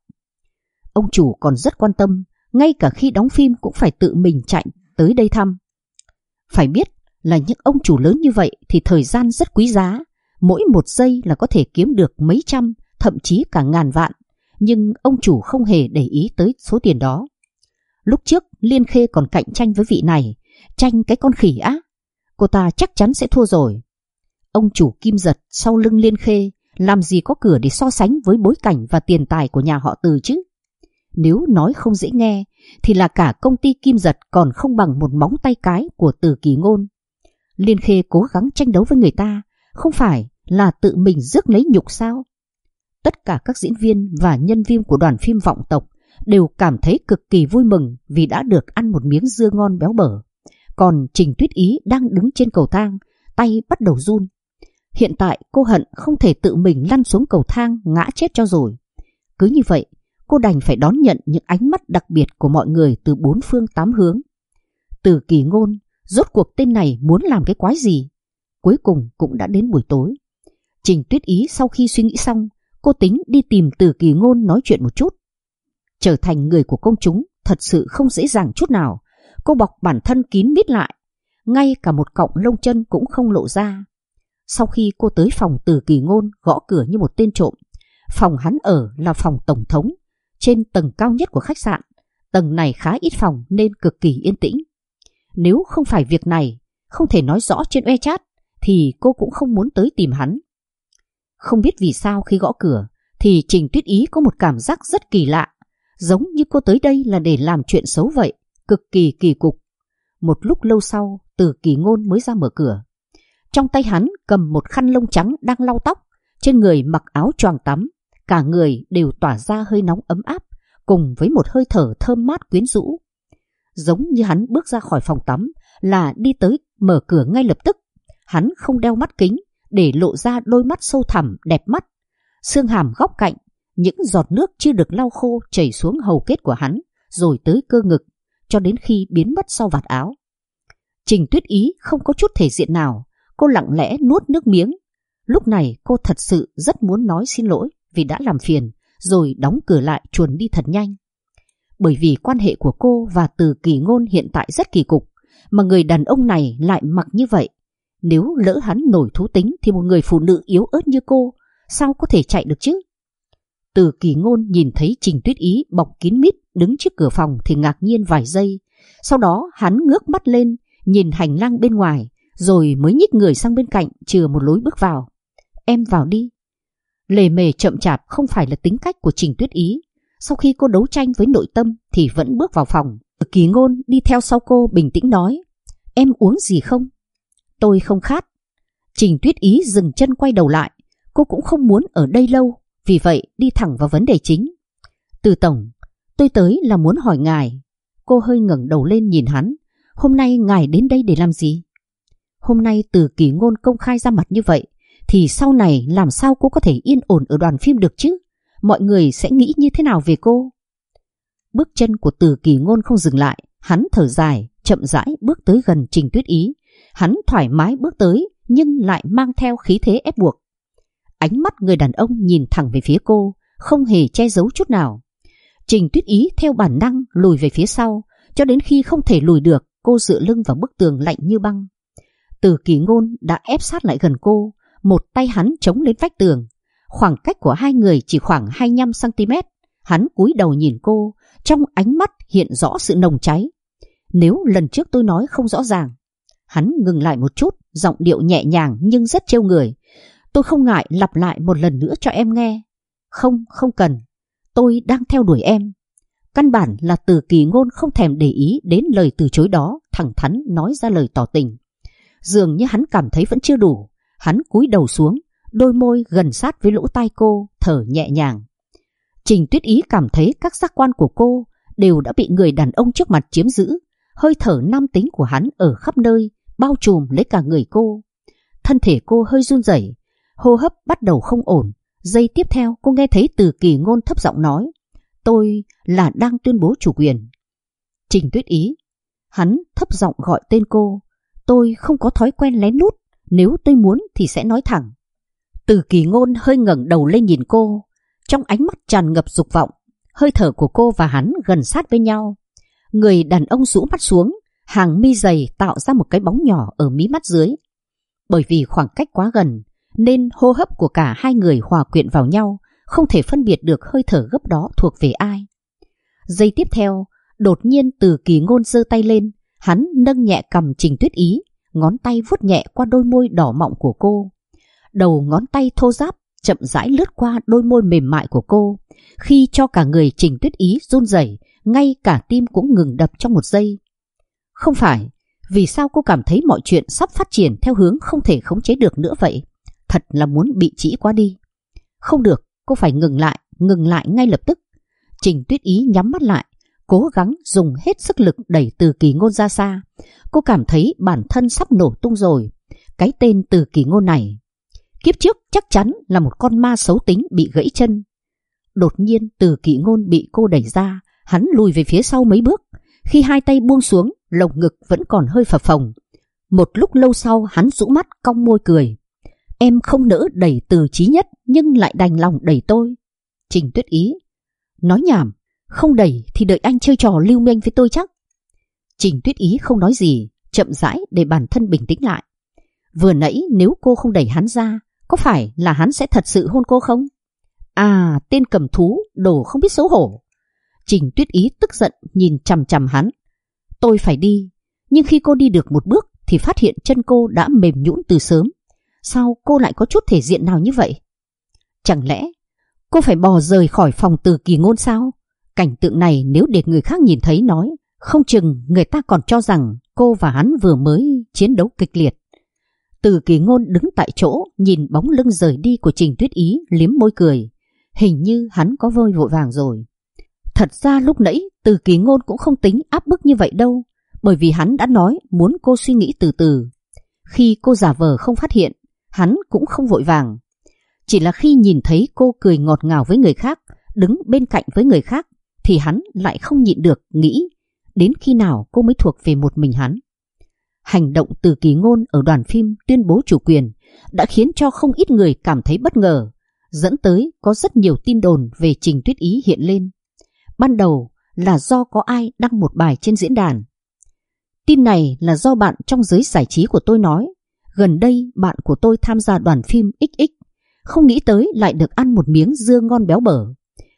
Ông chủ còn rất quan tâm, ngay cả khi đóng phim cũng phải tự mình chạy tới đây thăm. Phải biết là những ông chủ lớn như vậy thì thời gian rất quý giá, mỗi một giây là có thể kiếm được mấy trăm, thậm chí cả ngàn vạn, nhưng ông chủ không hề để ý tới số tiền đó. Lúc trước Liên Khê còn cạnh tranh với vị này, tranh cái con khỉ á, cô ta chắc chắn sẽ thua rồi. Ông chủ Kim Giật sau lưng Liên Khê làm gì có cửa để so sánh với bối cảnh và tiền tài của nhà họ Từ chứ. Nếu nói không dễ nghe thì là cả công ty Kim Giật còn không bằng một móng tay cái của Từ Kỳ Ngôn. Liên Khê cố gắng tranh đấu với người ta, không phải là tự mình rước lấy nhục sao? Tất cả các diễn viên và nhân viên của đoàn phim Vọng Tộc đều cảm thấy cực kỳ vui mừng vì đã được ăn một miếng dưa ngon béo bở. Còn Trình Tuyết Ý đang đứng trên cầu thang, tay bắt đầu run. Hiện tại cô hận không thể tự mình lăn xuống cầu thang ngã chết cho rồi. Cứ như vậy, cô đành phải đón nhận những ánh mắt đặc biệt của mọi người từ bốn phương tám hướng. Từ Kỳ Ngôn, rốt cuộc tên này muốn làm cái quái gì? Cuối cùng cũng đã đến buổi tối. Trình Tuyết Ý sau khi suy nghĩ xong, cô tính đi tìm Từ Kỳ Ngôn nói chuyện một chút. Trở thành người của công chúng thật sự không dễ dàng chút nào. Cô bọc bản thân kín mít lại, ngay cả một cọng lông chân cũng không lộ ra. Sau khi cô tới phòng Từ Kỳ Ngôn, gõ cửa như một tên trộm. Phòng hắn ở là phòng tổng thống, trên tầng cao nhất của khách sạn. Tầng này khá ít phòng nên cực kỳ yên tĩnh. Nếu không phải việc này không thể nói rõ trên WeChat thì cô cũng không muốn tới tìm hắn. Không biết vì sao khi gõ cửa thì Trình Tuyết Ý có một cảm giác rất kỳ lạ, giống như cô tới đây là để làm chuyện xấu vậy, cực kỳ kỳ cục. Một lúc lâu sau, Từ Kỳ Ngôn mới ra mở cửa. Trong tay hắn cầm một khăn lông trắng đang lau tóc, trên người mặc áo choàng tắm, cả người đều tỏa ra hơi nóng ấm áp, cùng với một hơi thở thơm mát quyến rũ. Giống như hắn bước ra khỏi phòng tắm là đi tới mở cửa ngay lập tức. Hắn không đeo mắt kính để lộ ra đôi mắt sâu thẳm đẹp mắt, xương hàm góc cạnh, những giọt nước chưa được lau khô chảy xuống hầu kết của hắn, rồi tới cơ ngực, cho đến khi biến mất sau vạt áo. Trình Tuyết Ý không có chút thể diện nào, cô lặng lẽ nuốt nước miếng. Lúc này cô thật sự rất muốn nói xin lỗi vì đã làm phiền, rồi đóng cửa lại chuồn đi thật nhanh. Bởi vì quan hệ của cô và Từ Kỳ Ngôn hiện tại rất kỳ cục, mà người đàn ông này lại mặc như vậy. Nếu lỡ hắn nổi thú tính thì một người phụ nữ yếu ớt như cô sao có thể chạy được chứ? Từ Kỳ Ngôn nhìn thấy Trình Tuyết Ý bọc kín mít đứng trước cửa phòng thì ngạc nhiên vài giây. Sau đó hắn ngước mắt lên, nhìn hành lang bên ngoài, rồi mới nhích người sang bên cạnh chừa một lối bước vào. Em vào đi. Lề mề chậm chạp không phải là tính cách của Trình Tuyết Ý. Sau khi cô đấu tranh với nội tâm thì vẫn bước vào phòng. Từ Kỳ Ngôn đi theo sau cô bình tĩnh nói, em uống gì không? Tôi không khát. Trình Tuyết Ý dừng chân quay đầu lại. Cô cũng không muốn ở đây lâu, vì vậy đi thẳng vào vấn đề chính. Từ tổng, tôi tới là muốn hỏi ngài. Cô hơi ngẩng đầu lên nhìn hắn. Hôm nay ngài đến đây để làm gì? Hôm nay Từ Kỳ Ngôn công khai ra mặt như vậy thì sau này làm sao cô có thể yên ổn ở đoàn phim được chứ? Mọi người sẽ nghĩ như thế nào về cô? Bước chân của Từ Kỳ Ngôn không dừng lại. Hắn thở dài, chậm rãi bước tới gần Trình Tuyết Ý. Hắn thoải mái bước tới nhưng lại mang theo khí thế ép buộc. Ánh mắt người đàn ông nhìn thẳng về phía cô, không hề che giấu chút nào. Trình Tuyết Ý theo bản năng lùi về phía sau, cho đến khi không thể lùi được, cô dựa lưng vào bức tường lạnh như băng. Từ Kỳ Ngôn đã ép sát lại gần cô, một tay hắn chống lên vách tường. Khoảng cách của hai người chỉ khoảng 25 cm. Hắn cúi đầu nhìn cô, trong ánh mắt hiện rõ sự nồng cháy. Nếu lần trước tôi nói không rõ ràng. Hắn ngừng lại một chút, giọng điệu nhẹ nhàng nhưng rất trêu người. Tôi không ngại lặp lại một lần nữa cho em nghe. Không cần. Tôi đang theo đuổi em. Căn bản là Từ Kỳ Ngôn không thèm để ý đến lời từ chối đó, thẳng thắn nói ra lời tỏ tình. Dường như hắn cảm thấy vẫn chưa đủ. Hắn cúi đầu xuống, đôi môi gần sát với lỗ tai cô, thở nhẹ nhàng. Trình Tuyết Ý cảm thấy các giác quan của cô đều đã bị người đàn ông trước mặt chiếm giữ. Hơi thở nam tính của hắn ở khắp nơi, bao trùm lấy cả người cô. Thân thể cô hơi run rẩy, hô hấp bắt đầu không ổn. Giây tiếp theo cô nghe thấy Từ Kỳ Ngôn thấp giọng nói, tôi là đang tuyên bố chủ quyền. Trình Tuyết Ý. Hắn thấp giọng gọi tên cô. Tôi không có thói quen lén lút, nếu tôi muốn thì sẽ nói thẳng. Từ Kỳ Ngôn hơi ngẩng đầu lên nhìn cô, trong ánh mắt tràn ngập dục vọng. Hơi thở của cô và hắn gần sát với nhau. Người đàn ông rũ mắt xuống, hàng mi dày tạo ra một cái bóng nhỏ ở mí mắt dưới. Bởi vì khoảng cách quá gần, nên hô hấp của cả hai người hòa quyện vào nhau, không thể phân biệt được hơi thở gấp đó thuộc về ai. Giây tiếp theo, đột nhiên Từ Kỳ Ngôn giơ tay lên, hắn nâng nhẹ cằm Trình Tuyết Ý, ngón tay vuốt nhẹ qua đôi môi đỏ mọng của cô. Đầu ngón tay thô ráp chậm rãi lướt qua đôi môi mềm mại của cô, khi cho cả người Trình Tuyết Ý run rẩy, ngay cả tim cũng ngừng đập trong một giây. Không phải, vì sao cô cảm thấy mọi chuyện sắp phát triển theo hướng không thể khống chế được nữa vậy? Thật là muốn bị trĩ quá đi. Không được, cô phải ngừng lại ngay lập tức. Trình Tuyết Ý nhắm mắt lại, cố gắng dùng hết sức lực đẩy Từ Kỳ Ngôn ra xa. Cô cảm thấy bản thân sắp nổ tung rồi. Cái tên Từ Kỳ Ngôn này, kiếp trước chắc chắn là một con ma xấu tính bị gãy chân. Đột nhiên Từ Kỳ Ngôn bị cô đẩy ra, hắn lùi về phía sau mấy bước. Khi hai tay buông xuống, lồng ngực vẫn còn hơi phập phồng. Một lúc lâu sau hắn rũ mắt cong môi cười. Em không nỡ đẩy Từ Chí Nhất, nhưng lại đành lòng đẩy tôi. Trình Tuyết Ý. Nói nhảm, không đẩy thì đợi anh chơi trò lưu manh với tôi chắc. Trình Tuyết Ý không nói gì, chậm rãi để bản thân bình tĩnh lại. Vừa nãy nếu cô không đẩy hắn ra, có phải là hắn sẽ thật sự hôn cô không? À, tên cầm thú, đồ không biết xấu hổ. Trình Tuyết Ý tức giận nhìn chằm chằm hắn. Tôi phải đi, nhưng khi cô đi được một bước thì phát hiện chân cô đã mềm nhũn từ sớm. Sao cô lại có chút thể diện nào như vậy? Chẳng lẽ cô phải bò rời khỏi phòng Từ Kỳ Ngôn sao? Cảnh tượng này nếu để người khác nhìn thấy nói, không chừng người ta còn cho rằng cô và hắn vừa mới chiến đấu kịch liệt. Từ Kỳ Ngôn đứng tại chỗ nhìn bóng lưng rời đi của Trình Tuyết Ý, liếm môi cười. Hình như hắn có vơi vội vàng rồi. Thật ra lúc nãy Từ Kỳ Ngôn cũng không tính áp bức như vậy đâu, bởi vì hắn đã nói muốn cô suy nghĩ từ từ. Khi cô giả vờ không phát hiện, hắn cũng không vội vàng. Chỉ là khi nhìn thấy cô cười ngọt ngào với người khác, đứng bên cạnh với người khác, thì hắn lại không nhịn được nghĩ đến khi nào cô mới thuộc về một mình hắn. Hành động Từ Kỳ Ngôn ở đoàn phim tuyên bố chủ quyền đã khiến cho không ít người cảm thấy bất ngờ, dẫn tới có rất nhiều tin đồn về Trình Tuyết Ý hiện lên. Ban đầu là do có ai đăng một bài trên diễn đàn. Tin này là do bạn trong giới giải trí của tôi nói. Gần đây bạn của tôi tham gia đoàn phim XX, không nghĩ tới lại được ăn một miếng dưa ngon béo bở.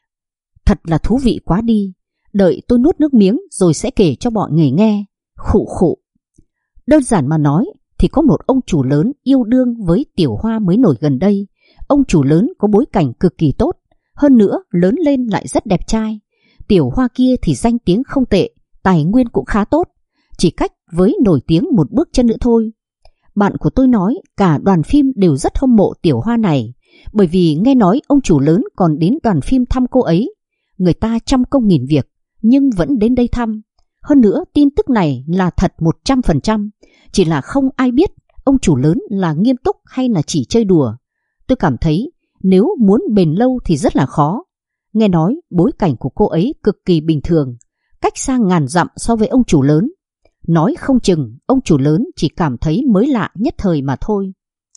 Thật là thú vị quá đi. Đợi tôi nuốt nước miếng rồi sẽ kể cho mọi người nghe. Khụ khụ. Đơn giản mà nói thì có một ông chủ lớn yêu đương với Tiểu Hoa mới nổi gần đây. Ông chủ lớn có bối cảnh cực kỳ tốt, hơn nữa lớn lên lại rất đẹp trai. Tiểu Hoa kia thì danh tiếng không tệ, tài nguyên cũng khá tốt, chỉ cách với nổi tiếng một bước chân nữa thôi. Bạn của tôi nói cả đoàn phim đều rất hâm mộ Tiểu Hoa này, bởi vì nghe nói ông chủ lớn còn đến đoàn phim thăm cô ấy. Người ta trăm công nghìn việc nhưng vẫn đến đây thăm. Hơn nữa tin tức này là thật 100%, chỉ là không ai biết ông chủ lớn là nghiêm túc hay là chỉ chơi đùa. Tôi cảm thấy nếu muốn bền lâu thì rất là khó. Nghe nói bối cảnh của cô ấy cực kỳ bình thường, cách xa ngàn dặm so với ông chủ lớn. Nói không chừng ông chủ lớn chỉ cảm thấy mới lạ nhất thời mà thôi.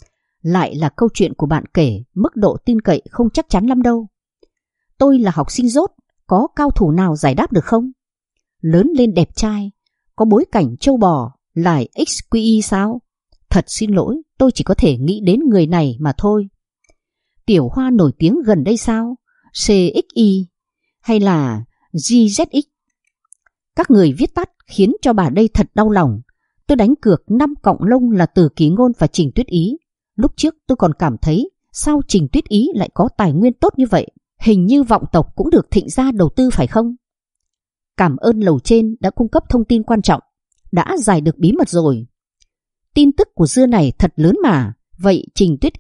Lại là câu chuyện của bạn kể, mức độ tin cậy không chắc chắn lắm đâu. Tôi là học sinh dốt, có cao thủ nào giải đáp được không? Lớn lên đẹp trai, có bối cảnh trâu bò, lại XQE sao? Thật xin lỗi, tôi chỉ có thể nghĩ đến người này mà thôi. Tiểu Hoa nổi tiếng gần đây sao? CXI hay là GZX? Các người viết tắt khiến cho bà đây thật đau lòng. Tôi đánh cược 5 cọng lông là Từ Kỳ Ngôn và Trình Tuyết Ý. Lúc trước tôi còn cảm thấy sao Trình Tuyết Ý lại có tài nguyên tốt như vậy. Hình như vọng tộc cũng được Thịnh gia đầu tư phải không? Cảm ơn lầu trên đã cung cấp thông tin quan trọng. Đã giải được bí mật rồi. Tin tức của dưa này thật lớn mà. Vậy Trình Tuyết Ý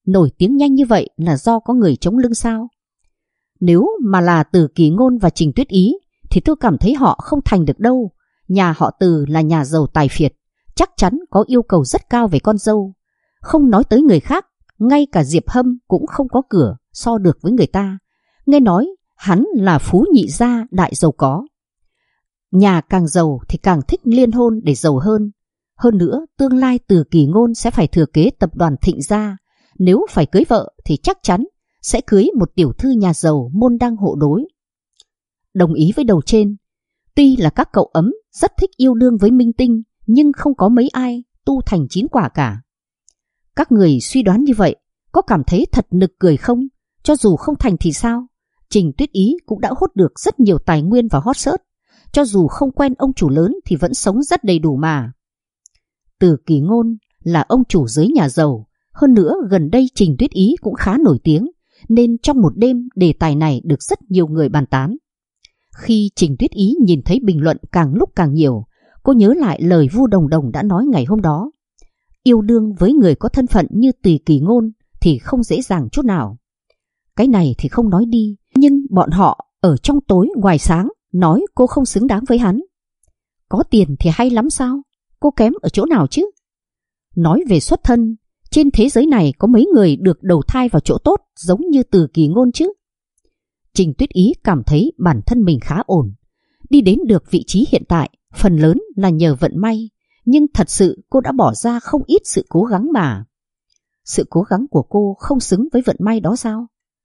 nổi tiếng nhanh như vậy là do có người chống lưng sao? Nếu mà là Từ Kỳ Ngôn và Trình Tuyết Ý thì tôi cảm thấy họ không thành được đâu. Nhà họ Từ là nhà giàu tài phiệt, chắc chắn có yêu cầu rất cao về con dâu. Không nói tới người khác, ngay cả Diệp Hâm cũng không có cửa so được với người ta. Nghe nói hắn là phú nhị gia đại giàu có. Nhà càng giàu thì càng thích liên hôn để giàu hơn. Hơn nữa, tương lai Từ Kỳ Ngôn sẽ phải thừa kế tập đoàn Thịnh gia. Nếu phải cưới vợ thì chắc chắn sẽ cưới một tiểu thư nhà giàu môn đăng hộ đối. Đồng ý với đầu trên, tuy là các cậu ấm rất thích yêu đương với minh tinh, nhưng không có mấy ai tu thành chín quả cả. Các người suy đoán như vậy, có cảm thấy thật nực cười không? Cho dù không thành thì sao? Trình Tuyết Ý cũng đã hốt được rất nhiều tài nguyên và hot search. Cho dù không quen ông chủ lớn thì vẫn sống rất đầy đủ mà. Từ Kỳ Ngôn là ông chủ giới nhà giàu. Hơn nữa gần đây Trình Tuyết Ý cũng khá nổi tiếng, nên trong một đêm đề tài này được rất nhiều người bàn tán. Khi Trình Tuyết Ý nhìn thấy bình luận càng lúc càng nhiều, cô nhớ lại lời Vu Đồng Đồng đã nói ngày hôm đó. Yêu đương với người có thân phận như Từ Kỳ Ngôn thì không dễ dàng chút nào. Cái này thì không nói đi, nhưng bọn họ ở trong tối ngoài sáng nói cô không xứng đáng với hắn. Có tiền thì hay lắm sao? Cô kém ở chỗ nào chứ? Nói về xuất thân, trên thế giới này có mấy người được đầu thai vào chỗ tốt giống như Từ Kỳ Ngôn chứ? Trình Tuyết Ý cảm thấy bản thân mình khá ổn. Đi đến được vị trí hiện tại, phần lớn là nhờ vận may, nhưng thật sự cô đã bỏ ra không ít sự cố gắng mà. Sự cố gắng của cô không xứng với vận may đó sao?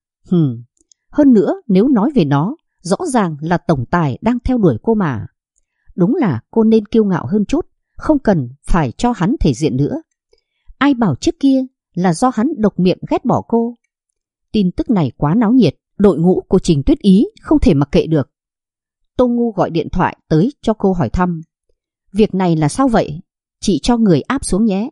Hơn nữa nếu nói về nó, rõ ràng là tổng tài đang theo đuổi cô mà. Đúng là cô nên kiêu ngạo hơn chút, không cần phải cho hắn thể diện nữa. Ai bảo trước kia là do hắn độc miệng ghét bỏ cô. Tin tức này quá náo nhiệt, đội ngũ của Trình Tuyết Ý không thể mặc kệ được. Tô Ngu gọi điện thoại tới cho cô hỏi thăm. Việc này là sao vậy? Chị cho người áp xuống nhé.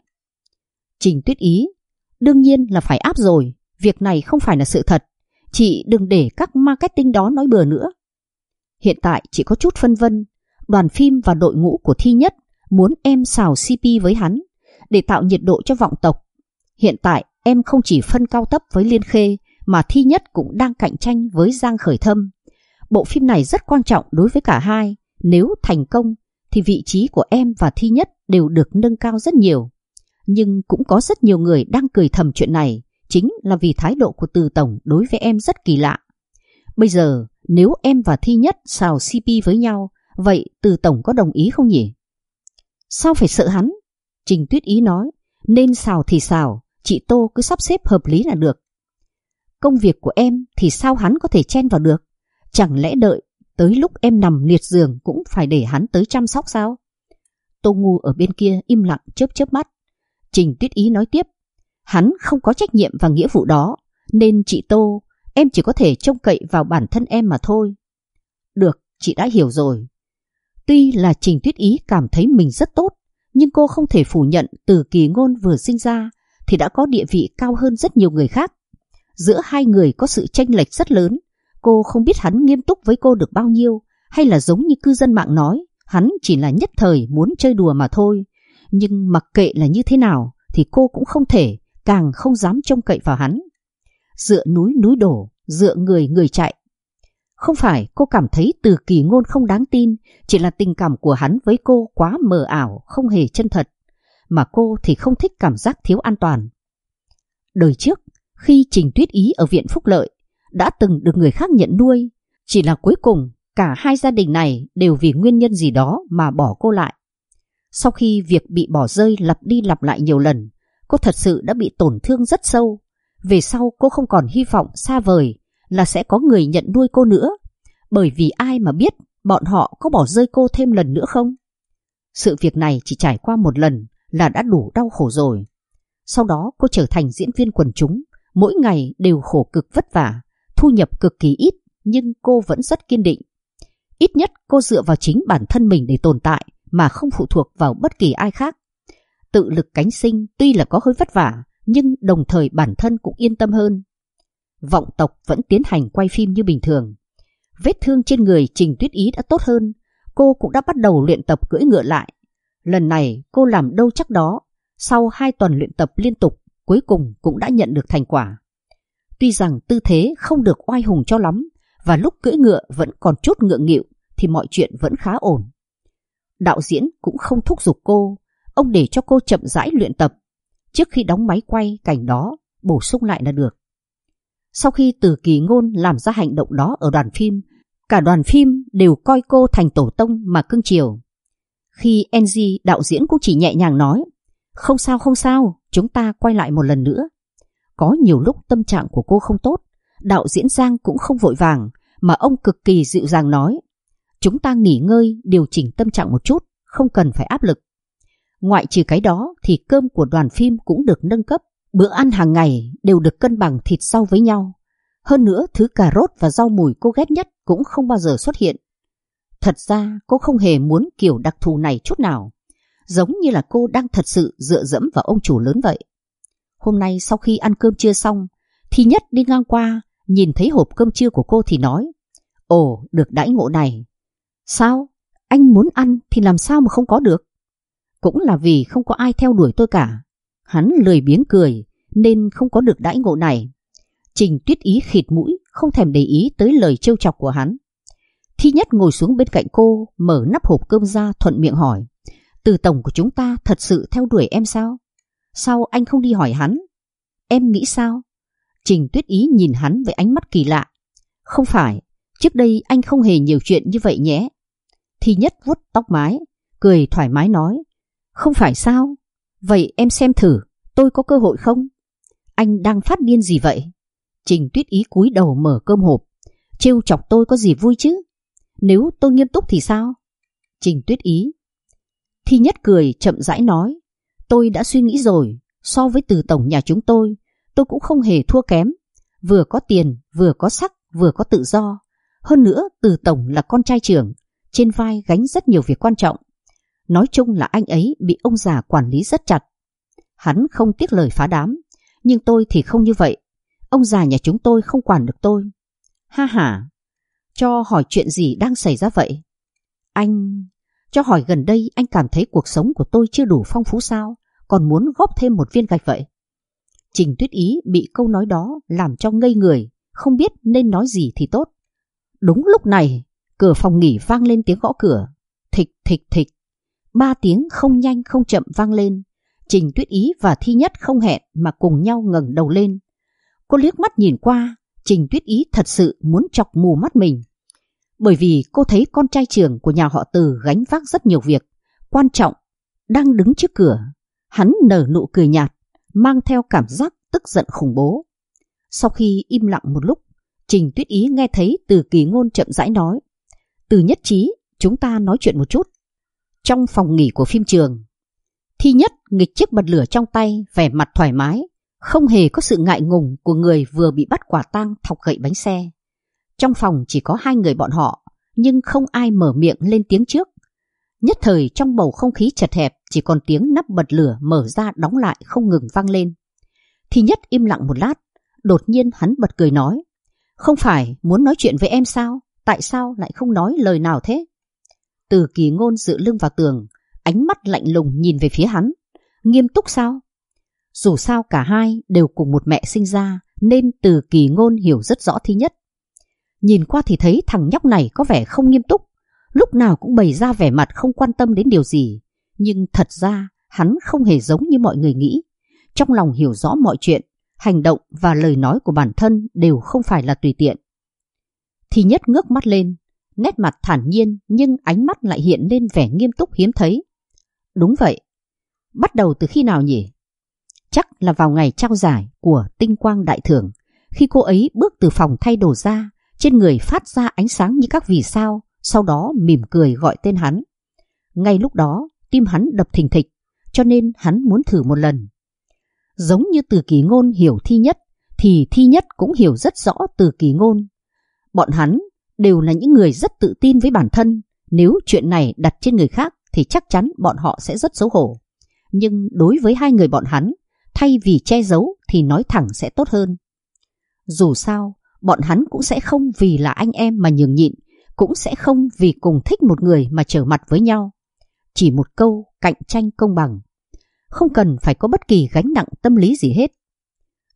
Trình Tuyết Ý: đương nhiên là phải áp rồi, việc này không phải là sự thật. Chị đừng để các marketing đó nói bừa nữa. Hiện tại chị có chút phân vân. Đoàn phim và đội ngũ của Thi Nhất muốn em xào CP với hắn để tạo nhiệt độ cho vọng tộc. Hiện tại em không chỉ phân cao thấp với Liên Khê mà Thi Nhất cũng đang cạnh tranh với Giang Khởi Thâm. Bộ phim này rất quan trọng đối với cả hai. Nếu thành công thì vị trí của em và Thi Nhất đều được nâng cao rất nhiều. Nhưng cũng có rất nhiều người đang cười thầm chuyện này, chính là vì thái độ của Từ Tổng đối với em rất kỳ lạ. Bây giờ nếu em và Thi Nhất xào CP với nhau, vậy Từ Tổng có đồng ý không nhỉ? Sao phải sợ hắn? Trình Tuyết Ý nói, nên xào thì xào, chị Tô cứ sắp xếp hợp lý là được. Công việc của em thì sao hắn có thể chen vào được? Chẳng lẽ đợi tới lúc em nằm liệt giường cũng phải để hắn tới chăm sóc sao? Tô Ngu ở bên kia im lặng chớp mắt. Trình Tuyết Ý nói tiếp, hắn không có trách nhiệm và nghĩa vụ đó, nên chị Tô, em chỉ có thể trông cậy vào bản thân em mà thôi. Được, chị đã hiểu rồi. Tuy là Trình Tuyết Ý cảm thấy mình rất tốt, nhưng cô không thể phủ nhận Từ Kỳ Ngôn vừa sinh ra thì đã có địa vị cao hơn rất nhiều người khác. Giữa hai người có sự chênh lệch rất lớn. Cô không biết hắn nghiêm túc với cô được bao nhiêu, hay là giống như cư dân mạng nói, hắn chỉ là nhất thời muốn chơi đùa mà thôi. Nhưng mặc kệ là như thế nào thì cô cũng không thể, càng không dám trông cậy vào hắn. Dựa núi núi đổ, dựa người người chạy. Không phải cô cảm thấy Từ Kỳ Ngôn không đáng tin, chỉ là tình cảm của hắn với cô quá mờ ảo, không hề chân thật. Mà cô thì không thích cảm giác thiếu an toàn. Đời trước, khi Trình Tuyết Ý ở viện Phúc Lợi, đã từng được người khác nhận nuôi, chỉ là cuối cùng cả hai gia đình này đều vì nguyên nhân gì đó mà bỏ cô lại. Sau khi việc bị bỏ rơi lặp đi lặp lại nhiều lần, cô thật sự đã bị tổn thương rất sâu. Về sau cô không còn hy vọng xa vời là sẽ có người nhận nuôi cô nữa, bởi vì ai mà biết bọn họ có bỏ rơi cô thêm lần nữa không? Sự việc này chỉ trải qua một lần là đã đủ đau khổ rồi. Sau đó cô trở thành diễn viên quần chúng, mỗi ngày đều khổ cực vất vả, thu nhập cực kỳ ít, nhưng cô vẫn rất kiên định. Ít nhất cô dựa vào chính bản thân mình để tồn tại mà không phụ thuộc vào bất kỳ ai khác. Tự lực cánh sinh tuy là có hơi vất vả, nhưng đồng thời bản thân cũng yên tâm hơn. Vọng tộc vẫn tiến hành quay phim như bình thường. Vết thương trên người Trình Tuyết Ý đã tốt hơn, cô cũng đã bắt đầu luyện tập cưỡi ngựa lại. Lần này cô làm đâu chắc đó, sau 2 tuần luyện tập liên tục, cuối cùng cũng đã nhận được thành quả. Tuy rằng tư thế không được oai hùng cho lắm và lúc cưỡi ngựa vẫn còn chút ngượng nghịu thì mọi chuyện vẫn khá ổn. Đạo diễn cũng không thúc giục cô, ông để cho cô chậm rãi luyện tập. Trước khi đóng máy quay cảnh đó, bổ sung lại là được. Sau khi Từ Kỳ Ngôn làm ra hành động đó ở đoàn phim, cả đoàn phim đều coi cô thành tổ tông mà cưng chiều. Khi NG, đạo diễn cũng chỉ nhẹ nhàng nói, không sao, chúng ta quay lại một lần nữa. Có nhiều lúc tâm trạng của cô không tốt, đạo diễn Giang cũng không vội vàng, mà ông cực kỳ dịu dàng nói, chúng ta nghỉ ngơi, điều chỉnh tâm trạng một chút, không cần phải áp lực. Ngoại trừ cái đó thì cơm của đoàn phim cũng được nâng cấp, bữa ăn hàng ngày đều được cân bằng thịt rau với nhau. Hơn nữa thứ cà rốt và rau mùi cô ghét nhất cũng không bao giờ xuất hiện. Thật ra cô không hề muốn kiểu đặc thù này chút nào, giống như là cô đang thật sự dựa dẫm vào ông chủ lớn vậy. Hôm nay sau khi ăn cơm trưa xong, Thi Nhất đi ngang qua, nhìn thấy hộp cơm trưa của cô thì nói, ồ, được đãi ngộ này. Sao? Anh muốn ăn thì làm sao mà không có được? Cũng là vì không có ai theo đuổi tôi cả. Hắn lười biếng cười nên không có được đãi ngộ này. Trình Tuyết Ý khịt mũi, không thèm để ý tới lời trêu chọc của hắn. Thi Nhất ngồi xuống bên cạnh cô, mở nắp hộp cơm ra, thuận miệng hỏi, Từ tổng của chúng ta thật sự theo đuổi em sao? Sao anh không đi hỏi hắn? Em nghĩ sao? Trình Tuyết Ý nhìn hắn với ánh mắt kỳ lạ. Không phải, trước đây anh không hề nhiều chuyện như vậy nhé. Thi Nhất vuốt tóc mái, cười thoải mái nói, không phải sao? Vậy em xem thử, tôi có cơ hội không? Anh đang phát điên gì vậy? Trình Tuyết Ý cúi đầu mở cơm hộp, trêu chọc tôi có gì vui chứ? Nếu tôi nghiêm túc thì sao? Trình Tuyết Ý. Thi Nhất cười chậm rãi nói, tôi đã suy nghĩ rồi, so với Từ tổng nhà chúng tôi cũng không hề thua kém. Vừa có tiền, vừa có sắc, vừa có tự do. Hơn nữa Từ tổng là con trai trưởng, trên vai gánh rất nhiều việc quan trọng. Nói chung là anh ấy bị ông già quản lý rất chặt. Hắn không tiếc lời phá đám, nhưng tôi thì không như vậy. Ông già nhà chúng tôi không quản được tôi. Ha ha, cho hỏi chuyện gì đang xảy ra vậy? Anh... Cho hỏi gần đây anh cảm thấy cuộc sống của tôi chưa đủ phong phú sao? Còn muốn góp thêm một viên gạch vậy? Trình Tuyết Ý bị câu nói đó làm cho ngây người, không biết nên nói gì thì tốt. Đúng lúc này, cửa phòng nghỉ vang lên tiếng gõ cửa. Thịch thịch thịch. 3 tiếng không nhanh không chậm vang lên. Trình Tuyết Ý và Thi Nhất không hẹn mà cùng nhau ngẩng đầu lên. Cô liếc mắt nhìn qua, Trình Tuyết Ý thật sự muốn chọc mù mắt mình. Bởi vì cô thấy con trai trưởng của nhà họ Từ gánh vác rất nhiều việc quan trọng đang đứng trước cửa. Hắn nở nụ cười nhạt, mang theo cảm giác tức giận khủng bố. Sau khi im lặng một lúc, Trình Tuyết Ý nghe thấy Từ Kỳ Ngôn chậm rãi nói, Từ Nhất Trí, chúng ta nói chuyện một chút. Trong phòng nghỉ của phim trường, Thi Nhất nghịch chiếc bật lửa trong tay, vẻ mặt thoải mái, không hề có sự ngại ngùng của người vừa bị bắt quả tang thọc gậy bánh xe. Trong phòng chỉ có 2 người bọn họ, nhưng không ai mở miệng lên tiếng trước. Nhất thời trong bầu không khí chật hẹp, chỉ còn tiếng nắp bật lửa mở ra đóng lại không ngừng vang lên. Thi Nhất im lặng một lát, đột nhiên hắn bật cười nói, không phải muốn nói chuyện với em sao? Tại sao lại không nói lời nào thế? Từ Kỳ Ngôn dựa lưng vào tường, ánh mắt lạnh lùng nhìn về phía hắn. Nghiêm túc sao? Dù sao cả hai đều cùng một mẹ sinh ra, nên Từ Kỳ Ngôn hiểu rất rõ Thi Nhất. Nhìn qua thì thấy thằng nhóc này có vẻ không nghiêm túc, lúc nào cũng bày ra vẻ mặt không quan tâm đến điều gì. Nhưng thật ra hắn không hề giống như mọi người nghĩ. Trong lòng hiểu rõ mọi chuyện, hành động và lời nói của bản thân đều không phải là tùy tiện. Thi Nhất ngước mắt lên, nét mặt thản nhiên nhưng ánh mắt lại hiện lên vẻ nghiêm túc hiếm thấy. Đúng vậy. Bắt đầu từ khi nào nhỉ? Chắc là vào ngày trao giải của Tinh Quang Đại Thưởng, khi cô ấy bước từ phòng thay đồ ra, trên người phát ra ánh sáng như các vì sao, sau đó mỉm cười gọi tên hắn. Ngay lúc đó, tim hắn đập thình thịch, cho nên hắn muốn thử một lần. Giống như Từ Kỳ Ngôn hiểu Thi Nhất, thì Thi Nhất cũng hiểu rất rõ Từ Kỳ Ngôn. Bọn hắn đều là những người rất tự tin với bản thân, nếu chuyện này đặt trên người khác thì chắc chắn bọn họ sẽ rất xấu hổ. Nhưng đối với 2 người bọn hắn, thay vì che giấu thì nói thẳng sẽ tốt hơn. Dù sao, bọn hắn cũng sẽ không vì là anh em mà nhường nhịn, cũng sẽ không vì cùng thích một người mà trở mặt với nhau. Chỉ một câu cạnh tranh công bằng. Không cần phải có bất kỳ gánh nặng tâm lý gì hết.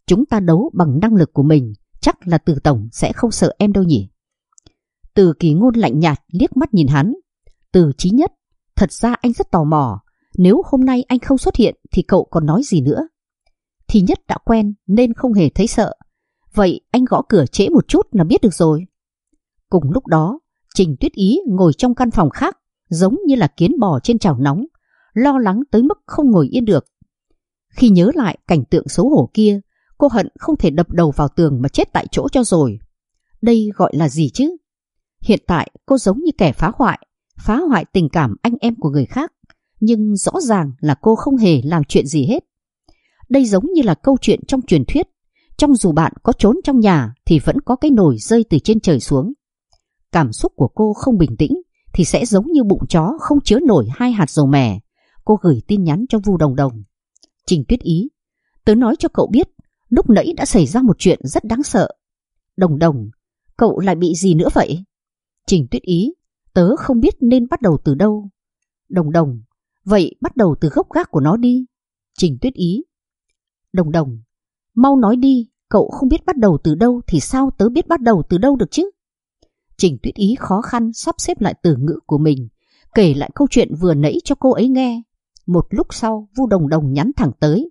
Chúng ta đấu bằng năng lực của mình, chắc là Từ tổng sẽ không sợ em đâu nhỉ? Từ Kỳ Ngôn lạnh nhạt liếc mắt nhìn hắn. Từ Chí Nhất, thật ra anh rất tò mò, nếu hôm nay anh không xuất hiện thì cậu còn nói gì nữa? Thì Nhất đã quen nên không hề thấy sợ. Vậy anh gõ cửa trễ một chút là biết được rồi. Cùng lúc đó, Trình Tuyết Ý ngồi trong căn phòng khác, giống như là kiến bò trên chảo nóng, lo lắng tới mức không ngồi yên được. Khi nhớ lại cảnh tượng xấu hổ kia, cô hận không thể đập đầu vào tường mà chết tại chỗ cho rồi. Đây gọi là gì chứ? Hiện tại cô giống như kẻ phá hoại tình cảm anh em của người khác, nhưng rõ ràng là cô không hề làm chuyện gì hết. Đây giống như là câu chuyện trong truyền thuyết, trong dù bạn có trốn trong nhà thì vẫn có cái nồi rơi từ trên trời xuống. Cảm xúc của cô không bình tĩnh thì sẽ giống như bụng chó không chứa nổi 2 hạt dầu mè. Cô gửi tin nhắn cho Vu Đồng Đồng. Trình Tuyết Ý, tớ nói cho cậu biết, lúc nãy đã xảy ra một chuyện rất đáng sợ. Đồng Đồng, cậu lại bị gì nữa vậy? Trình Tuyết Ý, tớ không biết nên bắt đầu từ đâu. Đồng Đồng, vậy bắt đầu từ gốc gác của nó đi. Trình Tuyết Ý, Đồng Đồng, mau nói đi, cậu không biết bắt đầu từ đâu thì sao tớ biết bắt đầu từ đâu được chứ? Trình Tuyết Ý khó khăn sắp xếp lại từ ngữ của mình, kể lại câu chuyện vừa nãy cho cô ấy nghe. Một lúc sau, Vu Đồng Đồng nhắn thẳng tới.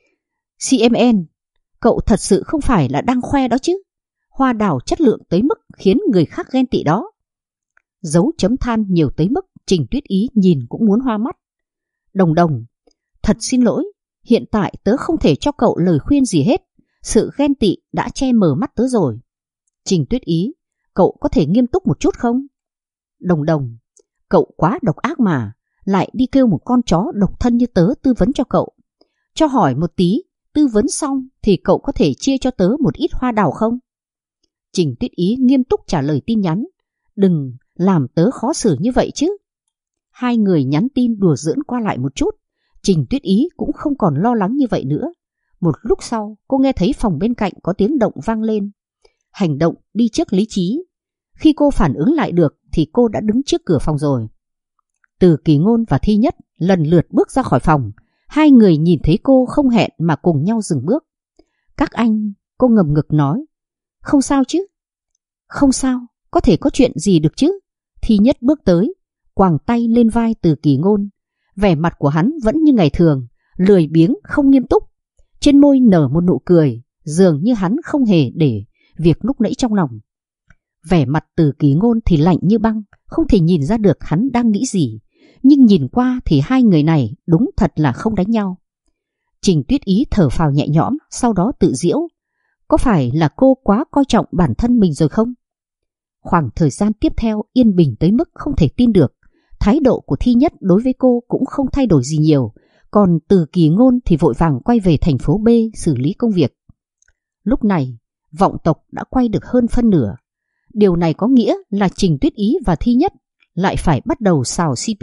CMN, cậu thật sự không phải là đang khoe đó chứ? Hoa đào chất lượng tới mức khiến người khác ghen tị đó. Dấu chấm than nhiều tới mức Trình Tuyết Ý nhìn cũng muốn hoa mắt. Đồng Đồng, thật xin lỗi, hiện tại tớ không thể cho cậu lời khuyên gì hết. Sự ghen tị đã che mờ mắt tớ rồi. Trình Tuyết Ý, cậu có thể nghiêm túc một chút không? Đồng Đồng, cậu quá độc ác mà, lại đi kêu một con chó độc thân như tớ tư vấn cho cậu. Cho hỏi một tí, tư vấn xong thì cậu có thể chia cho tớ một ít hoa đào không? Trình Tuyết Ý nghiêm túc trả lời tin nhắn. Đừng làm tớ khó xử như vậy chứ. Hai người nhắn tin đùa giỡn qua lại một chút. Trình Tuyết Ý cũng không còn lo lắng như vậy nữa. Một lúc sau, cô nghe thấy phòng bên cạnh có tiếng động vang lên. Hành động đi trước lý trí. Khi cô phản ứng lại được thì cô đã đứng trước cửa phòng rồi. Từ Kỳ Ngôn và Thi Nhất lần lượt bước ra khỏi phòng. Hai người nhìn thấy cô không hẹn mà cùng nhau dừng bước. Các anh, cô ngầm ngực nói. Không sao chứ? Không sao, có thể có chuyện gì được chứ? Thi Nhất bước tới, quàng tay lên vai Từ Kỳ Ngôn. Vẻ mặt của hắn vẫn như ngày thường, lười biếng không nghiêm túc. Trên môi nở một nụ cười, dường như hắn không hề để việc lúc nãy trong lòng. Vẻ mặt Từ Kỳ Ngôn thì lạnh như băng, không thể nhìn ra được hắn đang nghĩ gì. Nhưng nhìn qua thì hai người này đúng thật là không đánh nhau. Trình Tuyết Ý thở phào nhẹ nhõm, sau đó tự giễu. Có phải là cô quá coi trọng bản thân mình rồi không? Khoảng thời gian tiếp theo yên bình tới mức không thể tin được. Thái độ của Thi Nhất đối với cô cũng không thay đổi gì nhiều. Còn Từ Kỳ Ngôn thì vội vàng quay về thành phố B xử lý công việc. Lúc này, vọng tộc đã quay được hơn phân nửa. Điều này có nghĩa là Trình Tuyết Ý và Thi Nhất lại phải bắt đầu xào CP.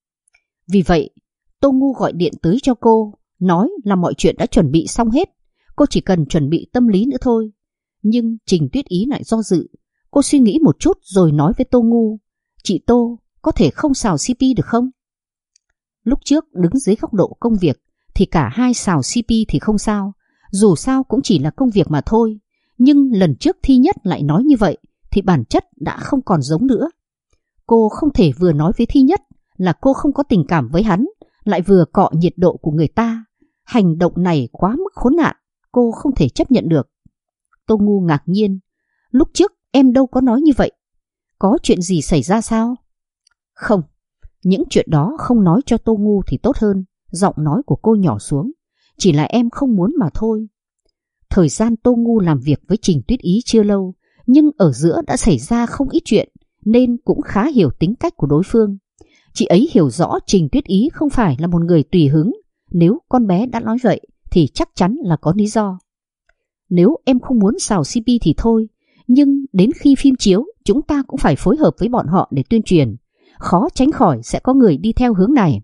Vì vậy, Tô Ngu gọi điện tới cho cô, nói là mọi chuyện đã chuẩn bị xong hết. Cô chỉ cần chuẩn bị tâm lý nữa thôi. Nhưng Trình Tuyết Ý lại do dự. Cô suy nghĩ một chút rồi nói với Tô Ngu. Chị Tô, có thể không xào CP được không? Lúc trước đứng dưới góc độ công việc thì cả hai xào CP thì không sao. Dù sao cũng chỉ là công việc mà thôi. Nhưng lần trước Thi Nhất lại nói như vậy thì bản chất đã không còn giống nữa. Cô không thể vừa nói với Thi Nhất là cô không có tình cảm với hắn, lại vừa cọ nhiệt độ của người ta. Hành động này quá mức khốn nạn, cô không thể chấp nhận được. Tô Ngu ngạc nhiên. Lúc trước em đâu có nói như vậy. Có chuyện gì xảy ra sao? Không, những chuyện đó không nói cho Tô Ngu thì tốt hơn. Giọng nói của cô nhỏ xuống. Chỉ là em không muốn mà thôi. Thời gian Tô Ngu làm việc với Trình Tuyết Ý chưa lâu, nhưng ở giữa đã xảy ra không ít chuyện, nên cũng khá hiểu tính cách của đối phương. Chị ấy hiểu rõ Trình Tuyết Ý không phải là một người tùy hứng. Nếu con bé đã nói vậy thì chắc chắn là có lý do. Nếu em không muốn xào CP thì thôi, nhưng đến khi phim chiếu chúng ta cũng phải phối hợp với bọn họ để tuyên truyền. Khó tránh khỏi sẽ có người đi theo hướng này.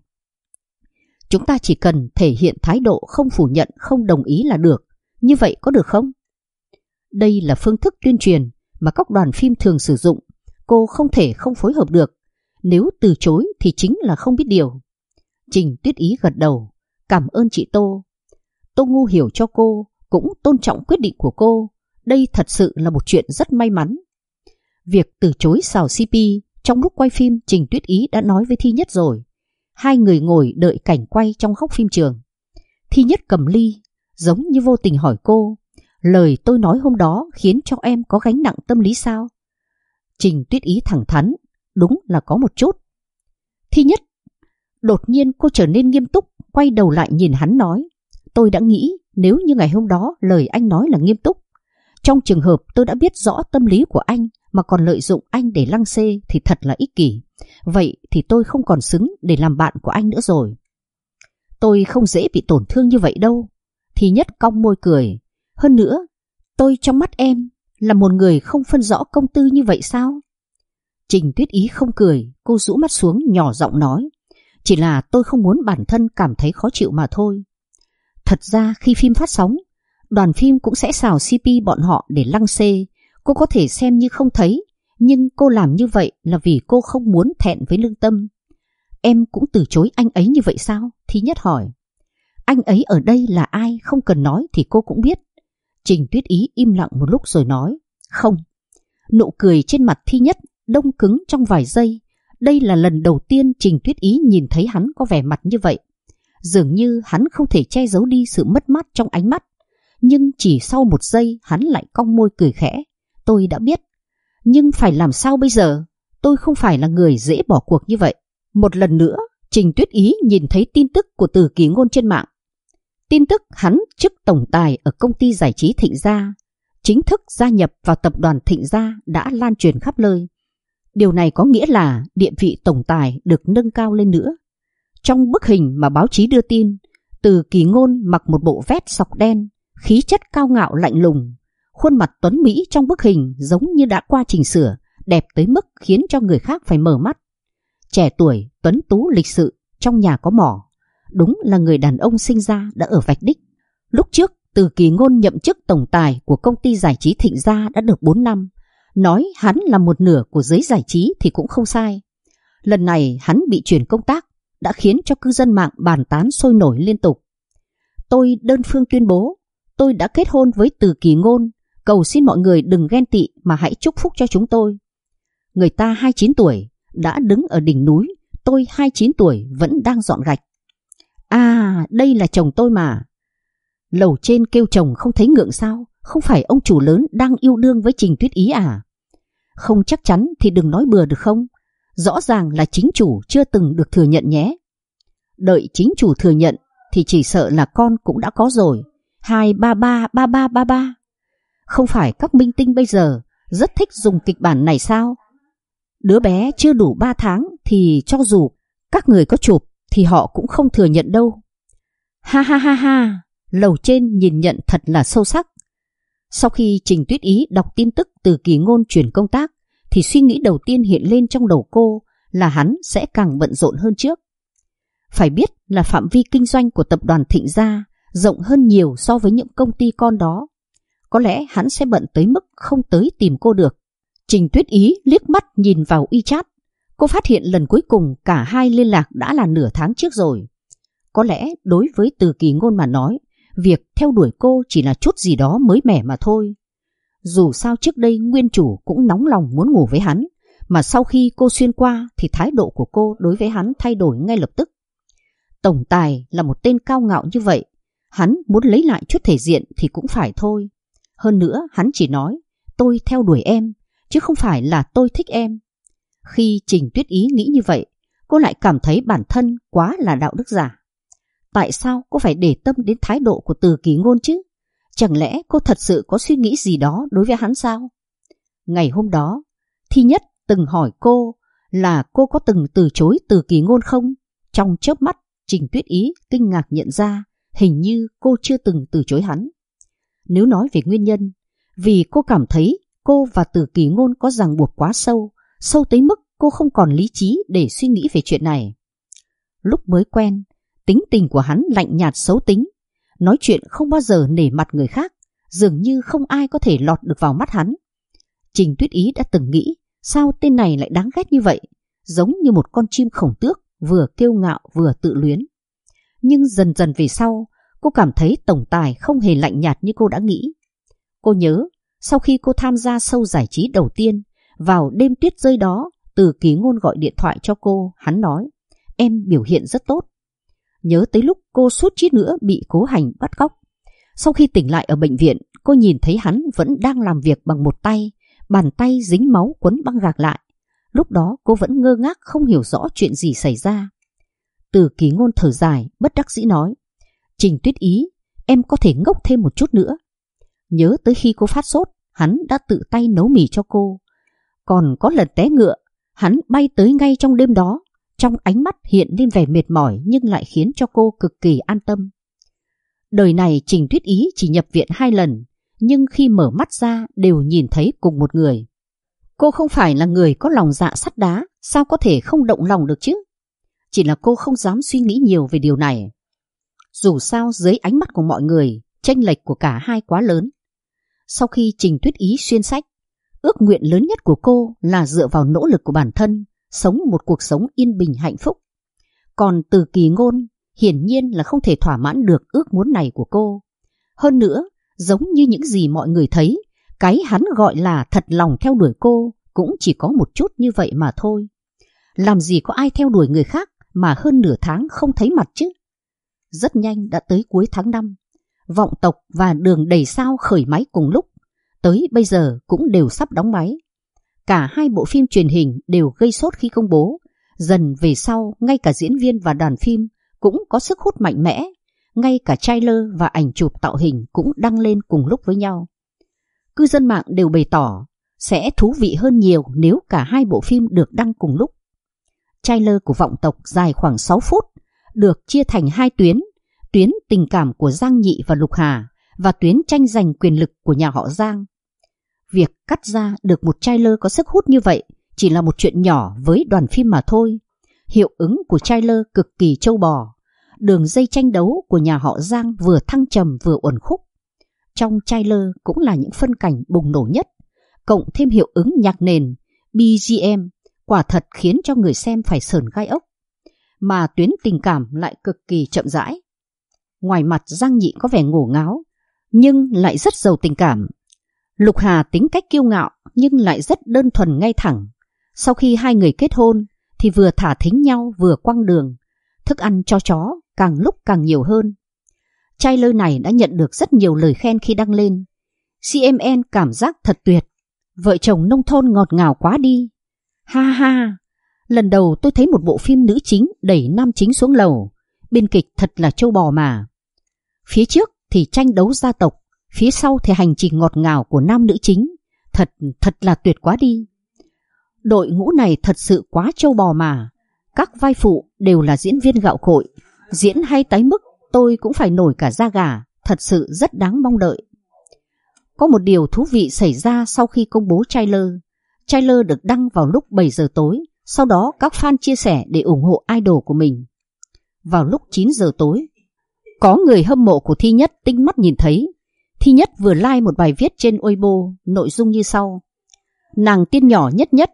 Chúng ta chỉ cần thể hiện thái độ không phủ nhận, không đồng ý là được. Như vậy có được không? Đây là phương thức tuyên truyền mà các đoàn phim thường sử dụng. Cô không thể không phối hợp được. Nếu từ chối thì chính là không biết điều. Trình Tuyết Ý gật đầu. Cảm ơn chị Tô. Tô Ngu hiểu cho cô cũng tôn trọng quyết định của cô. Đây thật sự là một chuyện rất may mắn. Việc từ chối xào CP trong lúc quay phim Trình Tuyết Ý đã nói với Thi Nhất rồi. Hai người ngồi đợi cảnh quay trong góc phim trường. Thi Nhất cầm ly, giống như vô tình hỏi cô, lời tôi nói hôm đó khiến cho em có gánh nặng tâm lý sao? Trình Tuyết Ý thẳng thắn, đúng là có một chút. Thi Nhất. Đột nhiên cô trở nên nghiêm túc, quay đầu lại nhìn hắn nói, tôi đã nghĩ nếu như ngày hôm đó lời anh nói là nghiêm túc, trong trường hợp tôi đã biết rõ tâm lý của anh mà còn lợi dụng anh để lăng xê thì thật là ích kỷ. Vậy thì tôi không còn xứng để làm bạn của anh nữa rồi. Tôi không dễ bị tổn thương như vậy đâu. Thi Nhất cong môi cười. Hơn nữa, tôi trong mắt em là một người không phân rõ công tư như vậy sao? Trình Tuyết Ý không cười, cô rũ mắt xuống nhỏ giọng nói, chỉ là tôi không muốn bản thân cảm thấy khó chịu mà thôi. Thật ra khi phim phát sóng, đoàn phim cũng sẽ xào CP bọn họ để lăng xê. Cô có thể xem như không thấy, nhưng cô làm như vậy là vì cô không muốn thẹn với lương tâm. Em cũng từ chối anh ấy như vậy sao? Thi Nhất hỏi. Anh ấy ở đây là ai không cần nói thì cô cũng biết. Trình Tuyết Ý im lặng một lúc rồi nói, không. Nụ cười trên mặt Thi Nhất đông cứng trong vài giây. Đây là lần đầu tiên Trình Tuyết Ý nhìn thấy hắn có vẻ mặt như vậy. Dường như hắn không thể che giấu đi sự mất mát trong ánh mắt. Nhưng chỉ sau một giây hắn lại cong môi cười khẽ. Tôi đã biết. Nhưng phải làm sao bây giờ? Tôi không phải là người dễ bỏ cuộc như vậy. Một lần nữa, Trình Tuyết Ý nhìn thấy tin tức của Từ Kỳ Ngôn trên mạng. Tin tức hắn chức tổng tài ở công ty giải trí Thịnh Gia, chính thức gia nhập vào tập đoàn Thịnh Gia đã lan truyền khắp nơi. Điều này có nghĩa là địa vị tổng tài được nâng cao lên nữa. Trong bức hình mà báo chí đưa tin, Từ Kỳ Ngôn mặc một bộ vest sọc đen, khí chất cao ngạo lạnh lùng. Khuôn mặt tuấn Mỹ trong bức hình giống như đã qua chỉnh sửa, đẹp tới mức khiến cho người khác phải mở mắt. Trẻ tuổi, tuấn tú lịch sự, trong nhà có mỏ. Đúng là người đàn ông sinh ra đã ở vạch đích. Lúc trước, Từ Kỳ Ngôn nhậm chức tổng tài của công ty giải trí Thịnh Gia đã được 4 năm. Nói hắn là một nửa của giới giải trí thì cũng không sai. Lần này hắn bị chuyển công tác đã khiến cho cư dân mạng bàn tán sôi nổi liên tục. Tôi đơn phương tuyên bố, tôi đã kết hôn với Từ Kỳ Ngôn. Cầu xin mọi người đừng ghen tị mà hãy chúc phúc cho chúng tôi. Người ta 29 tuổi đã đứng ở đỉnh núi, tôi 29 tuổi vẫn đang dọn gạch. À, đây là chồng tôi mà. Lầu trên kêu chồng không thấy ngượng sao? Không phải ông chủ lớn đang yêu đương với Trình Tuyết Ý à? Không chắc chắn thì đừng nói bừa được không? Rõ ràng là chính chủ chưa từng được thừa nhận nhé. Đợi chính chủ thừa nhận thì chỉ sợ là con cũng đã có rồi. 2333333. Không phải các minh tinh bây giờ rất thích dùng kịch bản này sao? Đứa bé chưa đủ 3 tháng thì cho dù các người có chụp thì họ cũng không thừa nhận đâu. Ha ha ha ha, lầu trên nhìn nhận thật là sâu sắc. Sau khi Trình Tuyết Ý đọc tin tức Từ Kỳ Ngôn chuyển công tác thì suy nghĩ đầu tiên hiện lên trong đầu cô là hắn sẽ càng bận rộn hơn trước. Phải biết là phạm vi kinh doanh của tập đoàn Thịnh Gia rộng hơn nhiều so với những công ty con đó. Có lẽ hắn sẽ bận tới mức không tới tìm cô được. Trình Tuyết Ý liếc mắt nhìn vào WeChat. Cô phát hiện lần cuối cùng cả hai liên lạc đã là nửa tháng trước rồi. Có lẽ đối với Từ Kỳ Ngôn mà nói, việc theo đuổi cô chỉ là chút gì đó mới mẻ mà thôi. Dù sao trước đây nguyên chủ cũng nóng lòng muốn ngủ với hắn, mà sau khi cô xuyên qua thì thái độ của cô đối với hắn thay đổi ngay lập tức. Tổng tài là một tên cao ngạo như vậy, hắn muốn lấy lại chút thể diện thì cũng phải thôi. Hơn nữa hắn chỉ nói tôi theo đuổi em, chứ không phải là tôi thích em. Khi Trình Tuyết Ý nghĩ như vậy, cô lại cảm thấy bản thân quá là đạo đức giả. Tại sao cô phải để tâm đến thái độ của Từ Kỳ Ngôn chứ? Chẳng lẽ cô thật sự có suy nghĩ gì đó đối với hắn sao? Ngày hôm đó, Thi Nhất từng hỏi cô là cô có từng từ chối Từ Kỳ Ngôn không? Trong chớp mắt, Trình Tuyết Ý kinh ngạc nhận ra hình như cô chưa từng từ chối hắn. Nếu nói về nguyên nhân, vì cô cảm thấy cô và Từ Kỳ Ngôn có ràng buộc quá sâu, sâu tới mức cô không còn lý trí để suy nghĩ về chuyện này. Lúc mới quen, tính tình của hắn lạnh nhạt xấu tính, nói chuyện không bao giờ nể mặt người khác, dường như không ai có thể lọt được vào mắt hắn. Trình Tuyết Ý đã từng nghĩ sao tên này lại đáng ghét như vậy, giống như một con chim khổng tước vừa kiêu ngạo vừa tự luyến. Nhưng dần dần về sau, cô Cô cảm thấy tổng tài không hề lạnh nhạt như cô đã nghĩ. Cô nhớ, sau khi cô tham gia show giải trí đầu tiên, vào đêm tuyết rơi đó, Từ Kỳ Ngôn gọi điện thoại cho cô, hắn nói, em biểu hiện rất tốt. Nhớ tới lúc cô suýt chút nữa bị cố hành bắt cóc. Sau khi tỉnh lại ở bệnh viện, cô nhìn thấy hắn vẫn đang làm việc bằng một tay, bàn tay dính máu quấn băng gạc lại. Lúc đó cô vẫn ngơ ngác không hiểu rõ chuyện gì xảy ra. Từ Kỳ Ngôn thở dài, bất đắc dĩ nói, Trình Tuyết Ý, em có thể ngốc thêm một chút nữa. Nhớ tới khi cô phát sốt, hắn đã tự tay nấu mì cho cô. Còn có lần té ngựa, hắn bay tới ngay trong đêm đó, trong ánh mắt hiện lên vẻ mệt mỏi nhưng lại khiến cho cô cực kỳ an tâm. Đời này Trình Tuyết Ý chỉ nhập viện 2 lần, nhưng khi mở mắt ra đều nhìn thấy cùng một người. Cô không phải là người có lòng dạ sắt đá, sao có thể không động lòng được chứ? Chỉ là cô không dám suy nghĩ nhiều về điều này. Dù sao dưới ánh mắt của mọi người, chênh lệch của cả hai quá lớn. Sau khi Trình Tuyết Ý xuyên sách, ước nguyện lớn nhất của cô là dựa vào nỗ lực của bản thân, sống một cuộc sống yên bình hạnh phúc. Còn Từ Kỳ Ngôn hiển nhiên là không thể thỏa mãn được ước muốn này của cô. Hơn nữa, giống như những gì mọi người thấy, cái hắn gọi là thật lòng theo đuổi cô cũng chỉ có một chút như vậy mà thôi. Làm gì có ai theo đuổi người khác mà hơn nửa tháng không thấy mặt chứ? Rất nhanh đã tới cuối tháng 5, Vọng Tộc và Đường Đầy Sao khởi máy cùng lúc, tới bây giờ cũng đều sắp đóng máy. Cả hai bộ phim truyền hình đều gây sốt khi công bố. Dần về sau, ngay cả diễn viên và đoàn phim cũng có sức hút mạnh mẽ. Ngay cả trailer và ảnh chụp tạo hình cũng đăng lên cùng lúc với nhau. Cư dân mạng đều bày tỏ sẽ thú vị hơn nhiều nếu cả hai bộ phim được đăng cùng lúc. Trailer của Vọng Tộc dài khoảng 6 phút, được chia thành 2 tuyến, tuyến tình cảm của Giang Nhị và Lục Hà và tuyến tranh giành quyền lực của nhà họ Giang. Việc cắt ra được một trailer có sức hút như vậy chỉ là một chuyện nhỏ với đoàn phim mà thôi. Hiệu ứng của trailer cực kỳ trâu bò. Đường dây tranh đấu của nhà họ Giang vừa thăng trầm vừa uẩn khúc. Trong trailer cũng là những phân cảnh bùng nổ nhất, cộng thêm hiệu ứng nhạc nền, BGM, quả thật khiến cho người xem phải sởn gai ốc. Mà tuyến tình cảm lại cực kỳ chậm rãi. Ngoài mặt Giang Nhị có vẻ ngổ ngáo, nhưng lại rất giàu tình cảm. Lục Hà tính cách kiêu ngạo nhưng lại rất đơn thuần ngay thẳng. Sau khi hai người kết hôn thì vừa thả thính nhau vừa quăng đường, thức ăn cho chó càng lúc càng nhiều hơn. Trailer này đã nhận được rất nhiều lời khen khi đăng lên. CMN cảm giác thật tuyệt, vợ chồng nông thôn ngọt ngào quá đi. Ha ha, lần đầu tôi thấy một bộ phim nữ chính đẩy nam chính xuống lầu, biên kịch thật là trâu bò mà. Phía trước thì tranh đấu gia tộc, phía sau thì hành trình ngọt ngào của nam nữ chính, thật là tuyệt quá đi. Đội ngũ này thật sự quá trâu bò mà, các vai phụ đều là diễn viên gạo cội, diễn hay tái mức tôi cũng phải nổi cả da gà, thật sự rất đáng mong đợi. Có một điều thú vị xảy ra sau khi công bố trailer. Trailer được đăng vào lúc 7 giờ tối, sau đó các fan chia sẻ để ủng hộ idol của mình. Vào lúc 9 giờ tối, có người hâm mộ của Thi Nhất tinh mắt nhìn thấy. Thi Nhất vừa like một bài viết trên Weibo, nội dung như sau. Nàng tiên nhỏ Nhất Nhất,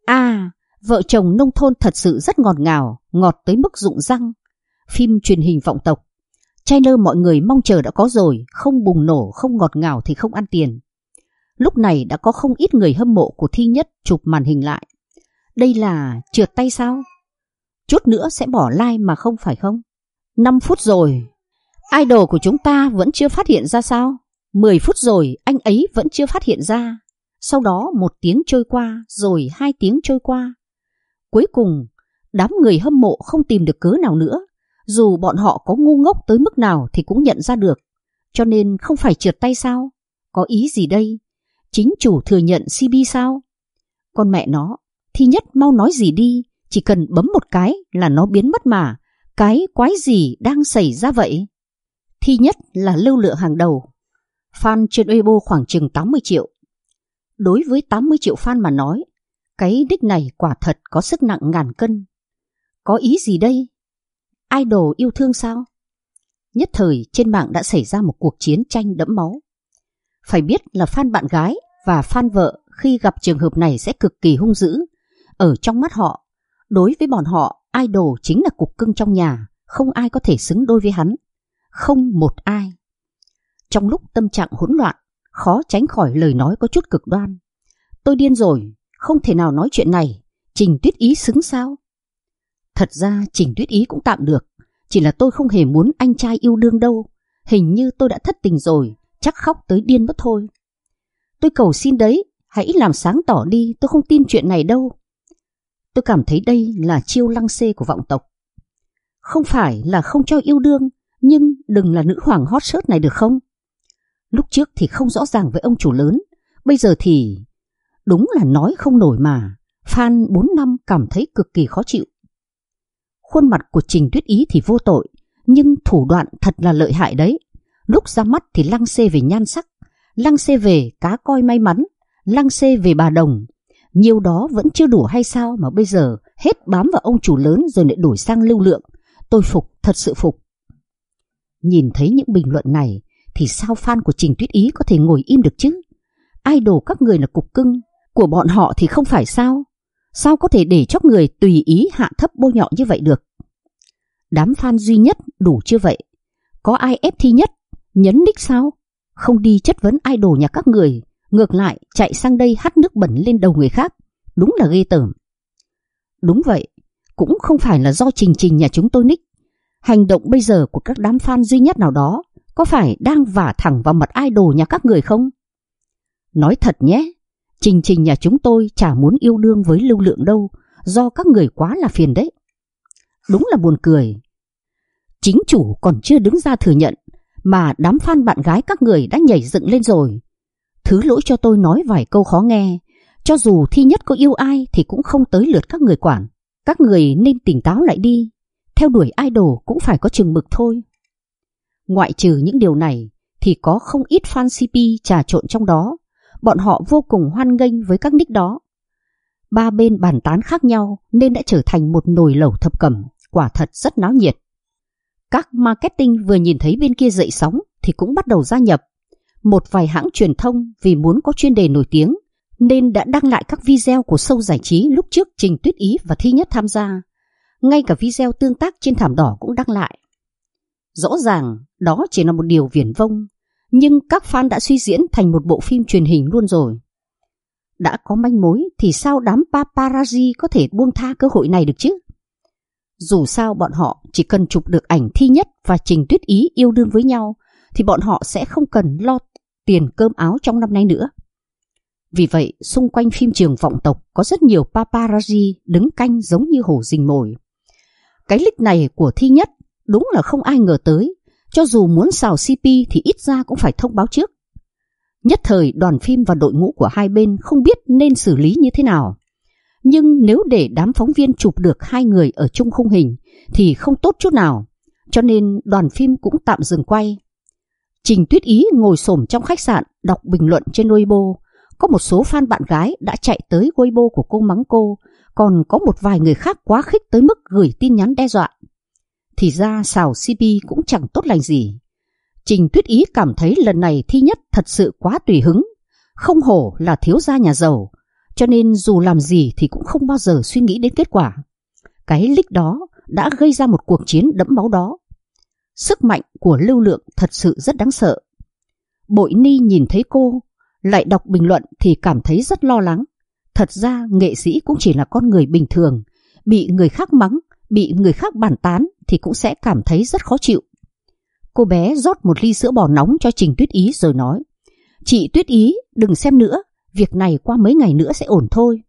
vợ chồng nông thôn thật sự rất ngọt ngào, ngọt tới mức rụng răng. Phim truyền hình Vọng Tộc, trailer mọi người mong chờ đã có rồi, không bùng nổ, không ngọt ngào thì không ăn tiền. Lúc này đã có không ít người hâm mộ của Thi Nhất chụp màn hình lại. Đây là trượt tay sao? Chút nữa sẽ bỏ like mà không phải không? 5 phút rồi, idol của chúng ta vẫn chưa phát hiện ra sao? 10 phút rồi, anh ấy vẫn chưa phát hiện ra. Sau đó 1 tiếng trôi qua, rồi 2 tiếng trôi qua. Cuối cùng, đám người hâm mộ không tìm được cớ nào nữa. Dù bọn họ có ngu ngốc tới mức nào thì cũng nhận ra được. Cho nên không phải trượt tay sao? Có ý gì đây? Chính chủ thừa nhận CB sao? Con mẹ nó, Thi Nhất mau nói gì đi, chỉ cần bấm một cái là nó biến mất mà. Cái quái gì đang xảy ra vậy? Thi Nhất là lưu lượng hàng đầu. Fan trên Weibo khoảng chừng 80 triệu. Đối với 80 triệu fan mà nói, cái nick này quả thật có sức nặng ngàn cân. Có ý gì đây? Idol yêu thương sao? Nhất thời trên mạng đã xảy ra một cuộc chiến tranh đẫm máu. Phải biết là fan bạn gái và fan vợ khi gặp trường hợp này sẽ cực kỳ hung dữ. Ở trong mắt họ, đối với bọn họ, idol chính là cục cưng trong nhà, không ai có thể xứng đôi với hắn. không một ai. Trong lúc tâm trạng hỗn loạn, khó tránh khỏi lời nói có chút cực đoan. Tôi điên rồi, không thể nào nói chuyện này, Trình Tuyết Ý xứng sao? Thật ra Trình Tuyết Ý cũng tạm được, chỉ là tôi không hề muốn anh trai yêu đương đâu. Hình như tôi đã thất tình rồi, chắc khóc tới điên mất thôi. Tôi cầu xin đấy, hãy làm sáng tỏ đi, tôi không tin chuyện này đâu. Tôi cảm thấy đây là chiêu lăng xê của vọng tộc. Không phải là không cho yêu đương, nhưng đừng là nữ hoàng hot search này được không? Lúc trước thì không rõ ràng với ông chủ lớn, bây giờ thì đúng là nói không nổi mà. Fan 4 năm cảm thấy cực kỳ khó chịu. Khuôn mặt của Trình Tuyết Ý thì vô tội, nhưng thủ đoạn thật là lợi hại đấy. Lúc ra mắt thì lăng xê về nhan sắc, lăng xê về cá coi may mắn, lăng xê về bà đồng. Nhiều đó vẫn chưa đủ hay sao mà bây giờ hết bám vào ông chủ lớn rồi lại đổi sang lưu lượng. Tôi phục, thật sự phục. Nhìn thấy những bình luận này thì sao fan của Trình Tuyết Ý có thể ngồi im được chứ? Idol các người là cục cưng, của bọn họ thì không phải sao? Sao có thể để cho người tùy ý hạ thấp bôi nhọ như vậy được? Đám fan duy nhất đủ chưa vậy? Có ai ép thi nhất, nhấn nick sao? Không đi chất vấn idol nhà các người, ngược lại chạy sang đây hắt nước bẩn lên đầu người khác. Đúng là ghê tởm. Đúng vậy, cũng không phải là do Trình nhà chúng tôi nick. Hành động bây giờ của các đám fan duy nhất nào đó có phải đang vả thẳng vào mặt idol nhà các người không? Nói thật nhé, Trình nhà chúng tôi chả muốn yêu đương với lưu lượng đâu, do các người quá là phiền đấy. Đúng là buồn cười. Chính chủ còn chưa đứng ra thừa nhận, mà đám fan bạn gái các người đã nhảy dựng lên rồi. Thứ lỗi cho tôi nói vài câu khó nghe, cho dù thi nhất có yêu ai thì cũng không tới lượt các người quản. Các người nên tỉnh táo lại đi, theo đuổi idol cũng phải có chừng mực thôi. Ngoại trừ những điều này thì có không ít fan CP trà trộn trong đó. Bọn họ vô cùng hoan nghênh với các nick đó. Ba bên bàn tán khác nhau nên đã trở thành một nồi lẩu thập cẩm, quả thật rất náo nhiệt. Các marketing vừa nhìn thấy bên kia dậy sóng thì cũng bắt đầu gia nhập. Một vài hãng truyền thông vì muốn có chuyên đề nổi tiếng nên đã đăng lại các video của show giải trí lúc trước Trình Tuyết Ý và Thi Nhất tham gia. Ngay cả video tương tác trên thảm đỏ cũng đăng lại. Rõ ràng đó chỉ là một điều viển vông, nhưng các fan đã suy diễn thành một bộ phim truyền hình luôn rồi. Đã có manh mối thì sao đám paparazzi có thể buông tha cơ hội này được chứ? Dù sao bọn họ chỉ cần chụp được ảnh Thi Nhất và Trình Tuyết Ý yêu đương với nhau thì bọn họ sẽ không cần lo tiền cơm áo trong năm nay nữa. Vì vậy, xung quanh phim trường vọng tộc có rất nhiều paparazzi đứng canh giống như hổ rình mồi. Cái leak này của Thi Nhất đúng là không ai ngờ tới. Cho dù muốn xào CP thì ít ra cũng phải thông báo trước. Nhất thời đoàn phim và đội ngũ của hai bên không biết nên xử lý như thế nào. Nhưng nếu để đám phóng viên chụp được hai người ở chung khung hình thì không tốt chút nào. Cho nên đoàn phim cũng tạm dừng quay. Trình Tuyết Ý ngồi xổm trong khách sạn đọc bình luận trên Weibo. Có một số fan bạn gái đã chạy tới Weibo của cô mắng cô. Còn có một vài người khác quá khích tới mức gửi tin nhắn đe dọa. Thì ra xào CP cũng chẳng tốt lành gì. Trình Tuyết Ý cảm thấy lần này Thi Nhất thật sự quá tùy hứng. Không hổ là thiếu gia nhà giàu, cho nên dù làm gì thì cũng không bao giờ suy nghĩ đến kết quả. Cái leak đó đã gây ra một cuộc chiến đẫm máu đó. Sức mạnh của lưu lượng thật sự rất đáng sợ. Bội Ni nhìn thấy cô lại đọc bình luận thì cảm thấy rất lo lắng. Thật ra nghệ sĩ cũng chỉ là con người bình thường, bị người khác mắng, bị người khác bàn tán thì cũng sẽ cảm thấy rất khó chịu. Cô bé rót một ly sữa bò nóng cho Trình Tuyết Ý rồi nói: "Chị Tuyết Ý, đừng xem nữa, việc này qua mấy ngày nữa sẽ ổn thôi."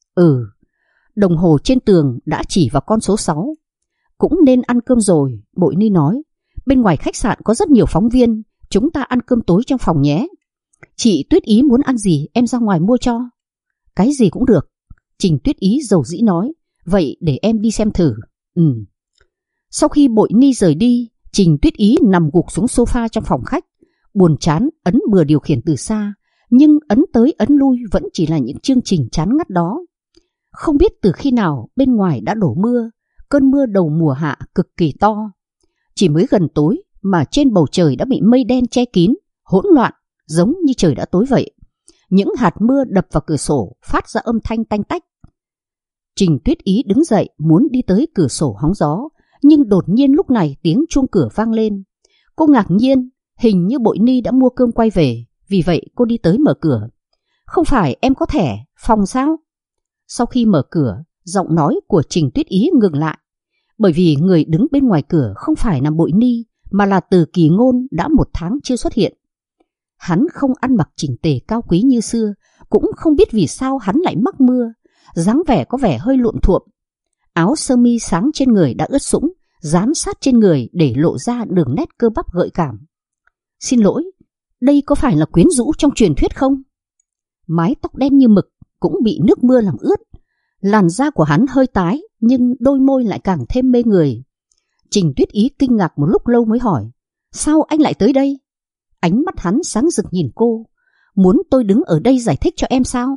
Đồng hồ trên tường đã chỉ vào con số 6. "Cũng nên ăn cơm rồi," Bội Ni nói. "Bên ngoài khách sạn có rất nhiều phóng viên, chúng ta ăn cơm tối trong phòng nhé. Chị Tuyết Ý muốn ăn gì em ra ngoài mua cho." "Cái gì cũng được," Trình Tuyết Ý dầu dĩ nói. "Vậy để em đi xem thử." Sau khi Bội Ni rời đi, Trình Tuyết Ý nằm gục xuống sofa trong phòng khách, buồn chán ấn bừa điều khiển từ xa, nhưng ấn tới ấn lui vẫn chỉ là những chương trình chán ngắt đó. Không biết từ khi nào bên ngoài đã đổ mưa, cơn mưa đầu mùa hạ cực kỳ to. Chỉ mới gần tối mà trên bầu trời đã bị mây đen che kín, hỗn loạn, giống như trời đã tối vậy. Những hạt mưa đập vào cửa sổ phát ra âm thanh tanh tách. Trình Tuyết Ý đứng dậy muốn đi tới cửa sổ hóng gió, nhưng đột nhiên lúc này tiếng chuông cửa vang lên. Cô ngạc nhiên, hình như Bội Ni đã mua cơm quay về, vì vậy cô đi tới mở cửa. Không phải em có thẻ phòng sao? Sau khi mở cửa, giọng nói của Trình Tuyết Ý ngừng lại, bởi vì người đứng bên ngoài cửa không phải là Bội Ni mà là Từ Kỳ Ngôn đã 1 tháng chưa xuất hiện. Hắn không ăn mặc chỉnh tề cao quý như xưa, cũng không biết vì sao hắn lại mắc mưa, dáng vẻ có vẻ hơi luộm thuộm. Áo sơ mi sáng trên người đã ướt sũng, dán sát trên người để lộ ra đường nét cơ bắp gợi cảm. Xin lỗi, đây có phải là quyến rũ trong truyền thuyết không? Mái tóc đen như mực cũng bị nước mưa làm ướt. Làn da của hắn hơi tái, nhưng đôi môi lại càng thêm mê người. Trình Tuyết Ý kinh ngạc một lúc lâu mới hỏi, sao anh lại tới đây? Ánh mắt hắn sáng rực nhìn cô. Muốn tôi đứng ở đây giải thích cho em sao?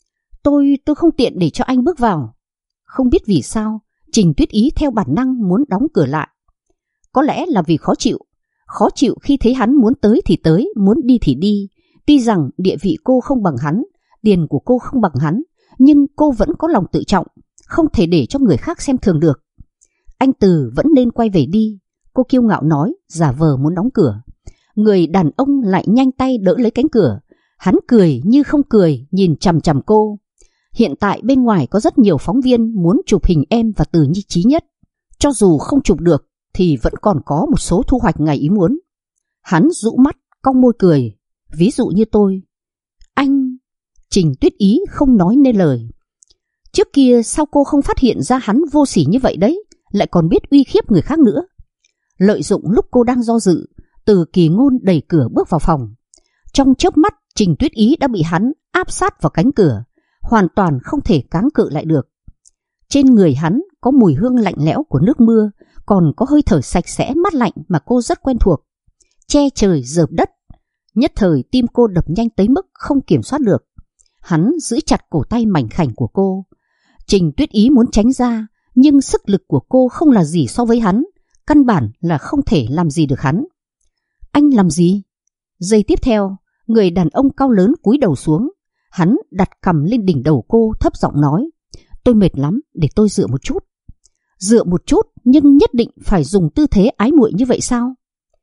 Tôi không tiện để cho anh bước vào. Không biết vì sao, Trình Tuyết Ý theo bản năng muốn đóng cửa lại. Có lẽ là vì khó chịu khi thấy hắn muốn tới thì tới, muốn đi thì đi. Tuy rằng địa vị cô không bằng hắn, tiền của cô không bằng hắn, nhưng cô vẫn có lòng tự trọng, không thể để cho người khác xem thường được. Anh Từ vẫn nên quay về đi, cô kiêu ngạo nói, giả vờ muốn đóng cửa. Người đàn ông lại nhanh tay đỡ lấy cánh cửa. Hắn cười như không cười, nhìn chằm chằm cô. Hiện tại bên ngoài có rất nhiều phóng viên muốn chụp hình em và Từ như Chí Nhất. Cho dù không chụp được thì vẫn còn có một số thu hoạch ngoài ý muốn. Hắn rũ mắt, cong môi cười. Ví dụ như tôi. Anh... Trình Tuyết Ý không nói nên lời. Trước kia sao cô không phát hiện ra hắn vô sỉ như vậy đấy, lại còn biết uy khiếp người khác nữa. Lợi dụng lúc cô đang do dự, Từ Kỳ Ngôn đẩy cửa bước vào phòng. Trong chớp mắt, Trình Tuyết Ý đã bị hắn áp sát vào cánh cửa, hoàn toàn không thể kháng cự lại được. Trên người hắn có mùi hương lạnh lẽo của nước mưa, còn có hơi thở sạch sẽ mát lạnh mà cô rất quen thuộc. Che trời rợp đất. Nhất thời tim cô đập nhanh tới mức không kiểm soát được. Hắn giữ chặt cổ tay mảnh khảnh của cô. Trình Tuyết Ý muốn tránh ra, nhưng sức lực của cô không là gì so với hắn, căn bản là không thể làm gì được hắn. Anh làm gì? Giây tiếp theo, người đàn ông cao lớn cúi đầu xuống. Hắn đặt cằm lên đỉnh đầu cô, thấp giọng nói, tôi mệt lắm, để tôi dựa một chút. Dựa một chút, nhưng nhất định phải dùng tư thế ái muội như vậy sao?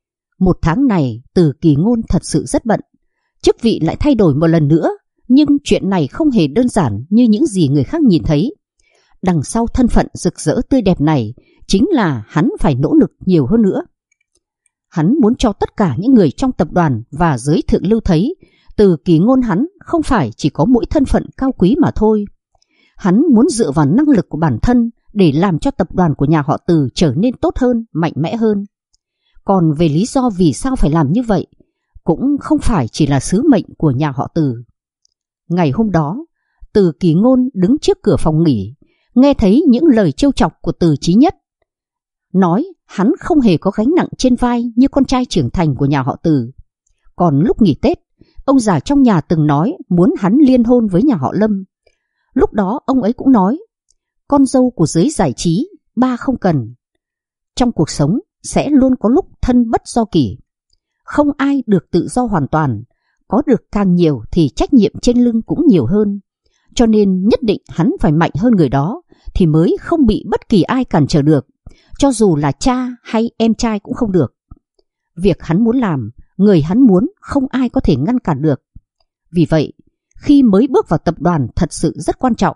1 tháng này, Từ Kỳ Ngôn thật sự rất bận. Chức vị lại thay đổi một lần nữa, nhưng chuyện này không hề đơn giản như những gì người khác nhìn thấy. Đằng sau thân phận rực rỡ tươi đẹp này chính là hắn phải nỗ lực nhiều hơn nữa. Hắn muốn cho tất cả những người trong tập đoàn và giới thượng lưu thấy Từ Kỳ Ngôn hắn không phải chỉ có mỗi thân phận cao quý mà thôi. Hắn muốn dựa vào năng lực của bản thân để làm cho tập đoàn của nhà họ Từ trở nên tốt hơn, mạnh mẽ hơn. Còn về lý do vì sao phải làm như vậy, cũng không phải chỉ là sứ mệnh của nhà họ Từ. Ngày hôm đó, Từ Kỳ Ngôn đứng trước cửa phòng nghỉ, nghe thấy những lời trêu chọc của Từ Chí Nhất. Nói hắn không hề có gánh nặng trên vai như con trai trưởng thành của nhà họ Từ. Còn lúc nghỉ Tết, ông già trong nhà từng nói muốn hắn liên hôn với nhà họ Lâm. Lúc đó ông ấy cũng nói, con dâu của giới giải trí, ba không cần. Trong cuộc sống sẽ luôn có lúc thân bất do kỷ. Không ai được tự do hoàn toàn, có được càng nhiều thì trách nhiệm trên lưng cũng nhiều hơn. Cho nên nhất định hắn phải mạnh hơn người đó thì mới không bị bất kỳ ai cản trở được, cho dù là cha hay em trai cũng không được. Việc hắn muốn làm, người hắn muốn không ai có thể ngăn cản được. Vì vậy, khi mới bước vào tập đoàn thật sự rất quan trọng.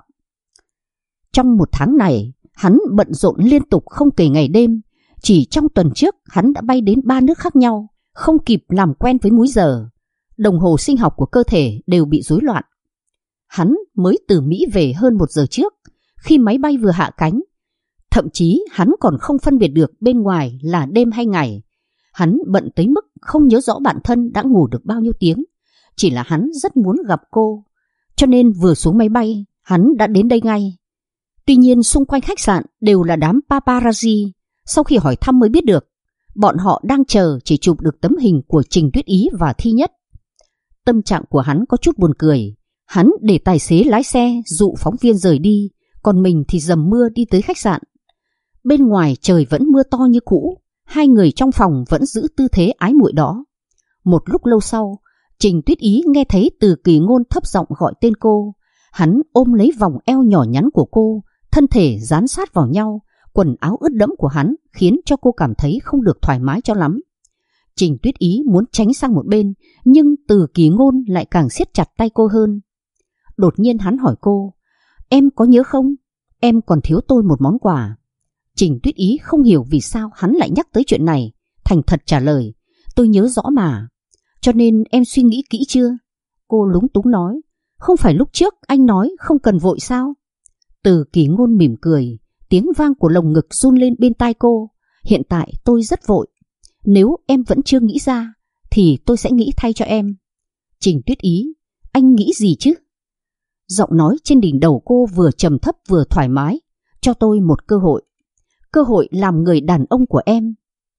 Trong 1 tháng này, hắn bận rộn liên tục không kể ngày đêm. Chỉ trong tuần trước hắn đã bay đến 3 nước khác nhau, không kịp làm quen với múi giờ. Đồng hồ sinh học của cơ thể đều bị rối loạn. Hắn mới từ Mỹ về hơn 1 giờ trước, khi máy bay vừa hạ cánh. Thậm chí hắn còn không phân biệt được bên ngoài là đêm hay ngày. Hắn bận tới mức không nhớ rõ bản thân đã ngủ được bao nhiêu tiếng. Chỉ là hắn rất muốn gặp cô, cho nên vừa xuống máy bay, hắn đã đến đây ngay. Tuy nhiên xung quanh khách sạn đều là đám paparazzi. Sau khi hỏi thăm mới biết được, bọn họ đang chờ chỉ chụp được tấm hình của Trình Tuyết Ý và Thi Nhất. Tâm trạng của hắn có chút buồn cười. Hắn để tài xế lái xe dụ phóng viên rời đi, còn mình thì dầm mưa đi tới khách sạn. Bên ngoài trời vẫn mưa to như cũ, hai người trong phòng vẫn giữ tư thế ái muội đó. Một lúc lâu sau, Trình Tuyết Ý nghe thấy Từ Kỳ Ngôn thấp giọng gọi tên cô. Hắn ôm lấy vòng eo nhỏ nhắn của cô, thân thể dán sát vào nhau. Quần áo ướt đẫm của hắn khiến cho cô cảm thấy không được thoải mái cho lắm. Trình Tuyết Ý muốn tránh sang một bên, nhưng Từ Kỳ Ngôn lại càng siết chặt tay cô hơn. Đột nhiên hắn hỏi cô, em có nhớ không? Em còn thiếu tôi một món quà. Trình Tuyết Ý không hiểu vì sao hắn lại nhắc tới chuyện này, thành thật trả lời, tôi nhớ rõ mà. Cho nên em suy nghĩ kỹ chưa? Cô lúng túng nói, không phải lúc trước anh nói không cần vội sao? Từ Kỳ Ngôn mỉm cười, tiếng vang của lồng ngực run lên bên tai cô. Hiện tại tôi rất vội. Nếu em vẫn chưa nghĩ ra thì tôi sẽ nghĩ thay cho em. Trình Tuyết Ý, anh nghĩ gì chứ? Giọng nói trên đỉnh đầu cô vừa trầm thấp vừa thoải mái. Cho tôi một cơ hội. Cơ hội làm người đàn ông của em.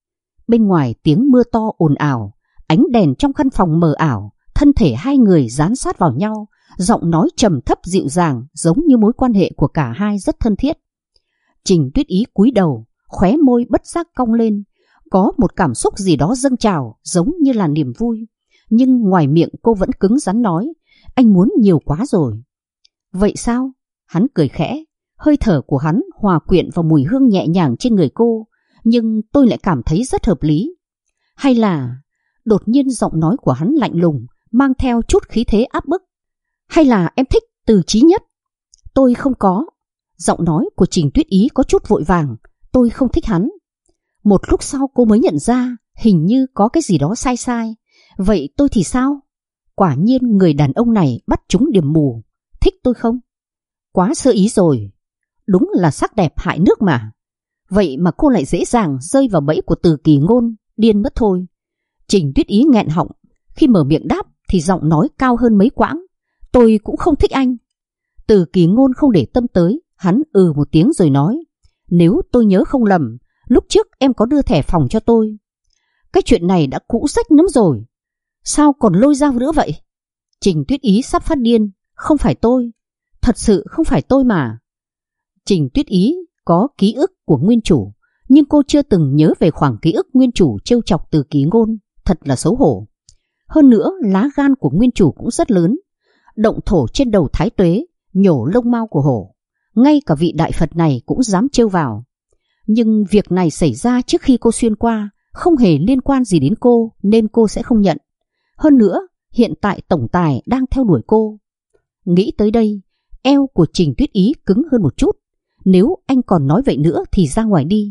Bên ngoài tiếng mưa to ồn ào, ánh đèn trong căn phòng mờ ảo, thân thể hai người dán sát vào nhau, giọng nói trầm thấp dịu dàng giống như mối quan hệ của cả hai rất thân thiết. Trình Tuyết Ý cúi đầu, khóe môi bất giác cong lên, có một cảm xúc gì đó dâng trào giống như là niềm vui. Nhưng ngoài miệng cô vẫn cứng rắn nói, anh muốn nhiều quá rồi. Vậy sao? Hắn cười khẽ, hơi thở của hắn hòa quyện vào mùi hương nhẹ nhàng trên người cô, nhưng tôi lại cảm thấy rất hợp lý. Hay là... Đột nhiên giọng nói của hắn lạnh lùng, mang theo chút khí thế áp bức. Hay là em thích Từ Chí Nhất? Tôi không có. Giọng nói của Trình Tuyết Ý có chút vội vàng, tôi không thích hắn. Một lúc sau cô mới nhận ra, hình như có cái gì đó sai sai. Vậy tôi thì sao? Quả nhiên người đàn ông này bắt trúng điểm mù. Thích tôi không? Quá sơ ý rồi. Đúng là sắc đẹp hại nước mà. Vậy mà cô lại dễ dàng rơi vào bẫy của Từ Kỳ Ngôn, điên mất thôi. Trình Tuyết Ý nghẹn họng, khi mở miệng đáp thì giọng nói cao hơn mấy quãng. Tôi cũng không thích anh. Từ Kỳ Ngôn không để tâm tới, hắn một tiếng rồi nói, nếu tôi nhớ không lầm, lúc trước em có đưa thẻ phòng cho tôi. Cái chuyện này đã cũ rách lắm rồi. Sao còn lôi ra nữa vậy? Trình Tuyết Ý sắp phát điên. Không phải tôi. Thật sự không phải tôi mà. Trình Tuyết Ý có ký ức của nguyên chủ, nhưng cô chưa từng nhớ về khoảng ký ức nguyên chủ trêu chọc Từ Kỳ Ngôn. Thật là xấu hổ. Hơn nữa lá gan của nguyên chủ cũng rất lớn. Động thổ trên đầu Thái Tuế, nhổ lông mao của hổ. Ngay cả vị đại Phật này cũng dám trêu vào. Nhưng việc này xảy ra trước khi cô xuyên qua, không hề liên quan gì đến cô, nên cô sẽ không nhận. Hơn nữa, hiện tại tổng tài đang theo đuổi cô. Nghĩ tới đây, eo của Trình Tuyết Ý cứng hơn một chút. Nếu anh còn nói vậy nữa thì ra ngoài đi.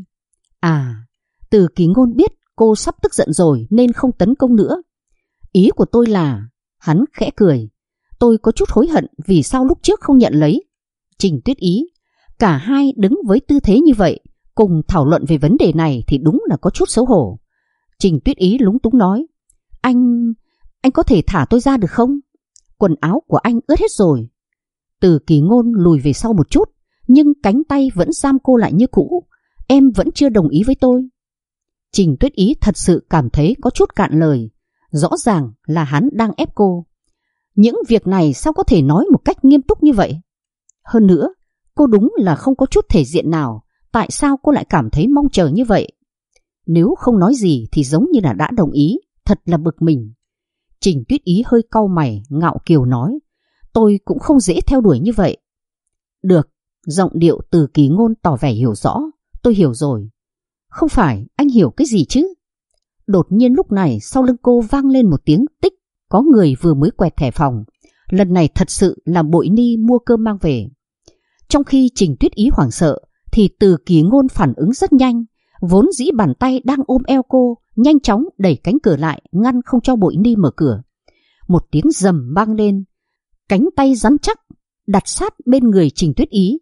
Từ Kỳ Ngôn biết cô sắp tức giận rồi nên không tấn công nữa. Ý của tôi là... Hắn khẽ cười. Tôi có chút hối hận vì sao lúc trước không nhận lấy. Trình Tuyết Ý, cả hai đứng với tư thế như vậy, cùng thảo luận về vấn đề này thì đúng là có chút xấu hổ. Trình Tuyết Ý lúng túng nói, Anh có thể thả tôi ra được không? Quần áo của anh ướt hết rồi. Từ Kỳ Ngôn lùi về sau một chút, nhưng cánh tay vẫn giam cô lại như cũ. Em vẫn chưa đồng ý với tôi. Trình Tuyết Ý thật sự cảm thấy có chút cạn lời. Rõ ràng là hắn đang ép cô. Những việc này sao có thể nói một cách nghiêm túc như vậy? Hơn nữa, cô đúng là không có chút thể diện nào. Tại sao cô lại cảm thấy mong chờ như vậy? Nếu không nói gì thì giống như là đã đồng ý. Thật là bực mình. Trình Tuyết Ý hơi cau mày, ngạo kiều nói, tôi cũng không dễ theo đuổi như vậy. Được, giọng điệu Từ Kỳ Ngôn tỏ vẻ hiểu rõ. Tôi hiểu rồi. Không phải, anh hiểu cái gì chứ? Đột nhiên lúc này sau lưng cô vang lên một tiếng tích. Có người vừa mới quẹt thẻ phòng. Lần này thật sự là Bội Ni mua cơm mang về. Trong khi Trình Tuyết Ý hoảng sợ thì Từ Kỳ Ngôn phản ứng rất nhanh. Vốn dĩ bàn tay đang ôm eo cô, nhanh chóng đẩy cánh cửa lại, ngăn không cho Bội Ni mở cửa. Một tiếng rầm vang lên, cánh tay rắn chắc đặt sát bên người Trình Tuyết Ý.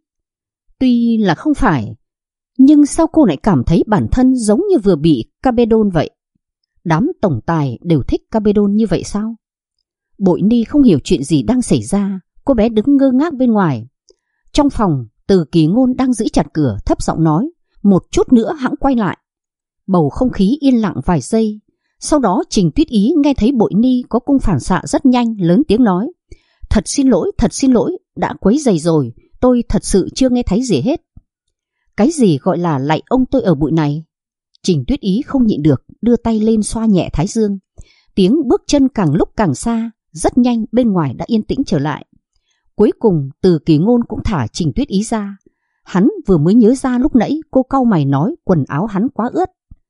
Tuy là không phải, nhưng sao cô lại cảm thấy bản thân giống như vừa bị Cabedon vậy? Đám tổng tài đều thích Cabedon như vậy sao? Bội Ni không hiểu chuyện gì đang xảy ra, cô bé đứng ngơ ngác bên ngoài. Trong phòng, Từ Kỳ Ngôn đang giữ chặt cửa, thấp giọng nói, một chút nữa hẵng quay lại. Bầu không khí yên lặng vài giây. Sau đó Trình Tuyết Ý nghe thấy Bội Ni có cung phản xạ rất nhanh, lớn tiếng nói, thật xin lỗi, đã quấy rầy rồi, tôi thật sự chưa nghe thấy gì hết. Cái gì gọi là lạy ông tôi ở bụi này? Trình Tuyết Ý không nhịn được, đưa tay lên xoa nhẹ thái dương. Tiếng bước chân càng lúc càng xa, rất nhanh bên ngoài đã yên tĩnh trở lại. Cuối cùng Từ Kỳ Ngôn cũng thả Trình Tuyết Ý ra. Hắn vừa mới nhớ ra lúc nãy cô cau mày nói quần áo hắn quá ướt.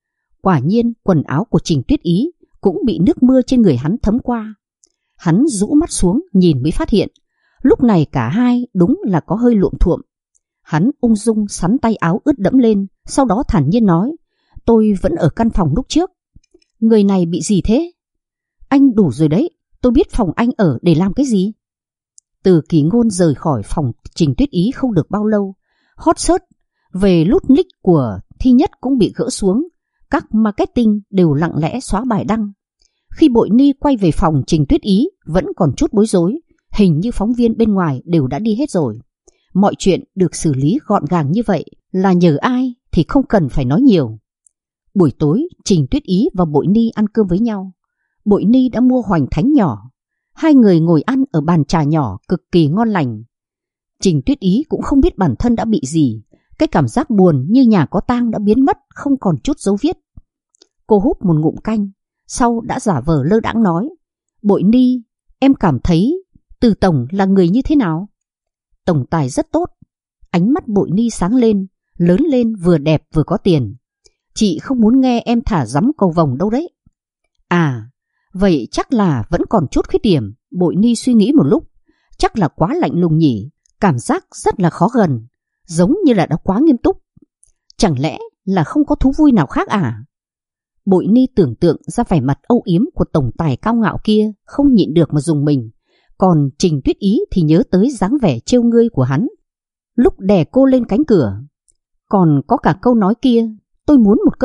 Quả nhiên quần áo của Trình Tuyết Ý cũng bị nước mưa trên người hắn thấm qua. Hắn rũ mắt xuống nhìn mới phát hiện, lúc này cả hai đúng là có hơi luộm thuộm. Hắn ung dung sắn tay áo ướt đẫm lên, sau đó thản nhiên nói, tôi vẫn ở căn phòng lúc trước. Người này bị gì thế? Anh đủ rồi đấy, tôi biết phòng anh ở để làm cái gì. Từ Kỳ Ngôn rời khỏi phòng Trình Tuyết Ý không được bao lâu, hot search về nút nick của Thi Nhất cũng bị gỡ xuống. Các marketing đều lặng lẽ xóa bài đăng. Khi Bội Ni quay về phòng Trình Tuyết Ý vẫn còn chút bối rối, hình như phóng viên bên ngoài đều đã đi hết rồi. Mọi chuyện được xử lý gọn gàng như vậy là nhờ ai thì không cần phải nói nhiều. Buổi tối Trình Tuyết Ý và Bội Ni ăn cơm với nhau. Bội Ni đã mua hoành thánh nhỏ. Hai người ngồi ăn ở bàn trà nhỏ cực kỳ ngon lành. Trình Tuyết Ý cũng không biết bản thân đã bị gì. Cái cảm giác buồn như nhà có tang đã biến mất, không còn chút dấu vết. Cô húp một ngụm canh, sau đã giả vờ lơ đãng nói, Bội Ni, em cảm thấy Từ tổng là người như thế nào? Tổng tài rất tốt. Ánh mắt Bội Ni sáng lên, lớn lên, vừa đẹp vừa có tiền. Chị không muốn nghe em thả rắm cầu vồng đâu đấy. À, vậy chắc là vẫn còn chút khuyết điểm. Bội Ni suy nghĩ một lúc. Chắc là quá lạnh lùng nhỉ. Cảm giác rất là khó gần, giống như là đã quá nghiêm túc. Chẳng lẽ là không có thú vui nào khác à? Bội Ni tưởng tượng ra vẻ mặt âu yếm của tổng tài cao ngạo kia, không nhịn được mà rùng mình. Còn Trình Tuyết Ý thì nhớ tới dáng vẻ trêu ngươi của hắn lúc đè cô lên cánh cửa. Còn có cả câu nói kia, tôi muốn một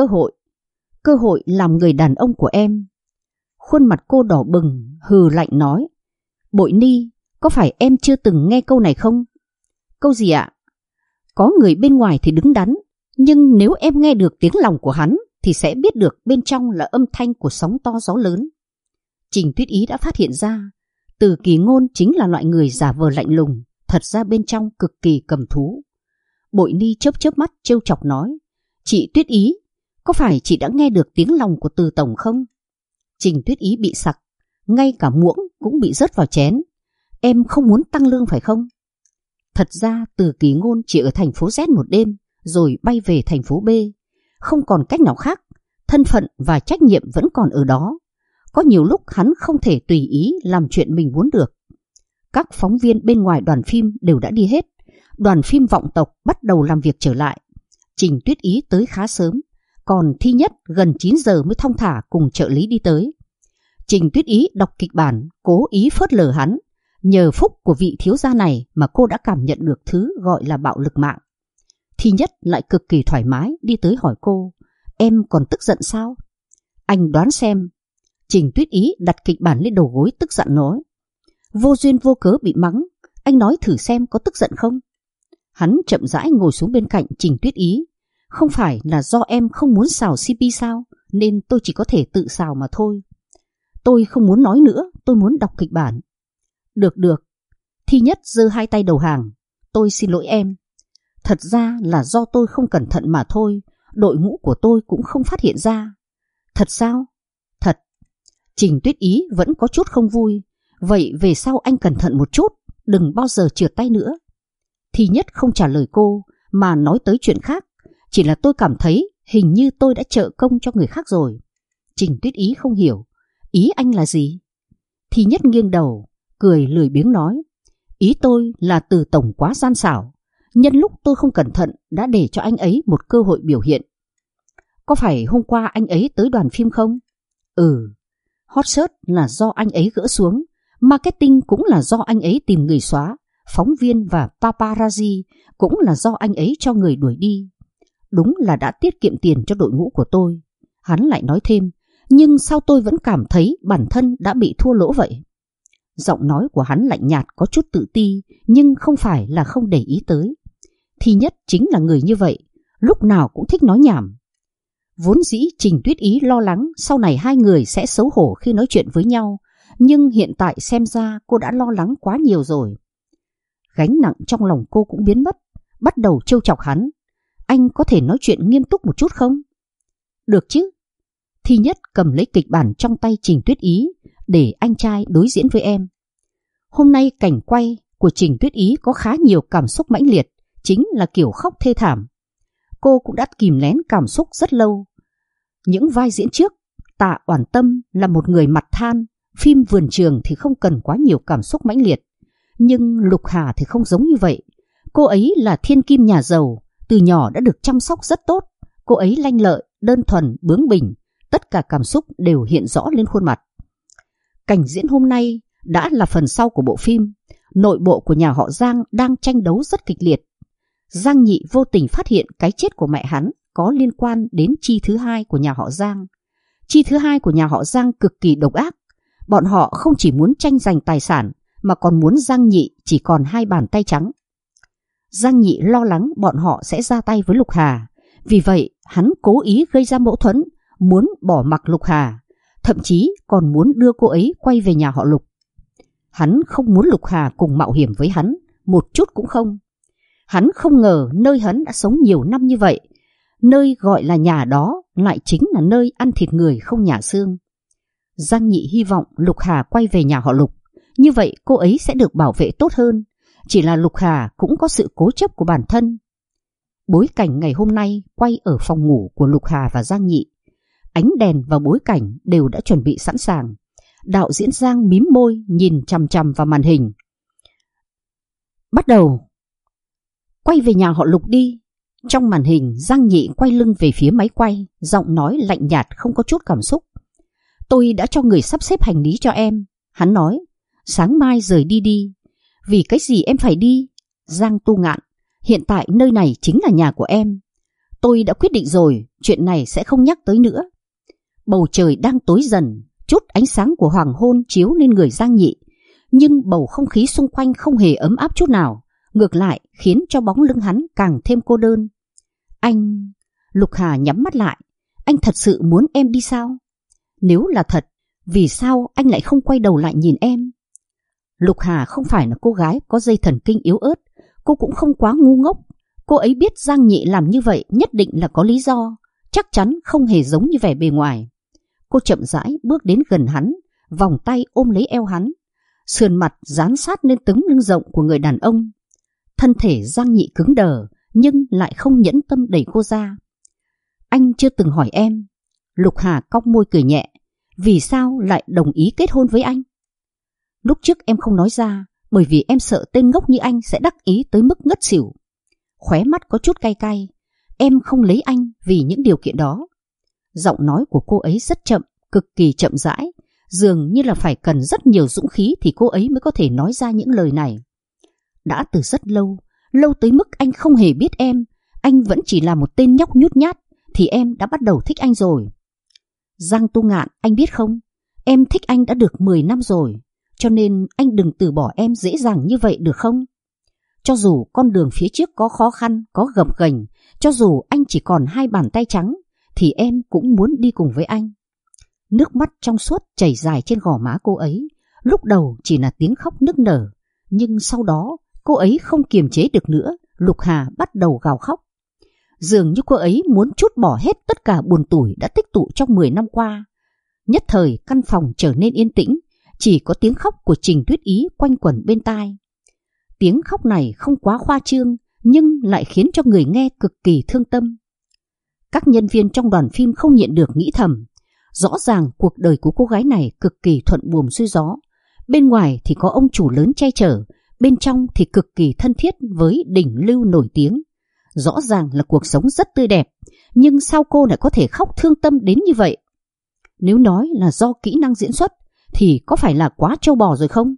cơ hội làm người đàn ông của em. Khuôn mặt cô đỏ bừng, hừ lạnh nói, Bội Ni, có phải em chưa từng nghe câu này không? Câu gì ạ? Có người bên ngoài thì đứng đắn, nhưng nếu em nghe được tiếng lòng của hắn thì sẽ biết được bên trong là âm thanh của sóng to gió lớn. Trình Tuyết Ý đã phát hiện ra Từ Kỳ Ngôn chính là loại người giả vờ lạnh lùng, thật ra bên trong cực kỳ cầm thú. Bội Ni chớp chớp mắt trêu chọc nói, chị Tuyết Ý, có phải chị đã nghe được tiếng lòng của Từ tổng không? Trình Tuyết Ý bị sặc, ngay cả muỗng cũng bị rớt vào chén. Em không muốn tăng lương phải không? Thật ra Từ Kỳ Ngôn chỉ ở thành phố Z một đêm rồi bay về thành phố B. Không còn cách nào khác, thân phận và trách nhiệm vẫn còn ở đó. Có nhiều lúc hắn không thể tùy ý làm chuyện mình muốn được. Các phóng viên bên ngoài đoàn phim đều đã đi hết. Đoàn phim Vọng Tộc bắt đầu làm việc trở lại. Trình Tuyết Ý tới khá sớm, còn Thi Nhất gần 9 giờ mới thong thả cùng trợ lý đi tới. Trình Tuyết Ý đọc kịch bản, cố ý phớt lờ hắn. Nhờ phúc của vị thiếu gia này mà cô đã cảm nhận được thứ gọi là bạo lực mạng. Thi Nhất lại cực kỳ thoải mái đi tới hỏi cô, em còn tức giận sao? Anh đoán xem. Trình Tuyết Ý đặt kịch bản lên đầu gối tức giận nói, vô duyên vô cớ bị mắng, anh nói thử xem có tức giận không? Hắn chậm rãi ngồi xuống bên cạnh Trình Tuyết Ý. Không phải là do em không muốn xào CP sao, nên tôi chỉ có thể tự xào mà thôi. Tôi không muốn nói nữa, tôi muốn đọc kịch bản. Được. Thi Nhất giơ hai tay đầu hàng. Tôi xin lỗi em. Thật ra là do tôi không cẩn thận mà thôi, đội ngũ của tôi cũng không phát hiện ra. Thật sao? Thật. Trình Tuyết Ý vẫn có chút không vui. Vậy về sau anh cẩn thận một chút, đừng bao giờ trượt tay nữa. Thi Nhất không trả lời cô mà nói tới chuyện khác. Chỉ là tôi cảm thấy hình như tôi đã trợ công cho người khác rồi. Trình Tuyết Ý không hiểu. Ý anh là gì? Thi Nhất nghiêng đầu, cười lười biếng nói, ý tôi là Từ tổng quá gian xảo. Nhân lúc tôi không cẩn thận đã để cho anh ấy một cơ hội biểu hiện. Có phải hôm qua anh ấy tới đoàn phim không? Hot search là do anh ấy gỡ xuống, marketing cũng là do anh ấy tìm người xóa, phóng viên và paparazzi cũng là do anh ấy cho người đuổi đi. Đúng là đã tiết kiệm tiền cho đội ngũ của tôi. Hắn lại nói thêm, nhưng sao tôi vẫn cảm thấy bản thân đã bị thua lỗ vậy? Giọng nói của hắn lạnh nhạt có chút tự ti, nhưng không phải là không để ý tới. Thi Nhất chính là người như vậy, lúc nào cũng thích nói nhảm. Vốn dĩ Trình Tuyết Ý lo lắng sau này hai người sẽ xấu hổ khi nói chuyện với nhau, nhưng hiện tại xem ra cô đã lo lắng quá nhiều rồi. Gánh nặng trong lòng cô cũng biến mất, bắt đầu trêu chọc hắn. Anh có thể nói chuyện nghiêm túc một chút không? Được chứ. Thi Nhất cầm lấy kịch bản trong tay Trình Tuyết Ý, để anh trai đối diễn với em. Hôm nay cảnh quay của Trình Tuyết Ý có khá nhiều cảm xúc mãnh liệt, chính là kiểu khóc thê thảm. Cô cũng đã kìm nén cảm xúc rất lâu. Những vai diễn trước, Tạ Oản Tâm là một người mặt than, phim Vườn Trường thì không cần quá nhiều cảm xúc mãnh liệt. Nhưng Lục Hà thì không giống như vậy. Cô ấy là thiên kim nhà giàu, từ nhỏ đã được chăm sóc rất tốt. Cô ấy lanh lợi, đơn thuần, bướng bỉnh, tất cả cảm xúc đều hiện rõ lên khuôn mặt. Cảnh diễn hôm nay đã là phần sau của bộ phim. Nội bộ của nhà họ Giang đang tranh đấu rất kịch liệt. Giang Nhị vô tình phát hiện cái chết của mẹ hắn có liên quan đến chi thứ hai của nhà họ Giang. Chi thứ hai của nhà họ Giang cực kỳ độc ác. Bọn họ không chỉ muốn tranh giành tài sản mà còn muốn Giang Nhị chỉ còn 2 bàn tay trắng. Giang Nhị lo lắng bọn họ sẽ ra tay với Lục Hà. Vì vậy hắn cố ý gây ra mâu thuẫn, muốn bỏ mặc Lục Hà, thậm chí còn muốn đưa cô ấy quay về nhà họ Lục. Hắn không muốn Lục Hà cùng mạo hiểm với hắn, một chút cũng không. Hắn không ngờ nơi hắn đã sống nhiều năm như vậy, nơi gọi là nhà đó lại chính là nơi ăn thịt người không nhả xương. Giang Nhị hy vọng Lục Hà quay về nhà họ Lục, như vậy cô ấy sẽ được bảo vệ tốt hơn. Chỉ là Lục Hà cũng có sự cố chấp của bản thân. Bối cảnh ngày hôm nay quay ở phòng ngủ của Lục Hà và Giang Nhị. Ánh đèn và bối cảnh đều đã chuẩn bị sẵn sàng. Đạo diễn Giang mím môi nhìn chằm chằm vào màn hình. Bắt đầu. Quay về nhà họ Lục đi. Trong màn hình, Giang Nhị quay lưng về phía máy quay, giọng nói lạnh nhạt không có chút cảm xúc. Tôi đã cho người sắp xếp hành lý cho em. Hắn nói, sáng mai rời đi đi. Vì cái gì em phải đi? Giang Tu Ngạn, hiện tại nơi này chính là nhà của em. Tôi đã quyết định rồi, chuyện này sẽ không nhắc tới nữa. Bầu trời đang tối dần, chút ánh sáng của hoàng hôn chiếu lên người Giang Nhị. Nhưng bầu không khí xung quanh không hề ấm áp chút nào, ngược lại khiến cho bóng lưng hắn càng thêm cô đơn. Anh... Lục Hà nhắm mắt lại. Anh thật sự muốn em đi sao? Nếu là thật, vì sao anh lại không quay đầu lại nhìn em? Lục Hà không phải là cô gái có dây thần kinh yếu ớt. Cô cũng không quá ngu ngốc. Cô ấy biết Giang Nhị làm như vậy nhất định là có lý do, chắc chắn không hề giống như vẻ bề ngoài. Cô chậm rãi bước đến gần hắn, vòng tay ôm lấy eo hắn, sườn mặt dán sát lên tấm lưng rộng của người đàn ông. Thân thể Giang Nhị cứng đờ, nhưng lại không nhẫn tâm đẩy cô ra. Anh chưa từng hỏi em. Lục Hà cong môi cười nhẹ. Vì sao lại đồng ý kết hôn với anh? Lúc trước em không nói ra, bởi vì em sợ tên ngốc như anh sẽ đắc ý tới mức ngất xỉu. Khóe mắt có chút cay cay. Em không lấy anh vì những điều kiện đó. Giọng nói của cô ấy rất chậm, cực kỳ chậm rãi, dường như là phải cần rất nhiều dũng khí thì cô ấy mới có thể nói ra những lời này. Đã từ rất lâu, lâu tới mức anh không hề biết em, anh vẫn chỉ là một tên nhóc nhút nhát, thì em đã bắt đầu thích anh rồi. Giang Tu Ngạn, anh biết không, em thích anh đã được 10 năm rồi, cho nên anh đừng từ bỏ em dễ dàng như vậy được không? Cho dù con đường phía trước có khó khăn, có gập ghềnh, cho dù anh chỉ còn 2 bàn tay trắng, thì em cũng muốn đi cùng với anh. Nước mắt trong suốt chảy dài trên gò má cô ấy. Lúc đầu chỉ là tiếng khóc nức nở, nhưng sau đó cô ấy không kiềm chế được nữa. Lục Hà bắt đầu gào khóc. Dường như cô ấy muốn trút bỏ hết tất cả buồn tủi đã tích tụ trong 10 năm qua. Nhất thời căn phòng trở nên yên tĩnh, chỉ có tiếng khóc của Trình Tuyết Ý quanh quẩn bên tai. Tiếng khóc này không quá khoa trương, nhưng lại khiến cho người nghe cực kỳ thương tâm. Các nhân viên trong đoàn phim không nhịn được nghĩ thầm, rõ ràng cuộc đời của cô gái này cực kỳ thuận buồm xuôi gió. Bên ngoài thì có ông chủ lớn che chở, bên trong thì cực kỳ thân thiết với đỉnh lưu nổi tiếng. Rõ ràng là cuộc sống rất tươi đẹp, nhưng sao cô lại có thể khóc thương tâm đến như vậy? Nếu nói là do kỹ năng diễn xuất thì có phải là quá trâu bò rồi không?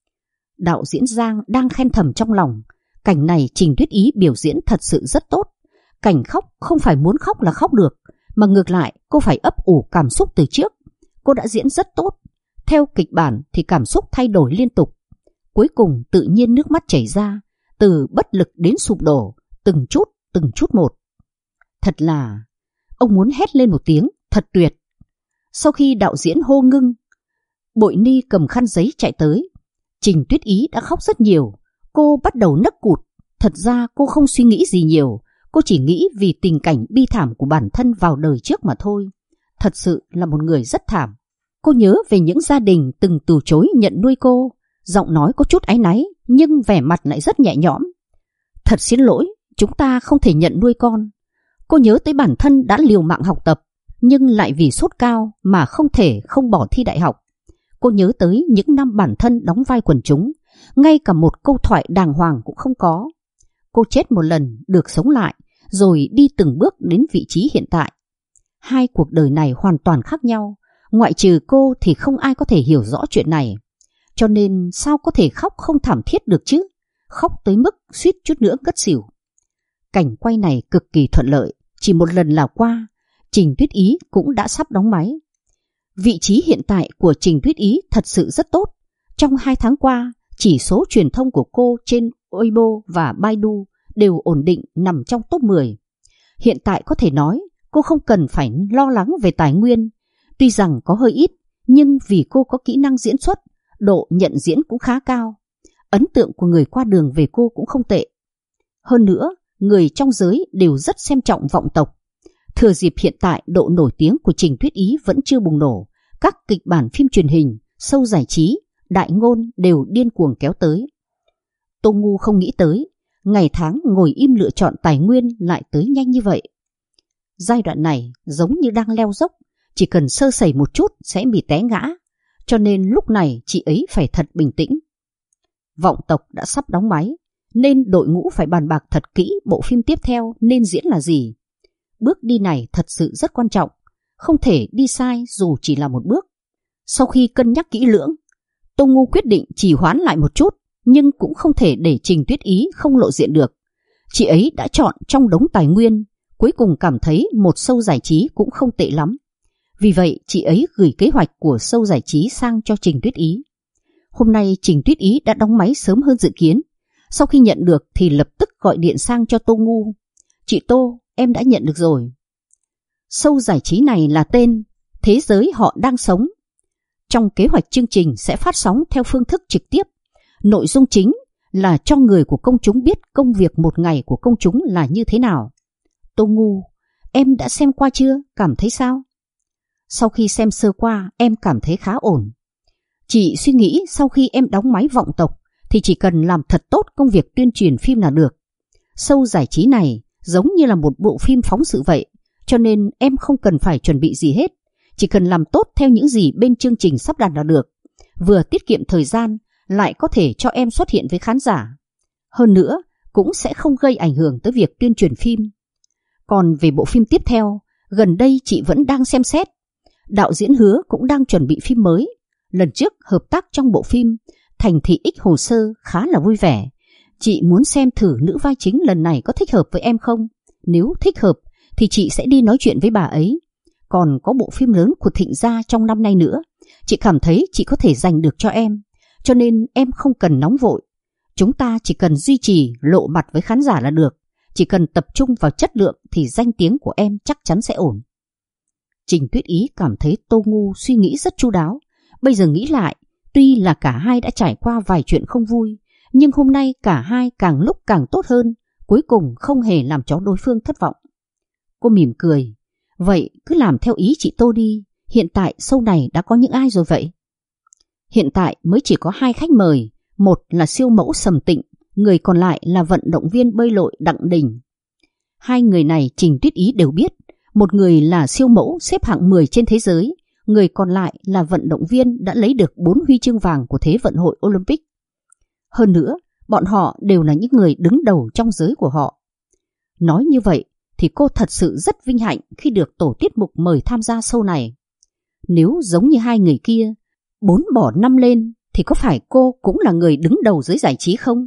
Đạo diễn Giang đang khen thầm trong lòng. Cảnh này Trình Tuyết Ý biểu diễn thật sự rất tốt. Cảnh khóc không phải muốn khóc là khóc được, mà ngược lại cô phải ấp ủ cảm xúc từ trước. Cô đã diễn rất tốt. Theo kịch bản thì cảm xúc thay đổi liên tục. Cuối cùng tự nhiên nước mắt chảy ra, từ bất lực đến sụp đổ, từng chút một. Thật là... Ông muốn hét lên một tiếng, thật tuyệt. Sau khi đạo diễn hô ngưng, Bội Ni cầm khăn giấy chạy tới. Trình Tuyết Ý đã khóc rất nhiều. Cô bắt đầu nấc cụt. Thật ra cô không suy nghĩ gì nhiều. Cô chỉ nghĩ vì tình cảnh bi thảm của bản thân vào đời trước mà thôi. Thật sự là một người rất thảm. Cô nhớ về những gia đình từng từ chối nhận nuôi cô. Giọng nói có chút áy náy, nhưng vẻ mặt lại rất nhẹ nhõm. Thật xin lỗi, chúng ta không thể nhận nuôi con. Cô nhớ tới bản thân đã liều mạng học tập, nhưng lại vì sốt cao mà không thể không bỏ thi đại học. Cô nhớ tới những năm bản thân đóng vai quần chúng, ngay cả một câu thoại đàng hoàng cũng không có. Cô chết một lần được sống lại, rồi đi từng bước đến vị trí hiện tại. Hai cuộc đời này hoàn toàn khác nhau, ngoại trừ cô thì không ai có thể hiểu rõ chuyện này. Cho nên sao có thể khóc không thảm thiết được chứ? Khóc tới mức suýt chút nữa ngất xỉu. Cảnh quay này cực kỳ thuận lợi, chỉ một lần là qua, Trình Tuyết Ý cũng đã sắp đóng máy. Vị trí hiện tại của Trình Tuyết Ý thật sự rất tốt. Trong 2 tháng qua, chỉ số truyền thông của cô trên Weibo và Baidu đều ổn định nằm trong top 10. Hiện tại có thể nói cô không cần phải lo lắng về tài nguyên. Tuy rằng có hơi ít, nhưng vì cô có kỹ năng diễn xuất, độ nhận diễn cũng khá cao. Ấn tượng của người qua đường về cô cũng không tệ. Hơn nữa, người trong giới đều rất xem trọng vọng tộc. Thừa dịp hiện tại độ nổi tiếng của Trình Tuyết Ý vẫn chưa bùng nổ, các kịch bản phim truyền hình, show giải trí, đại ngôn đều điên cuồng kéo tới. Tô Ngu không nghĩ tới, ngày tháng ngồi im lựa chọn tài nguyên lại tới nhanh như vậy. Giai đoạn này giống như đang leo dốc, chỉ cần sơ sẩy một chút sẽ bị té ngã, cho nên lúc này chị ấy phải thật bình tĩnh. Vọng tộc đã sắp đóng máy, nên đội ngũ phải bàn bạc thật kỹ bộ phim tiếp theo nên diễn là gì. Bước đi này thật sự rất quan trọng, không thể đi sai dù chỉ là một bước. Sau khi cân nhắc kỹ lưỡng, Tô Ngu quyết định trì hoãn lại một chút, nhưng cũng không thể để Trình Tuyết Ý không lộ diện được. Chị ấy đã chọn trong đống tài nguyên, cuối cùng cảm thấy một show giải trí cũng không tệ lắm. Vì vậy chị ấy gửi kế hoạch của show giải trí sang cho Trình Tuyết Ý. Hôm nay Trình Tuyết Ý đã đóng máy sớm hơn dự kiến. Sau khi nhận được thì lập tức gọi điện sang cho Tô Ngu. Chị Tô, em đã nhận được rồi. Show giải trí này là tên Thế giới họ đang sống. Trong kế hoạch chương trình sẽ phát sóng theo phương thức trực tiếp. Nội dung chính là cho người của công chúng biết công việc một ngày của công chúng là như thế nào. Tô Ngu, em đã xem qua chưa? Cảm thấy sao? Sau khi xem sơ qua, em cảm thấy khá ổn. Chị suy nghĩ sau khi em đóng máy vọng tộc thì chỉ cần làm thật tốt công việc tuyên truyền phim là được. Show giải trí này giống như là một bộ phim phóng sự vậy, cho nên em không cần phải chuẩn bị gì hết. Chỉ cần làm tốt theo những gì bên chương trình sắp đặt là được. Vừa tiết kiệm thời gian, lại có thể cho em xuất hiện với khán giả. Hơn nữa, cũng sẽ không gây ảnh hưởng tới việc tuyên truyền phim. Còn về bộ phim tiếp theo, gần đây chị vẫn đang xem xét. Đạo diễn Hứa cũng đang chuẩn bị phim mới. Lần trước hợp tác trong bộ phim Thành Thị X Hồ Sơ khá là vui vẻ. Chị muốn xem thử nữ vai chính lần này có thích hợp với em không? Nếu thích hợp thì chị sẽ đi nói chuyện với bà ấy. Còn có bộ phim lớn của Thịnh Gia trong năm nay nữa, chị cảm thấy chị có thể dành được cho em. Cho nên em không cần nóng vội. Chúng ta chỉ cần duy trì lộ mặt với khán giả là được. Chỉ cần tập trung vào chất lượng thì danh tiếng của em chắc chắn sẽ ổn. Trình Tuyết Ý cảm thấy Tô Ngu suy nghĩ rất chu đáo. Bây giờ nghĩ lại, tuy là cả hai đã trải qua vài chuyện không vui, nhưng hôm nay cả hai càng lúc càng tốt hơn, cuối cùng không hề làm cho đối phương thất vọng. Cô mỉm cười. Vậy cứ làm theo ý chị Tô đi. Hiện tại show này đã có những ai rồi vậy? Hiện tại mới chỉ có 2 khách mời. Một là siêu mẫu Sầm Tịnh, người còn lại là vận động viên bơi lội Đặng Đình. 2 người này Trình Tuyết Ý đều biết. Một người là siêu mẫu xếp hạng 10 trên thế giới, người còn lại là vận động viên đã lấy được 4 huy chương vàng của Thế vận hội Olympic. Hơn nữa, bọn họ đều là những người đứng đầu trong giới của họ. Nói như vậy thì cô thật sự rất vinh hạnh khi được tổ tiết mục mời tham gia show này. Nếu giống như 2 người kia, 4 bỏ 5 lên thì có phải cô cũng là người đứng đầu giới giải trí không?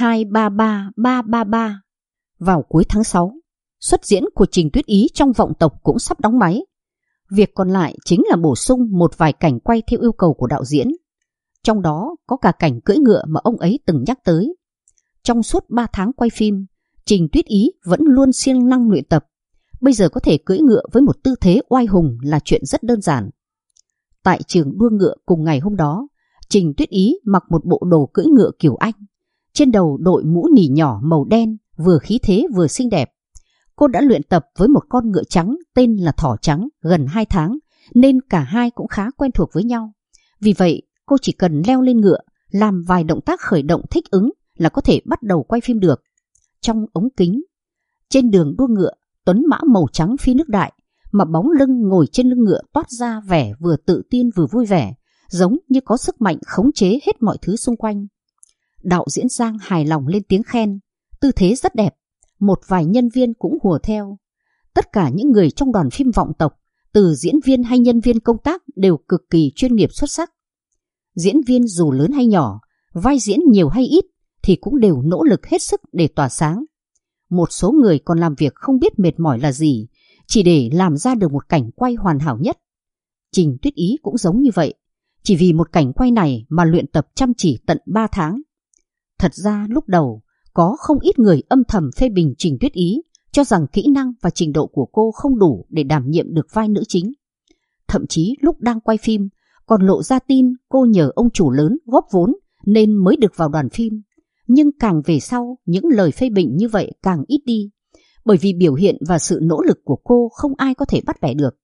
233333. Vào cuối tháng 6, xuất diễn của Trình Tuyết Ý trong vọng tộc cũng sắp đóng máy. Việc còn lại chính là bổ sung một vài cảnh quay theo yêu cầu của đạo diễn. Trong đó có cả cảnh cưỡi ngựa mà ông ấy từng nhắc tới. Trong suốt 3 tháng quay phim, Trình Tuyết Ý vẫn luôn siêng năng luyện tập. Bây giờ có thể cưỡi ngựa với một tư thế oai hùng là chuyện rất đơn giản. Tại trường đua ngựa cùng ngày hôm đó, Trình Tuyết Ý mặc một bộ đồ cưỡi ngựa kiểu Anh. Trên đầu đội mũ nỉ nhỏ màu đen, vừa khí thế vừa xinh đẹp. Cô đã luyện tập với một con ngựa trắng tên là Thỏ Trắng gần 2 tháng, nên cả hai cũng khá quen thuộc với nhau. Vì vậy, cô chỉ cần leo lên ngựa, làm vài động tác khởi động thích ứng là có thể bắt đầu quay phim được. Trong ống kính, trên đường đua ngựa, tuấn mã màu trắng phi nước đại, mà bóng lưng ngồi trên lưng ngựa toát ra vẻ vừa tự tin vừa vui vẻ, giống như có sức mạnh khống chế hết mọi thứ xung quanh. Đạo diễn Giang hài lòng lên tiếng khen, tư thế rất đẹp, một vài nhân viên cũng hùa theo. Tất cả những người trong đoàn phim Vọng Tộc, từ diễn viên hay nhân viên công tác đều cực kỳ chuyên nghiệp xuất sắc. Diễn viên dù lớn hay nhỏ, vai diễn nhiều hay ít thì cũng đều nỗ lực hết sức để tỏa sáng. Một số người còn làm việc không biết mệt mỏi là gì, chỉ để làm ra được một cảnh quay hoàn hảo nhất. Trình Tuyết Ý cũng giống như vậy, chỉ vì một cảnh quay này mà luyện tập chăm chỉ tận 3 tháng. Thật ra lúc đầu, có không ít người âm thầm phê bình Trình Tuyết Ý, cho rằng kỹ năng và trình độ của cô không đủ để đảm nhiệm được vai nữ chính. Thậm chí lúc đang quay phim, còn lộ ra tin cô nhờ ông chủ lớn góp vốn nên mới được vào đoàn phim. Nhưng càng về sau, những lời phê bình như vậy càng ít đi, bởi vì biểu hiện và sự nỗ lực của cô không ai có thể bắt bẻ được.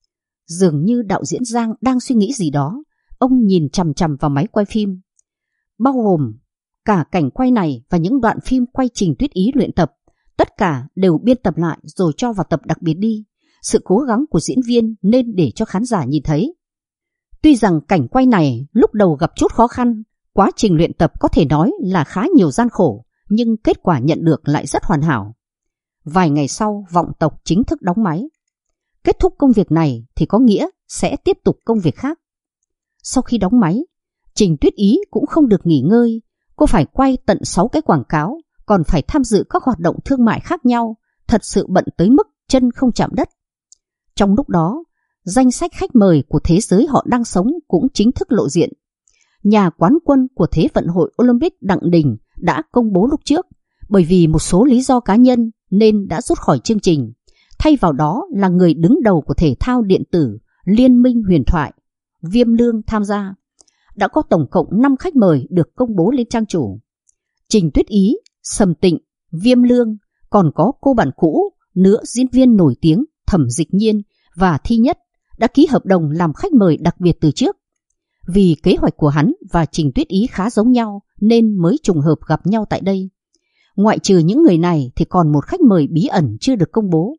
Dường như đạo diễn Giang đang suy nghĩ gì đó, ông nhìn chằm chằm vào máy quay phim. Bao gồm cả cảnh quay này và những đoạn phim quay Trình Tuyết Ý luyện tập, tất cả đều biên tập lại rồi cho vào tập đặc biệt đi. Sự cố gắng của diễn viên nên để cho khán giả nhìn thấy. Tuy rằng cảnh quay này lúc đầu gặp chút khó khăn, quá trình luyện tập có thể nói là khá nhiều gian khổ, nhưng kết quả nhận được lại rất hoàn hảo. Vài ngày sau, Vọng Tộc chính thức đóng máy. Kết thúc công việc này thì có nghĩa sẽ tiếp tục công việc khác. Sau khi đóng máy, Trình Tuyết Ý cũng không được nghỉ ngơi. Cô phải quay tận 6 cái quảng cáo, còn phải tham dự các hoạt động thương mại khác nhau, thật sự bận tới mức chân không chạm đất. Trong lúc đó, danh sách khách mời của thế giới họ đang sống cũng chính thức lộ diện. Nhà quán quân của Thế vận hội Olympic Đặng Đình đã công bố lúc trước, bởi vì một số lý do cá nhân nên đã rút khỏi chương trình. Thay vào đó là người đứng đầu của thể thao điện tử Liên minh huyền thoại, Viêm Lương tham gia. Đã có tổng cộng 5 khách mời được công bố lên trang chủ. Trình Tuyết Ý, Sầm Tịnh, Viêm Lương, còn có cô bạn cũ, nữ diễn viên nổi tiếng Thẩm Dịch Nhiên và Thi Nhất đã ký hợp đồng làm khách mời đặc biệt từ trước. Vì kế hoạch của hắn và Trình Tuyết Ý khá giống nhau nên mới trùng hợp gặp nhau tại đây. Ngoại trừ những người này thì còn một khách mời bí ẩn chưa được công bố.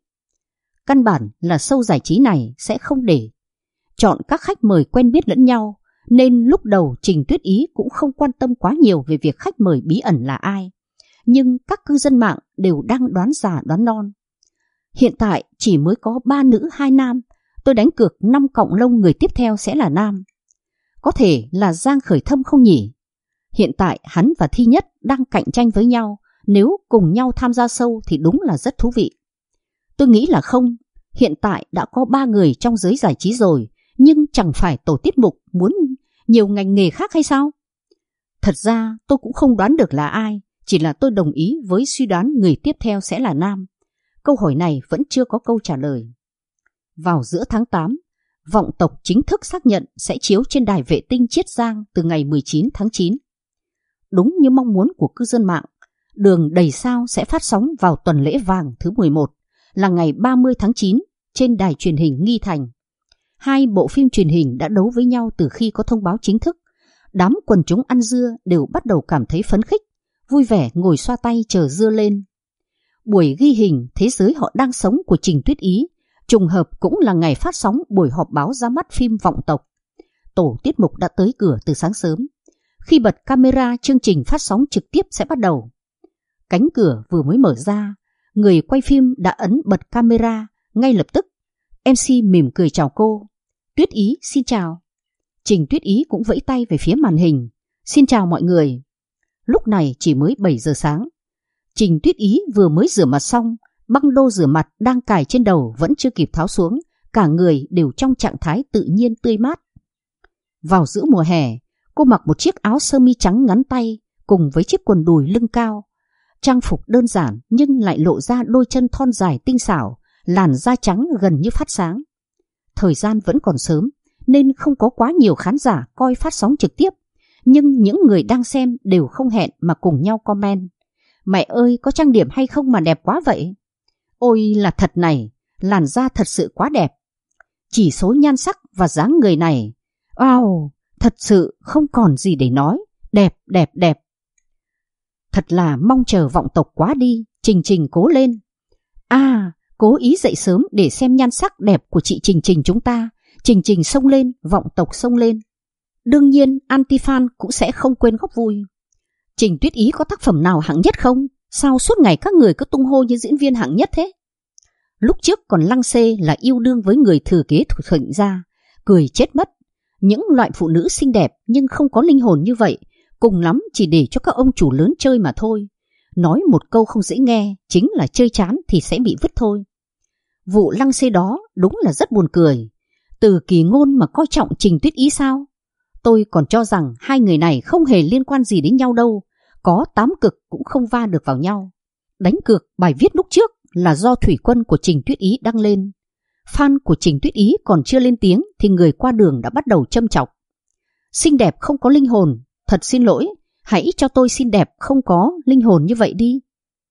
Căn bản là show giải trí này sẽ không để chọn các khách mời quen biết lẫn nhau, nên lúc đầu Trình Tuyết Ý cũng không quan tâm quá nhiều về việc khách mời bí ẩn là ai. Nhưng các cư dân mạng đều đang đoán già đoán non. Hiện tại chỉ mới có 3 nữ 2 nam, tôi đánh cược 5 cọng lông người tiếp theo sẽ là nam. Có thể là Giang Khởi Thâm không nhỉ? Hiện tại hắn và Thi Nhất đang cạnh tranh với nhau, nếu cùng nhau tham gia show thì đúng là rất thú vị. Tôi nghĩ là không, hiện tại đã có 3 người trong giới giải trí rồi, nhưng chẳng phải tổ tiết mục muốn nhiều ngành nghề khác hay sao? Thật ra tôi cũng không đoán được là ai, chỉ là tôi đồng ý với suy đoán người tiếp theo sẽ là nam. Câu hỏi này vẫn chưa có câu trả lời. Vào giữa tháng 8, Vọng Tộc chính thức xác nhận sẽ chiếu trên đài vệ tinh Chiết Giang từ ngày 19 tháng 9. Đúng như mong muốn của cư dân mạng, Đường Đầy Sao sẽ phát sóng vào tuần lễ vàng thứ 11, là ngày 30 tháng 9 trên đài truyền hình Nghi Thành. 2 bộ phim truyền hình đã đấu với nhau từ khi có thông báo chính thức. Đám quần chúng ăn dưa đều bắt đầu cảm thấy phấn khích, vui vẻ ngồi xoa tay chờ dưa lên. Buổi ghi hình Thế giới họ đang sống của Trình Tuyết Ý trùng hợp cũng là ngày phát sóng buổi họp báo ra mắt phim Vọng Tộc. Tổ tiết mục đã tới cửa từ sáng sớm. Khi bật camera, chương trình phát sóng trực tiếp sẽ bắt đầu. Cánh cửa vừa mới mở ra, người quay phim đã ấn bật camera. Ngay lập tức, MC mỉm cười chào cô. Tuyết Ý xin chào. Trình Tuyết Ý cũng vẫy tay về phía màn hình. Xin chào mọi người. Lúc này chỉ mới 7 giờ sáng. Trình Tuyết Ý vừa mới rửa mặt xong, băng đô rửa mặt đang cài trên đầu vẫn chưa kịp tháo xuống, cả người đều trong trạng thái tự nhiên tươi mát. Vào giữa mùa hè, cô mặc một chiếc áo sơ mi trắng ngắn tay cùng với chiếc quần đùi lưng cao. Trang phục đơn giản nhưng lại lộ ra đôi chân thon dài tinh xảo, làn da trắng gần như phát sáng. Thời gian vẫn còn sớm nên không có quá nhiều khán giả coi phát sóng trực tiếp, nhưng những người đang xem đều không hẹn mà cùng nhau comment. Mẹ ơi, có trang điểm hay không mà đẹp quá vậy? Ôi là thật này, làn da thật sự quá đẹp. Chỉ số nhan sắc và dáng người này, wow, thật sự không còn gì để nói, đẹp đẹp đẹp. Thật là mong chờ Vọng Tộc quá đi, Trình Trình cố lên. À, cố ý dậy sớm để xem nhan sắc đẹp của chị Trình Trình chúng ta. Trình Trình xông lên, vọng tộc xông lên. Đương nhiên anti-fan cũng sẽ không quên góp vui. Trình Tuyết Ý có tác phẩm nào hạng nhất không? Sao suốt ngày các người cứ tung hô như diễn viên hạng nhất thế? Lúc trước còn lăng xê là yêu đương với người thừa kế Thịnh gia, cười chết mất. Những loại phụ nữ xinh đẹp nhưng không có linh hồn như vậy, cùng lắm chỉ để cho các ông chủ lớn chơi mà thôi. Nói một câu không dễ nghe, chính là chơi chán thì sẽ bị vứt thôi. Vụ lăng xê đó đúng là rất buồn cười. Từ Kỳ Ngôn mà coi trọng Trình Tuyết Ý sao? Tôi còn cho rằng hai người này không hề liên quan gì đến nhau đâu, có 8 cực cũng không va được vào nhau. Đánh cược bài viết lúc trước là do thủy quân của Trình Tuyết Ý đăng lên. Fan của Trình Tuyết Ý còn chưa lên tiếng thì người qua đường đã bắt đầu châm chọc. Xinh đẹp không có linh hồn, thật xin lỗi, hãy cho tôi xinh đẹp không có linh hồn như vậy đi.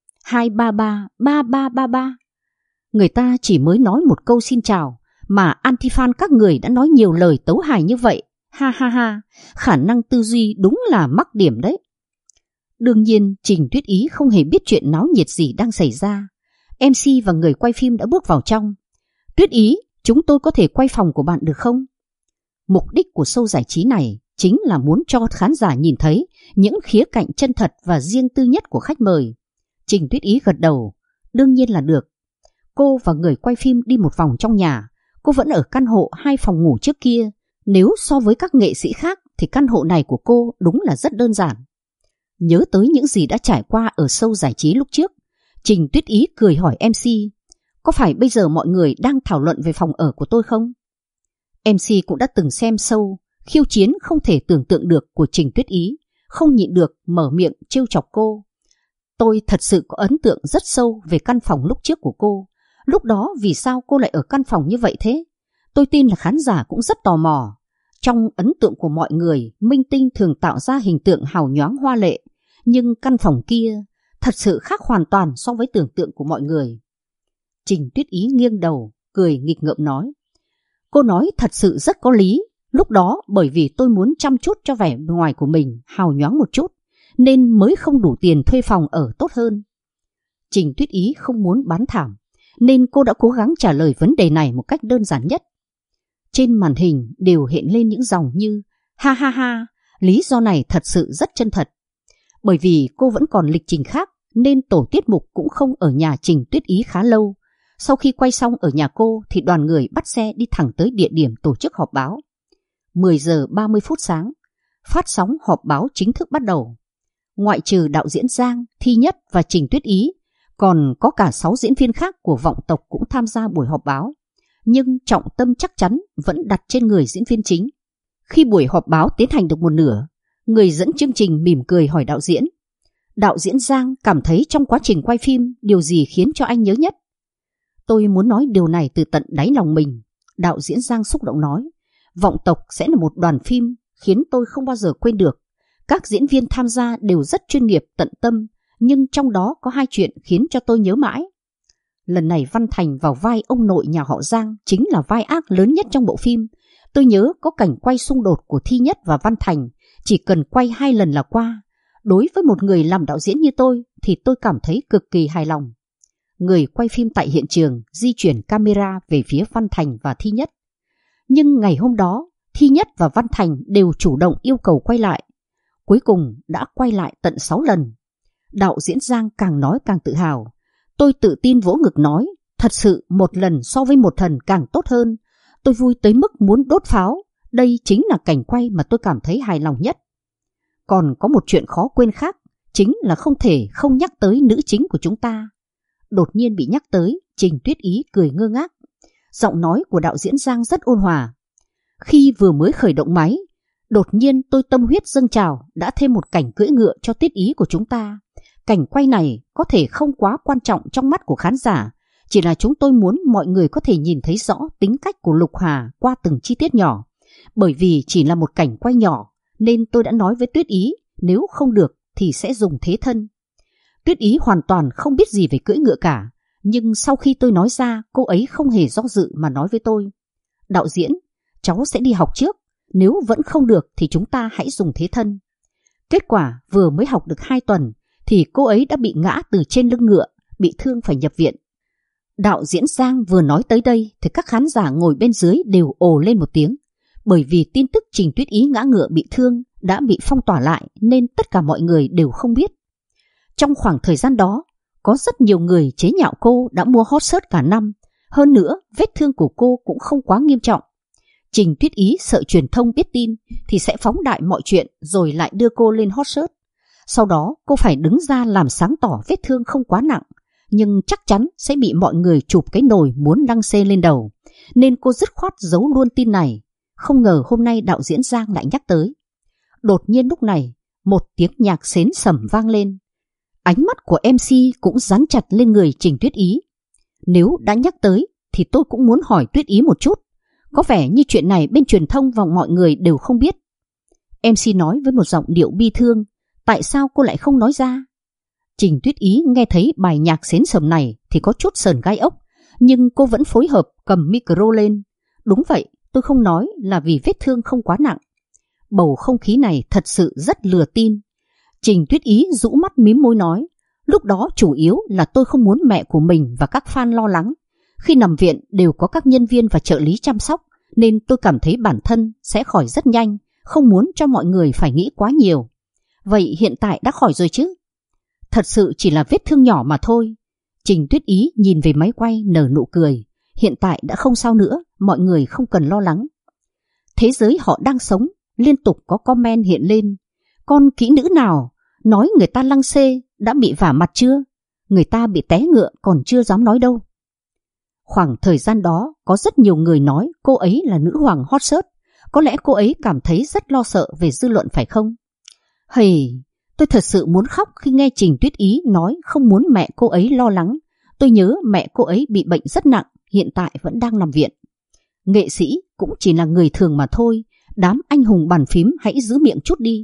2333333. Người ta chỉ mới nói một câu xin chào mà anti-fan các người đã nói nhiều lời tấu hài như vậy. Ha ha ha, khả năng tư duy đúng là mắc điểm đấy. Đương nhiên Trình Tuyết Ý không hề biết chuyện náo nhiệt gì đang xảy ra. MC và người quay phim đã bước vào trong. Tuyết Ý, chúng tôi có thể quay phòng của bạn được không? Mục đích của show giải trí này chính là muốn cho khán giả nhìn thấy những khía cạnh chân thật và riêng tư nhất của khách mời. Trình Tuyết Ý gật đầu, đương nhiên là được. Cô và người quay phim đi một vòng trong nhà. Cô vẫn ở căn hộ 2 phòng ngủ trước kia. Nếu so với các nghệ sĩ khác thì căn hộ này của cô đúng là rất đơn giản. Nhớ tới những gì đã trải qua ở show giải trí lúc trước, Trình Tuyết Ý cười hỏi MC, có phải bây giờ mọi người đang thảo luận về phòng ở của tôi không? MC cũng đã từng xem show khiêu chiến không thể tưởng tượng được của Trình Tuyết Ý, không nhịn được mở miệng trêu chọc cô. Tôi thật sự có ấn tượng rất sâu về căn phòng lúc trước của cô. Lúc đó vì sao cô lại ở căn phòng như vậy thế? Tôi tin là khán giả cũng rất tò mò. Trong ấn tượng của mọi người, minh tinh thường tạo ra hình tượng hào nhoáng hoa lệ, nhưng căn phòng kia thật sự khác hoàn toàn so với tưởng tượng của mọi người. Trình Tuyết Ý nghiêng đầu, cười nghịch ngợm nói. Cô nói thật sự rất có lý. Lúc đó bởi vì tôi muốn chăm chút cho vẻ ngoài của mình hào nhoáng một chút, nên mới không đủ tiền thuê phòng ở tốt hơn. Trình Tuyết Ý không muốn bán thảm, nên cô đã cố gắng trả lời vấn đề này một cách đơn giản nhất. Trên màn hình đều hiện lên những dòng như ha ha ha, lý do này thật sự rất chân thật. Bởi vì cô vẫn còn lịch trình khác nên tổ tiết mục cũng không ở nhà Trình Tuyết Ý khá lâu. Sau khi quay xong ở nhà cô thì đoàn người bắt xe đi thẳng tới địa điểm tổ chức họp báo. 10 giờ 30 phút sáng, phát sóng họp báo chính thức bắt đầu. Ngoại trừ đạo diễn Giang, Thi Nhất và Trình Tuyết Ý, còn có cả 6 diễn viên khác của Vọng Tộc cũng tham gia buổi họp báo. Nhưng trọng tâm chắc chắn vẫn đặt trên người diễn viên chính. Khi buổi họp báo tiến hành được một nửa, người dẫn chương trình mỉm cười hỏi đạo diễn. Đạo diễn Giang cảm thấy trong quá trình quay phim điều gì khiến cho anh nhớ nhất? Tôi muốn nói điều này từ tận đáy lòng mình. Đạo diễn Giang xúc động nói. Vọng Tộc sẽ là một đoàn phim khiến tôi không bao giờ quên được. Các diễn viên tham gia đều rất chuyên nghiệp tận tâm, nhưng trong đó có 2 chuyện khiến cho tôi nhớ mãi. Lần này Văn Thành vào vai ông nội nhà họ Giang chính là vai ác lớn nhất trong bộ phim. Tôi nhớ có cảnh quay xung đột của Thi Nhất và Văn Thành, chỉ cần quay 2 lần là qua. Đối với một người làm đạo diễn như tôi thì tôi cảm thấy cực kỳ hài lòng. Người quay phim tại hiện trường di chuyển camera về phía Văn Thành và Thi Nhất. Nhưng ngày hôm đó, Thi Nhất và Văn Thành đều chủ động yêu cầu quay lại. Cuối cùng đã quay lại tận 6 lần. Đạo diễn Giang càng nói càng tự hào. Tôi tự tin vỗ ngực nói, thật sự một lần so với một lần càng tốt hơn. Tôi vui tới mức muốn đốt pháo. Đây chính là cảnh quay mà tôi cảm thấy hài lòng nhất. Còn có một chuyện khó quên khác, chính là không thể không nhắc tới nữ chính của chúng ta. Đột nhiên bị nhắc tới, Trình Tuyết Ý cười ngơ ngác. Giọng nói của đạo diễn Giang rất ôn hòa. Khi vừa mới khởi động máy, đột nhiên tôi tâm huyết dâng trào đã thêm một cảnh cưỡi ngựa cho Tuyết Ý của chúng ta. Cảnh quay này có thể không quá quan trọng trong mắt của khán giả, chỉ là chúng tôi muốn mọi người có thể nhìn thấy rõ tính cách của Lục Hà qua từng chi tiết nhỏ. Bởi vì chỉ là một cảnh quay nhỏ, nên tôi đã nói với Tuyết Ý nếu không được thì sẽ dùng thế thân. Tuyết Ý hoàn toàn không biết gì về cưỡi ngựa cả, nhưng sau khi tôi nói ra, cô ấy không hề do dự mà nói với tôi. Đạo diễn, cháu sẽ đi học trước, nếu vẫn không được thì chúng ta hãy dùng thế thân. Kết quả vừa mới học được 2 tuần thì cô ấy đã bị ngã từ trên lưng ngựa, bị thương phải nhập viện. Đạo diễn Giang vừa nói tới đây thì các khán giả ngồi bên dưới đều ồ lên một tiếng, bởi vì tin tức Trình Tuyết Ý ngã ngựa bị thương đã bị phong tỏa lại nên tất cả mọi người đều không biết. Trong khoảng thời gian đó, có rất nhiều người chế nhạo cô đã mua hot search cả năm. Hơn nữa, vết thương của cô cũng không quá nghiêm trọng. Trình Tuyết Ý sợ truyền thông biết tin thì sẽ phóng đại mọi chuyện rồi lại đưa cô lên hot search. Sau đó cô phải đứng ra làm sáng tỏ vết thương không quá nặng, nhưng chắc chắn sẽ bị mọi người chụp cái nồi muốn lăng xê lên đầu. Nên cô dứt khoát giấu luôn tin này. Không ngờ hôm nay đạo diễn Giang lại nhắc tới. Đột nhiên lúc này, một tiếng nhạc xến sẩm vang lên. Ánh mắt của MC cũng dán chặt lên người Trình Tuyết Ý. Nếu đã nhắc tới thì tôi cũng muốn hỏi Tuyết Ý một chút. Có vẻ như chuyện này bên truyền thông và mọi người đều không biết. MC nói với một giọng điệu bi thương. Tại sao cô lại không nói ra? Trình Tuyết Ý nghe thấy bài nhạc xến sẩm này thì có chút sờn gai ốc, nhưng cô vẫn phối hợp cầm micro lên. Đúng vậy, tôi không nói là vì vết thương không quá nặng. Bầu không khí này thật sự rất lừa tin. Trình Tuyết Ý rũ mắt mím môi nói, lúc đó chủ yếu là tôi không muốn mẹ của mình và các fan lo lắng. Khi nằm viện đều có các nhân viên và trợ lý chăm sóc, nên tôi cảm thấy bản thân sẽ khỏi rất nhanh, không muốn cho mọi người phải nghĩ quá nhiều. Vậy hiện tại đã khỏi rồi chứ? Thật sự chỉ là vết thương nhỏ mà thôi. Trình Tuyết Ý nhìn về máy quay nở nụ cười. Hiện tại đã không sao nữa, mọi người không cần lo lắng. Thế giới họ đang sống, liên tục có comment hiện lên. Con kỹ nữ nào nói người ta lăng xê đã bị vả mặt chưa? Người ta bị té ngựa còn chưa dám nói đâu. Khoảng thời gian đó có rất nhiều người nói cô ấy là nữ hoàng hot search. Có lẽ cô ấy cảm thấy rất lo sợ về dư luận phải không? Hầy, tôi thật sự muốn khóc khi nghe Trình Tuyết Ý nói không muốn mẹ cô ấy lo lắng. Tôi nhớ mẹ cô ấy bị bệnh rất nặng, hiện tại vẫn đang nằm viện. Nghệ sĩ cũng chỉ là người thường mà thôi, đám anh hùng bàn phím hãy giữ miệng chút đi.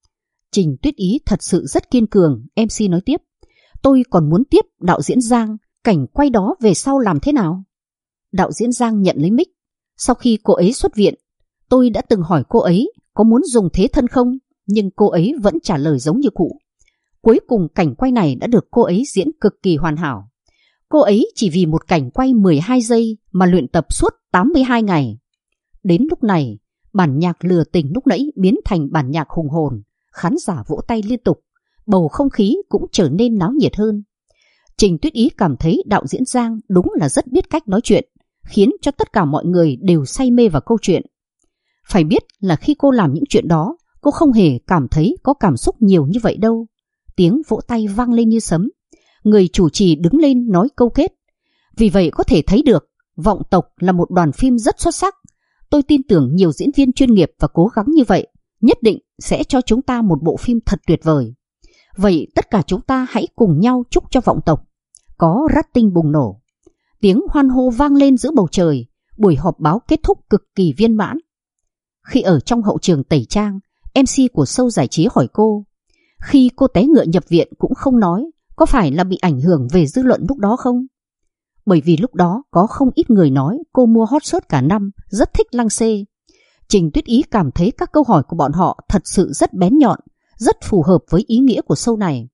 Trình Tuyết Ý thật sự rất kiên cường, MC nói tiếp. Tôi còn muốn tiếp đạo diễn Giang, cảnh quay đó về sau làm thế nào? Đạo diễn Giang nhận lấy mic. Sau khi cô ấy xuất viện, tôi đã từng hỏi cô ấy có muốn dùng thế thân không, nhưng cô ấy vẫn trả lời giống như cũ. Cuối cùng cảnh quay này đã được cô ấy diễn cực kỳ hoàn hảo. Cô ấy chỉ vì một cảnh quay 12 giây mà luyện tập suốt 82 ngày. Đến lúc này, bản nhạc lừa tình lúc nãy biến thành bản nhạc hùng hồn, khán giả vỗ tay liên tục, bầu không khí cũng trở nên náo nhiệt hơn. Trình Tuyết Ý cảm thấy đạo diễn Giang đúng là rất biết cách nói chuyện, khiến cho tất cả mọi người đều say mê vào câu chuyện. Phải biết là khi cô làm những chuyện đó, cô không hề cảm thấy có cảm xúc nhiều như vậy đâu. Tiếng vỗ tay vang lên như sấm. Người chủ trì đứng lên nói câu kết. Vì vậy có thể thấy được Vọng Tộc là một đoàn phim rất xuất sắc. Tôi tin tưởng nhiều diễn viên chuyên nghiệp và cố gắng như vậy nhất định sẽ cho chúng ta một bộ phim thật tuyệt vời. Vậy tất cả chúng ta hãy cùng nhau chúc cho Vọng Tộc có rating bùng nổ. Tiếng hoan hô vang lên giữa bầu trời. Buổi họp báo kết thúc cực kỳ viên mãn. Khi ở trong hậu trường tẩy trang, MC của show giải trí hỏi cô, khi cô té ngựa nhập viện cũng không nói, có phải là bị ảnh hưởng về dư luận lúc đó không? Bởi vì lúc đó có không ít người nói cô mua hot search cả năm, rất thích lăng xê. Trình Tuyết Ý cảm thấy các câu hỏi của bọn họ thật sự rất bén nhọn, rất phù hợp với ý nghĩa của show này.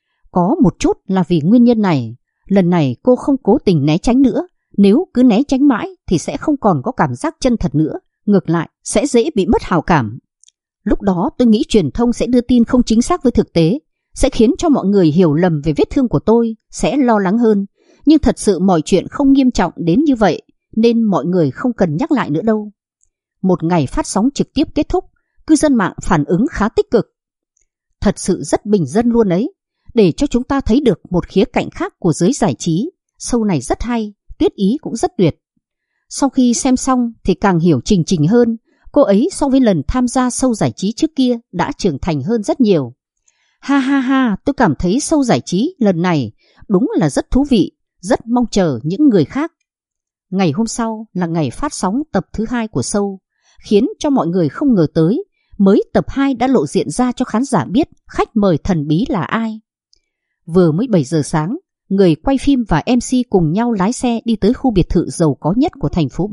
Có một chút là vì nguyên nhân này, lần này cô không cố tình né tránh nữa. Nếu cứ né tránh mãi thì sẽ không còn có cảm giác chân thật nữa, ngược lại sẽ dễ bị mất hào cảm. Lúc đó tôi nghĩ truyền thông sẽ đưa tin không chính xác với thực tế, sẽ khiến cho mọi người hiểu lầm về vết thương của tôi, sẽ lo lắng hơn. Nhưng thật sự mọi chuyện không nghiêm trọng đến như vậy, nên mọi người không cần nhắc lại nữa đâu. Một ngày phát sóng trực tiếp kết thúc, cư dân mạng phản ứng khá tích cực. Thật sự rất bình dân luôn ấy, để cho chúng ta thấy được một khía cạnh khác của giới giải trí. Show này rất hay, Tuyết Ý cũng rất tuyệt. Sau khi xem xong thì càng hiểu Trình Trình hơn. Cô ấy so với lần tham gia show giải trí trước kia đã trưởng thành hơn rất nhiều. Ha ha ha, tôi cảm thấy show giải trí lần này đúng là rất thú vị, rất mong chờ những người khác. Ngày hôm sau là ngày phát sóng tập thứ 2 của show, khiến cho mọi người không ngờ tới, mới tập 2 đã lộ diện ra cho khán giả biết khách mời thần bí là ai. Vừa mới 7 giờ sáng, người quay phim và MC cùng nhau lái xe đi tới khu biệt thự giàu có nhất của thành phố B.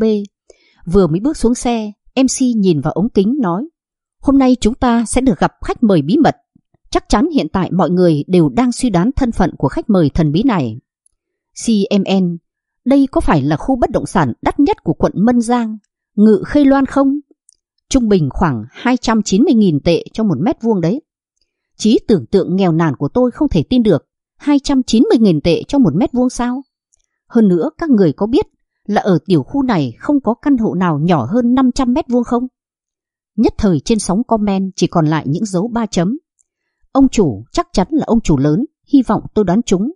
Vừa mới bước xuống xe, MC nhìn vào ống kính nói, hôm nay chúng ta sẽ được gặp khách mời bí mật. Chắc chắn hiện tại mọi người đều đang suy đoán thân phận của khách mời thần bí này. CMN Đây có phải là khu bất động sản đắt nhất của quận Mân Giang, Ngự Khê Loan không? Trung bình khoảng 290.000 tệ cho 1 mét vuông đấy. Trí tưởng tượng nghèo nàn của tôi không thể tin được, 290.000 tệ cho 1 mét vuông sao? Hơn nữa các người có biết là ở tiểu khu này không có căn hộ nào nhỏ hơn 500 mét vuông không? Nhất thời trên sóng comment chỉ còn lại những dấu 3 chấm. Ông chủ chắc chắn là ông chủ lớn, hy vọng tôi đoán trúng.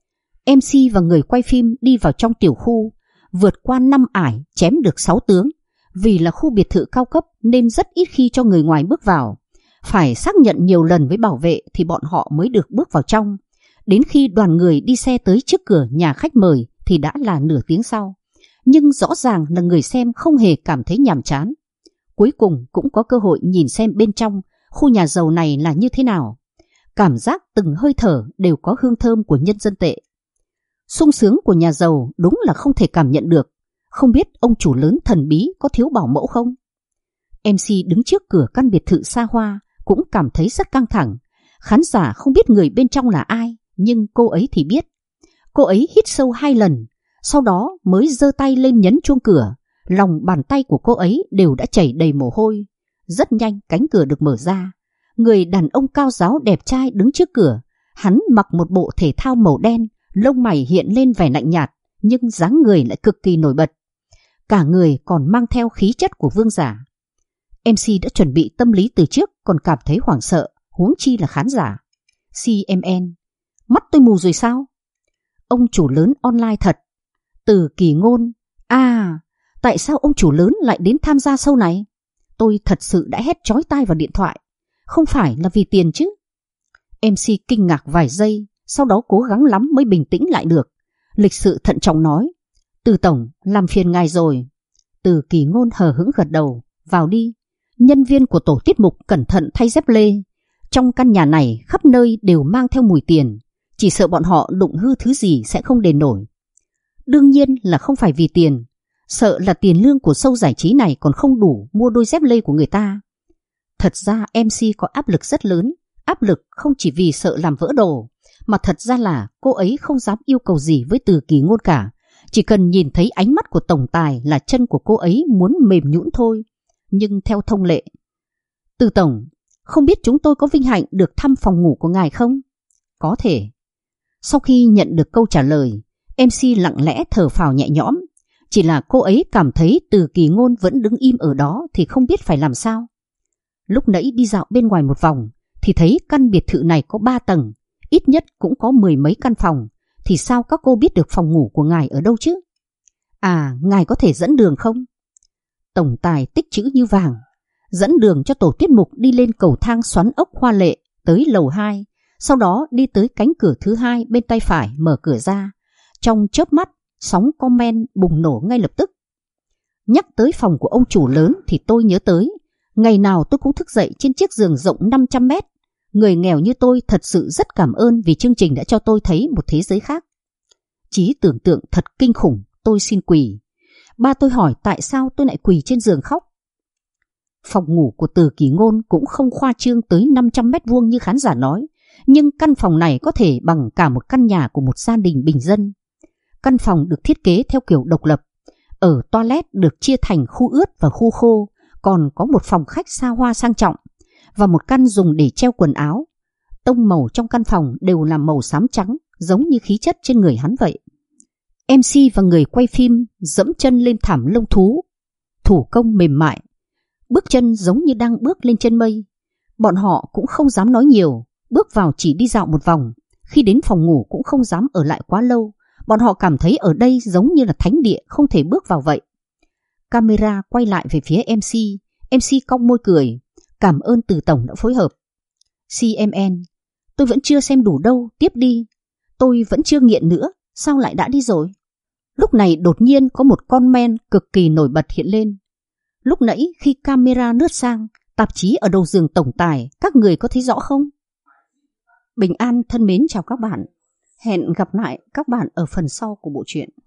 MC và người quay phim đi vào trong tiểu khu, vượt qua 5 ải chém được 6 tướng. Vì là khu biệt thự cao cấp nên rất ít khi cho người ngoài bước vào. Phải xác nhận nhiều lần với bảo vệ thì bọn họ mới được bước vào trong. Đến khi đoàn người đi xe tới trước cửa nhà khách mời thì đã là nửa tiếng sau. Nhưng rõ ràng là người xem không hề cảm thấy nhàm chán. Cuối cùng cũng có cơ hội nhìn xem bên trong khu nhà giàu này là như thế nào. Cảm giác từng hơi thở đều có hương thơm của nhân dân tệ. Sung sướng của nhà giàu đúng là không thể cảm nhận được. Không biết ông chủ lớn thần bí có thiếu bảo mẫu không? MC đứng trước cửa căn biệt thự xa hoa cũng cảm thấy rất căng thẳng. Khán giả không biết người bên trong là ai, nhưng cô ấy thì biết. Cô ấy hít sâu 2 lần, sau đó mới giơ tay lên nhấn chuông cửa. Lòng bàn tay của cô ấy đều đã chảy đầy mồ hôi. Rất nhanh cánh cửa được mở ra. Người đàn ông cao ráo đẹp trai đứng trước cửa. Hắn mặc một bộ thể thao màu đen, lông mày hiện lên vẻ lạnh nhạt, nhưng dáng người lại cực kỳ nổi bật. Cả người còn mang theo khí chất của vương giả. MC đã chuẩn bị tâm lý từ trước còn cảm thấy hoảng sợ, huống chi là khán giả. CMN, mắt tôi mù rồi sao? Ông chủ lớn online thật. Từ Kỳ Ngôn, tại sao ông chủ lớn lại đến tham gia show này? Tôi thật sự đã hét chói tai vào điện thoại. Không phải là vì tiền chứ? MC kinh ngạc vài giây, sau đó cố gắng lắm mới bình tĩnh lại được. Lịch sự thận trọng nói, Từ tổng, làm phiền ngài rồi. Từ Kỳ Ngôn hờ hững gật đầu, vào đi. Nhân viên của tổ tiết mục cẩn thận thay dép lê. Trong căn nhà này khắp nơi đều mang theo mùi tiền, chỉ sợ bọn họ đụng hư thứ gì sẽ không đền nổi. Đương nhiên là không phải vì tiền, sợ là tiền lương của show giải trí này còn không đủ mua đôi dép lê của người ta. Thật ra MC có áp lực rất lớn, áp lực không chỉ vì sợ làm vỡ đồ, mà thật ra là cô ấy không dám yêu cầu gì với Từ Kỳ Ngôn cả. Chỉ cần nhìn thấy ánh mắt của tổng tài là chân của cô ấy muốn mềm nhũn thôi. Nhưng theo thông lệ, Từ tổng, không biết chúng tôi có vinh hạnh được thăm phòng ngủ của ngài không? Có thể. Sau khi nhận được câu trả lời, MC lặng lẽ thở phào nhẹ nhõm. Chỉ là cô ấy cảm thấy Từ Kỳ Ngôn vẫn đứng im ở đó thì không biết phải làm sao. Lúc nãy đi dạo bên ngoài một vòng thì thấy căn biệt thự này có 3 tầng, ít nhất cũng có 10 mấy căn phòng. Thì sao các cô biết được phòng ngủ của ngài ở đâu chứ? Ngài có thể dẫn đường không? Tổng tài tích chữ như vàng, dẫn đường cho tổ tiết mục đi lên cầu thang xoắn ốc hoa lệ tới lầu 2, sau đó đi tới cánh cửa thứ 2 bên tay phải mở cửa ra. Trong chớp mắt, sóng comment bùng nổ ngay lập tức. Nhắc tới phòng của ông chủ lớn thì tôi nhớ tới, ngày nào tôi cũng thức dậy trên chiếc giường rộng 500 mét. Người nghèo như tôi thật sự rất cảm ơn vì chương trình đã cho tôi thấy một thế giới khác. Trí tưởng tượng thật kinh khủng, tôi xin quỳ. Ba tôi hỏi tại sao tôi lại quỳ trên giường khóc. Phòng ngủ của Từ Kỳ Ngôn cũng không khoa trương tới 500 mét vuông như khán giả nói, nhưng căn phòng này có thể bằng cả một căn nhà của một gia đình bình dân. Căn phòng được thiết kế theo kiểu độc lập. Ở toilet được chia thành khu ướt và khu khô, còn có một phòng khách xa hoa sang trọng và một căn dùng để treo quần áo. Tông màu trong căn phòng đều là màu xám trắng, giống như khí chất trên người hắn vậy. MC và người quay phim dẫm chân lên thảm lông thú, thủ công mềm mại, bước chân giống như đang bước lên chân mây. Bọn họ cũng không dám nói nhiều, bước vào chỉ đi dạo một vòng. Khi đến phòng ngủ cũng không dám ở lại quá lâu. Bọn họ cảm thấy ở đây giống như là thánh địa, không thể bước vào vậy. Camera quay lại về phía MC. MC cong môi cười, cảm ơn Từ tổng đã phối hợp. CMN, tôi vẫn chưa xem đủ đâu, tiếp đi. Tôi vẫn chưa nghiện nữa, sao lại đã đi rồi? Lúc này đột nhiên có một comment cực kỳ nổi bật hiện lên. Lúc nãy khi camera lướt sang tạp chí ở đầu giường tổng tài, các người có thấy rõ không? Bình an thân mến chào các bạn. Hẹn gặp lại các bạn ở phần sau của bộ truyện.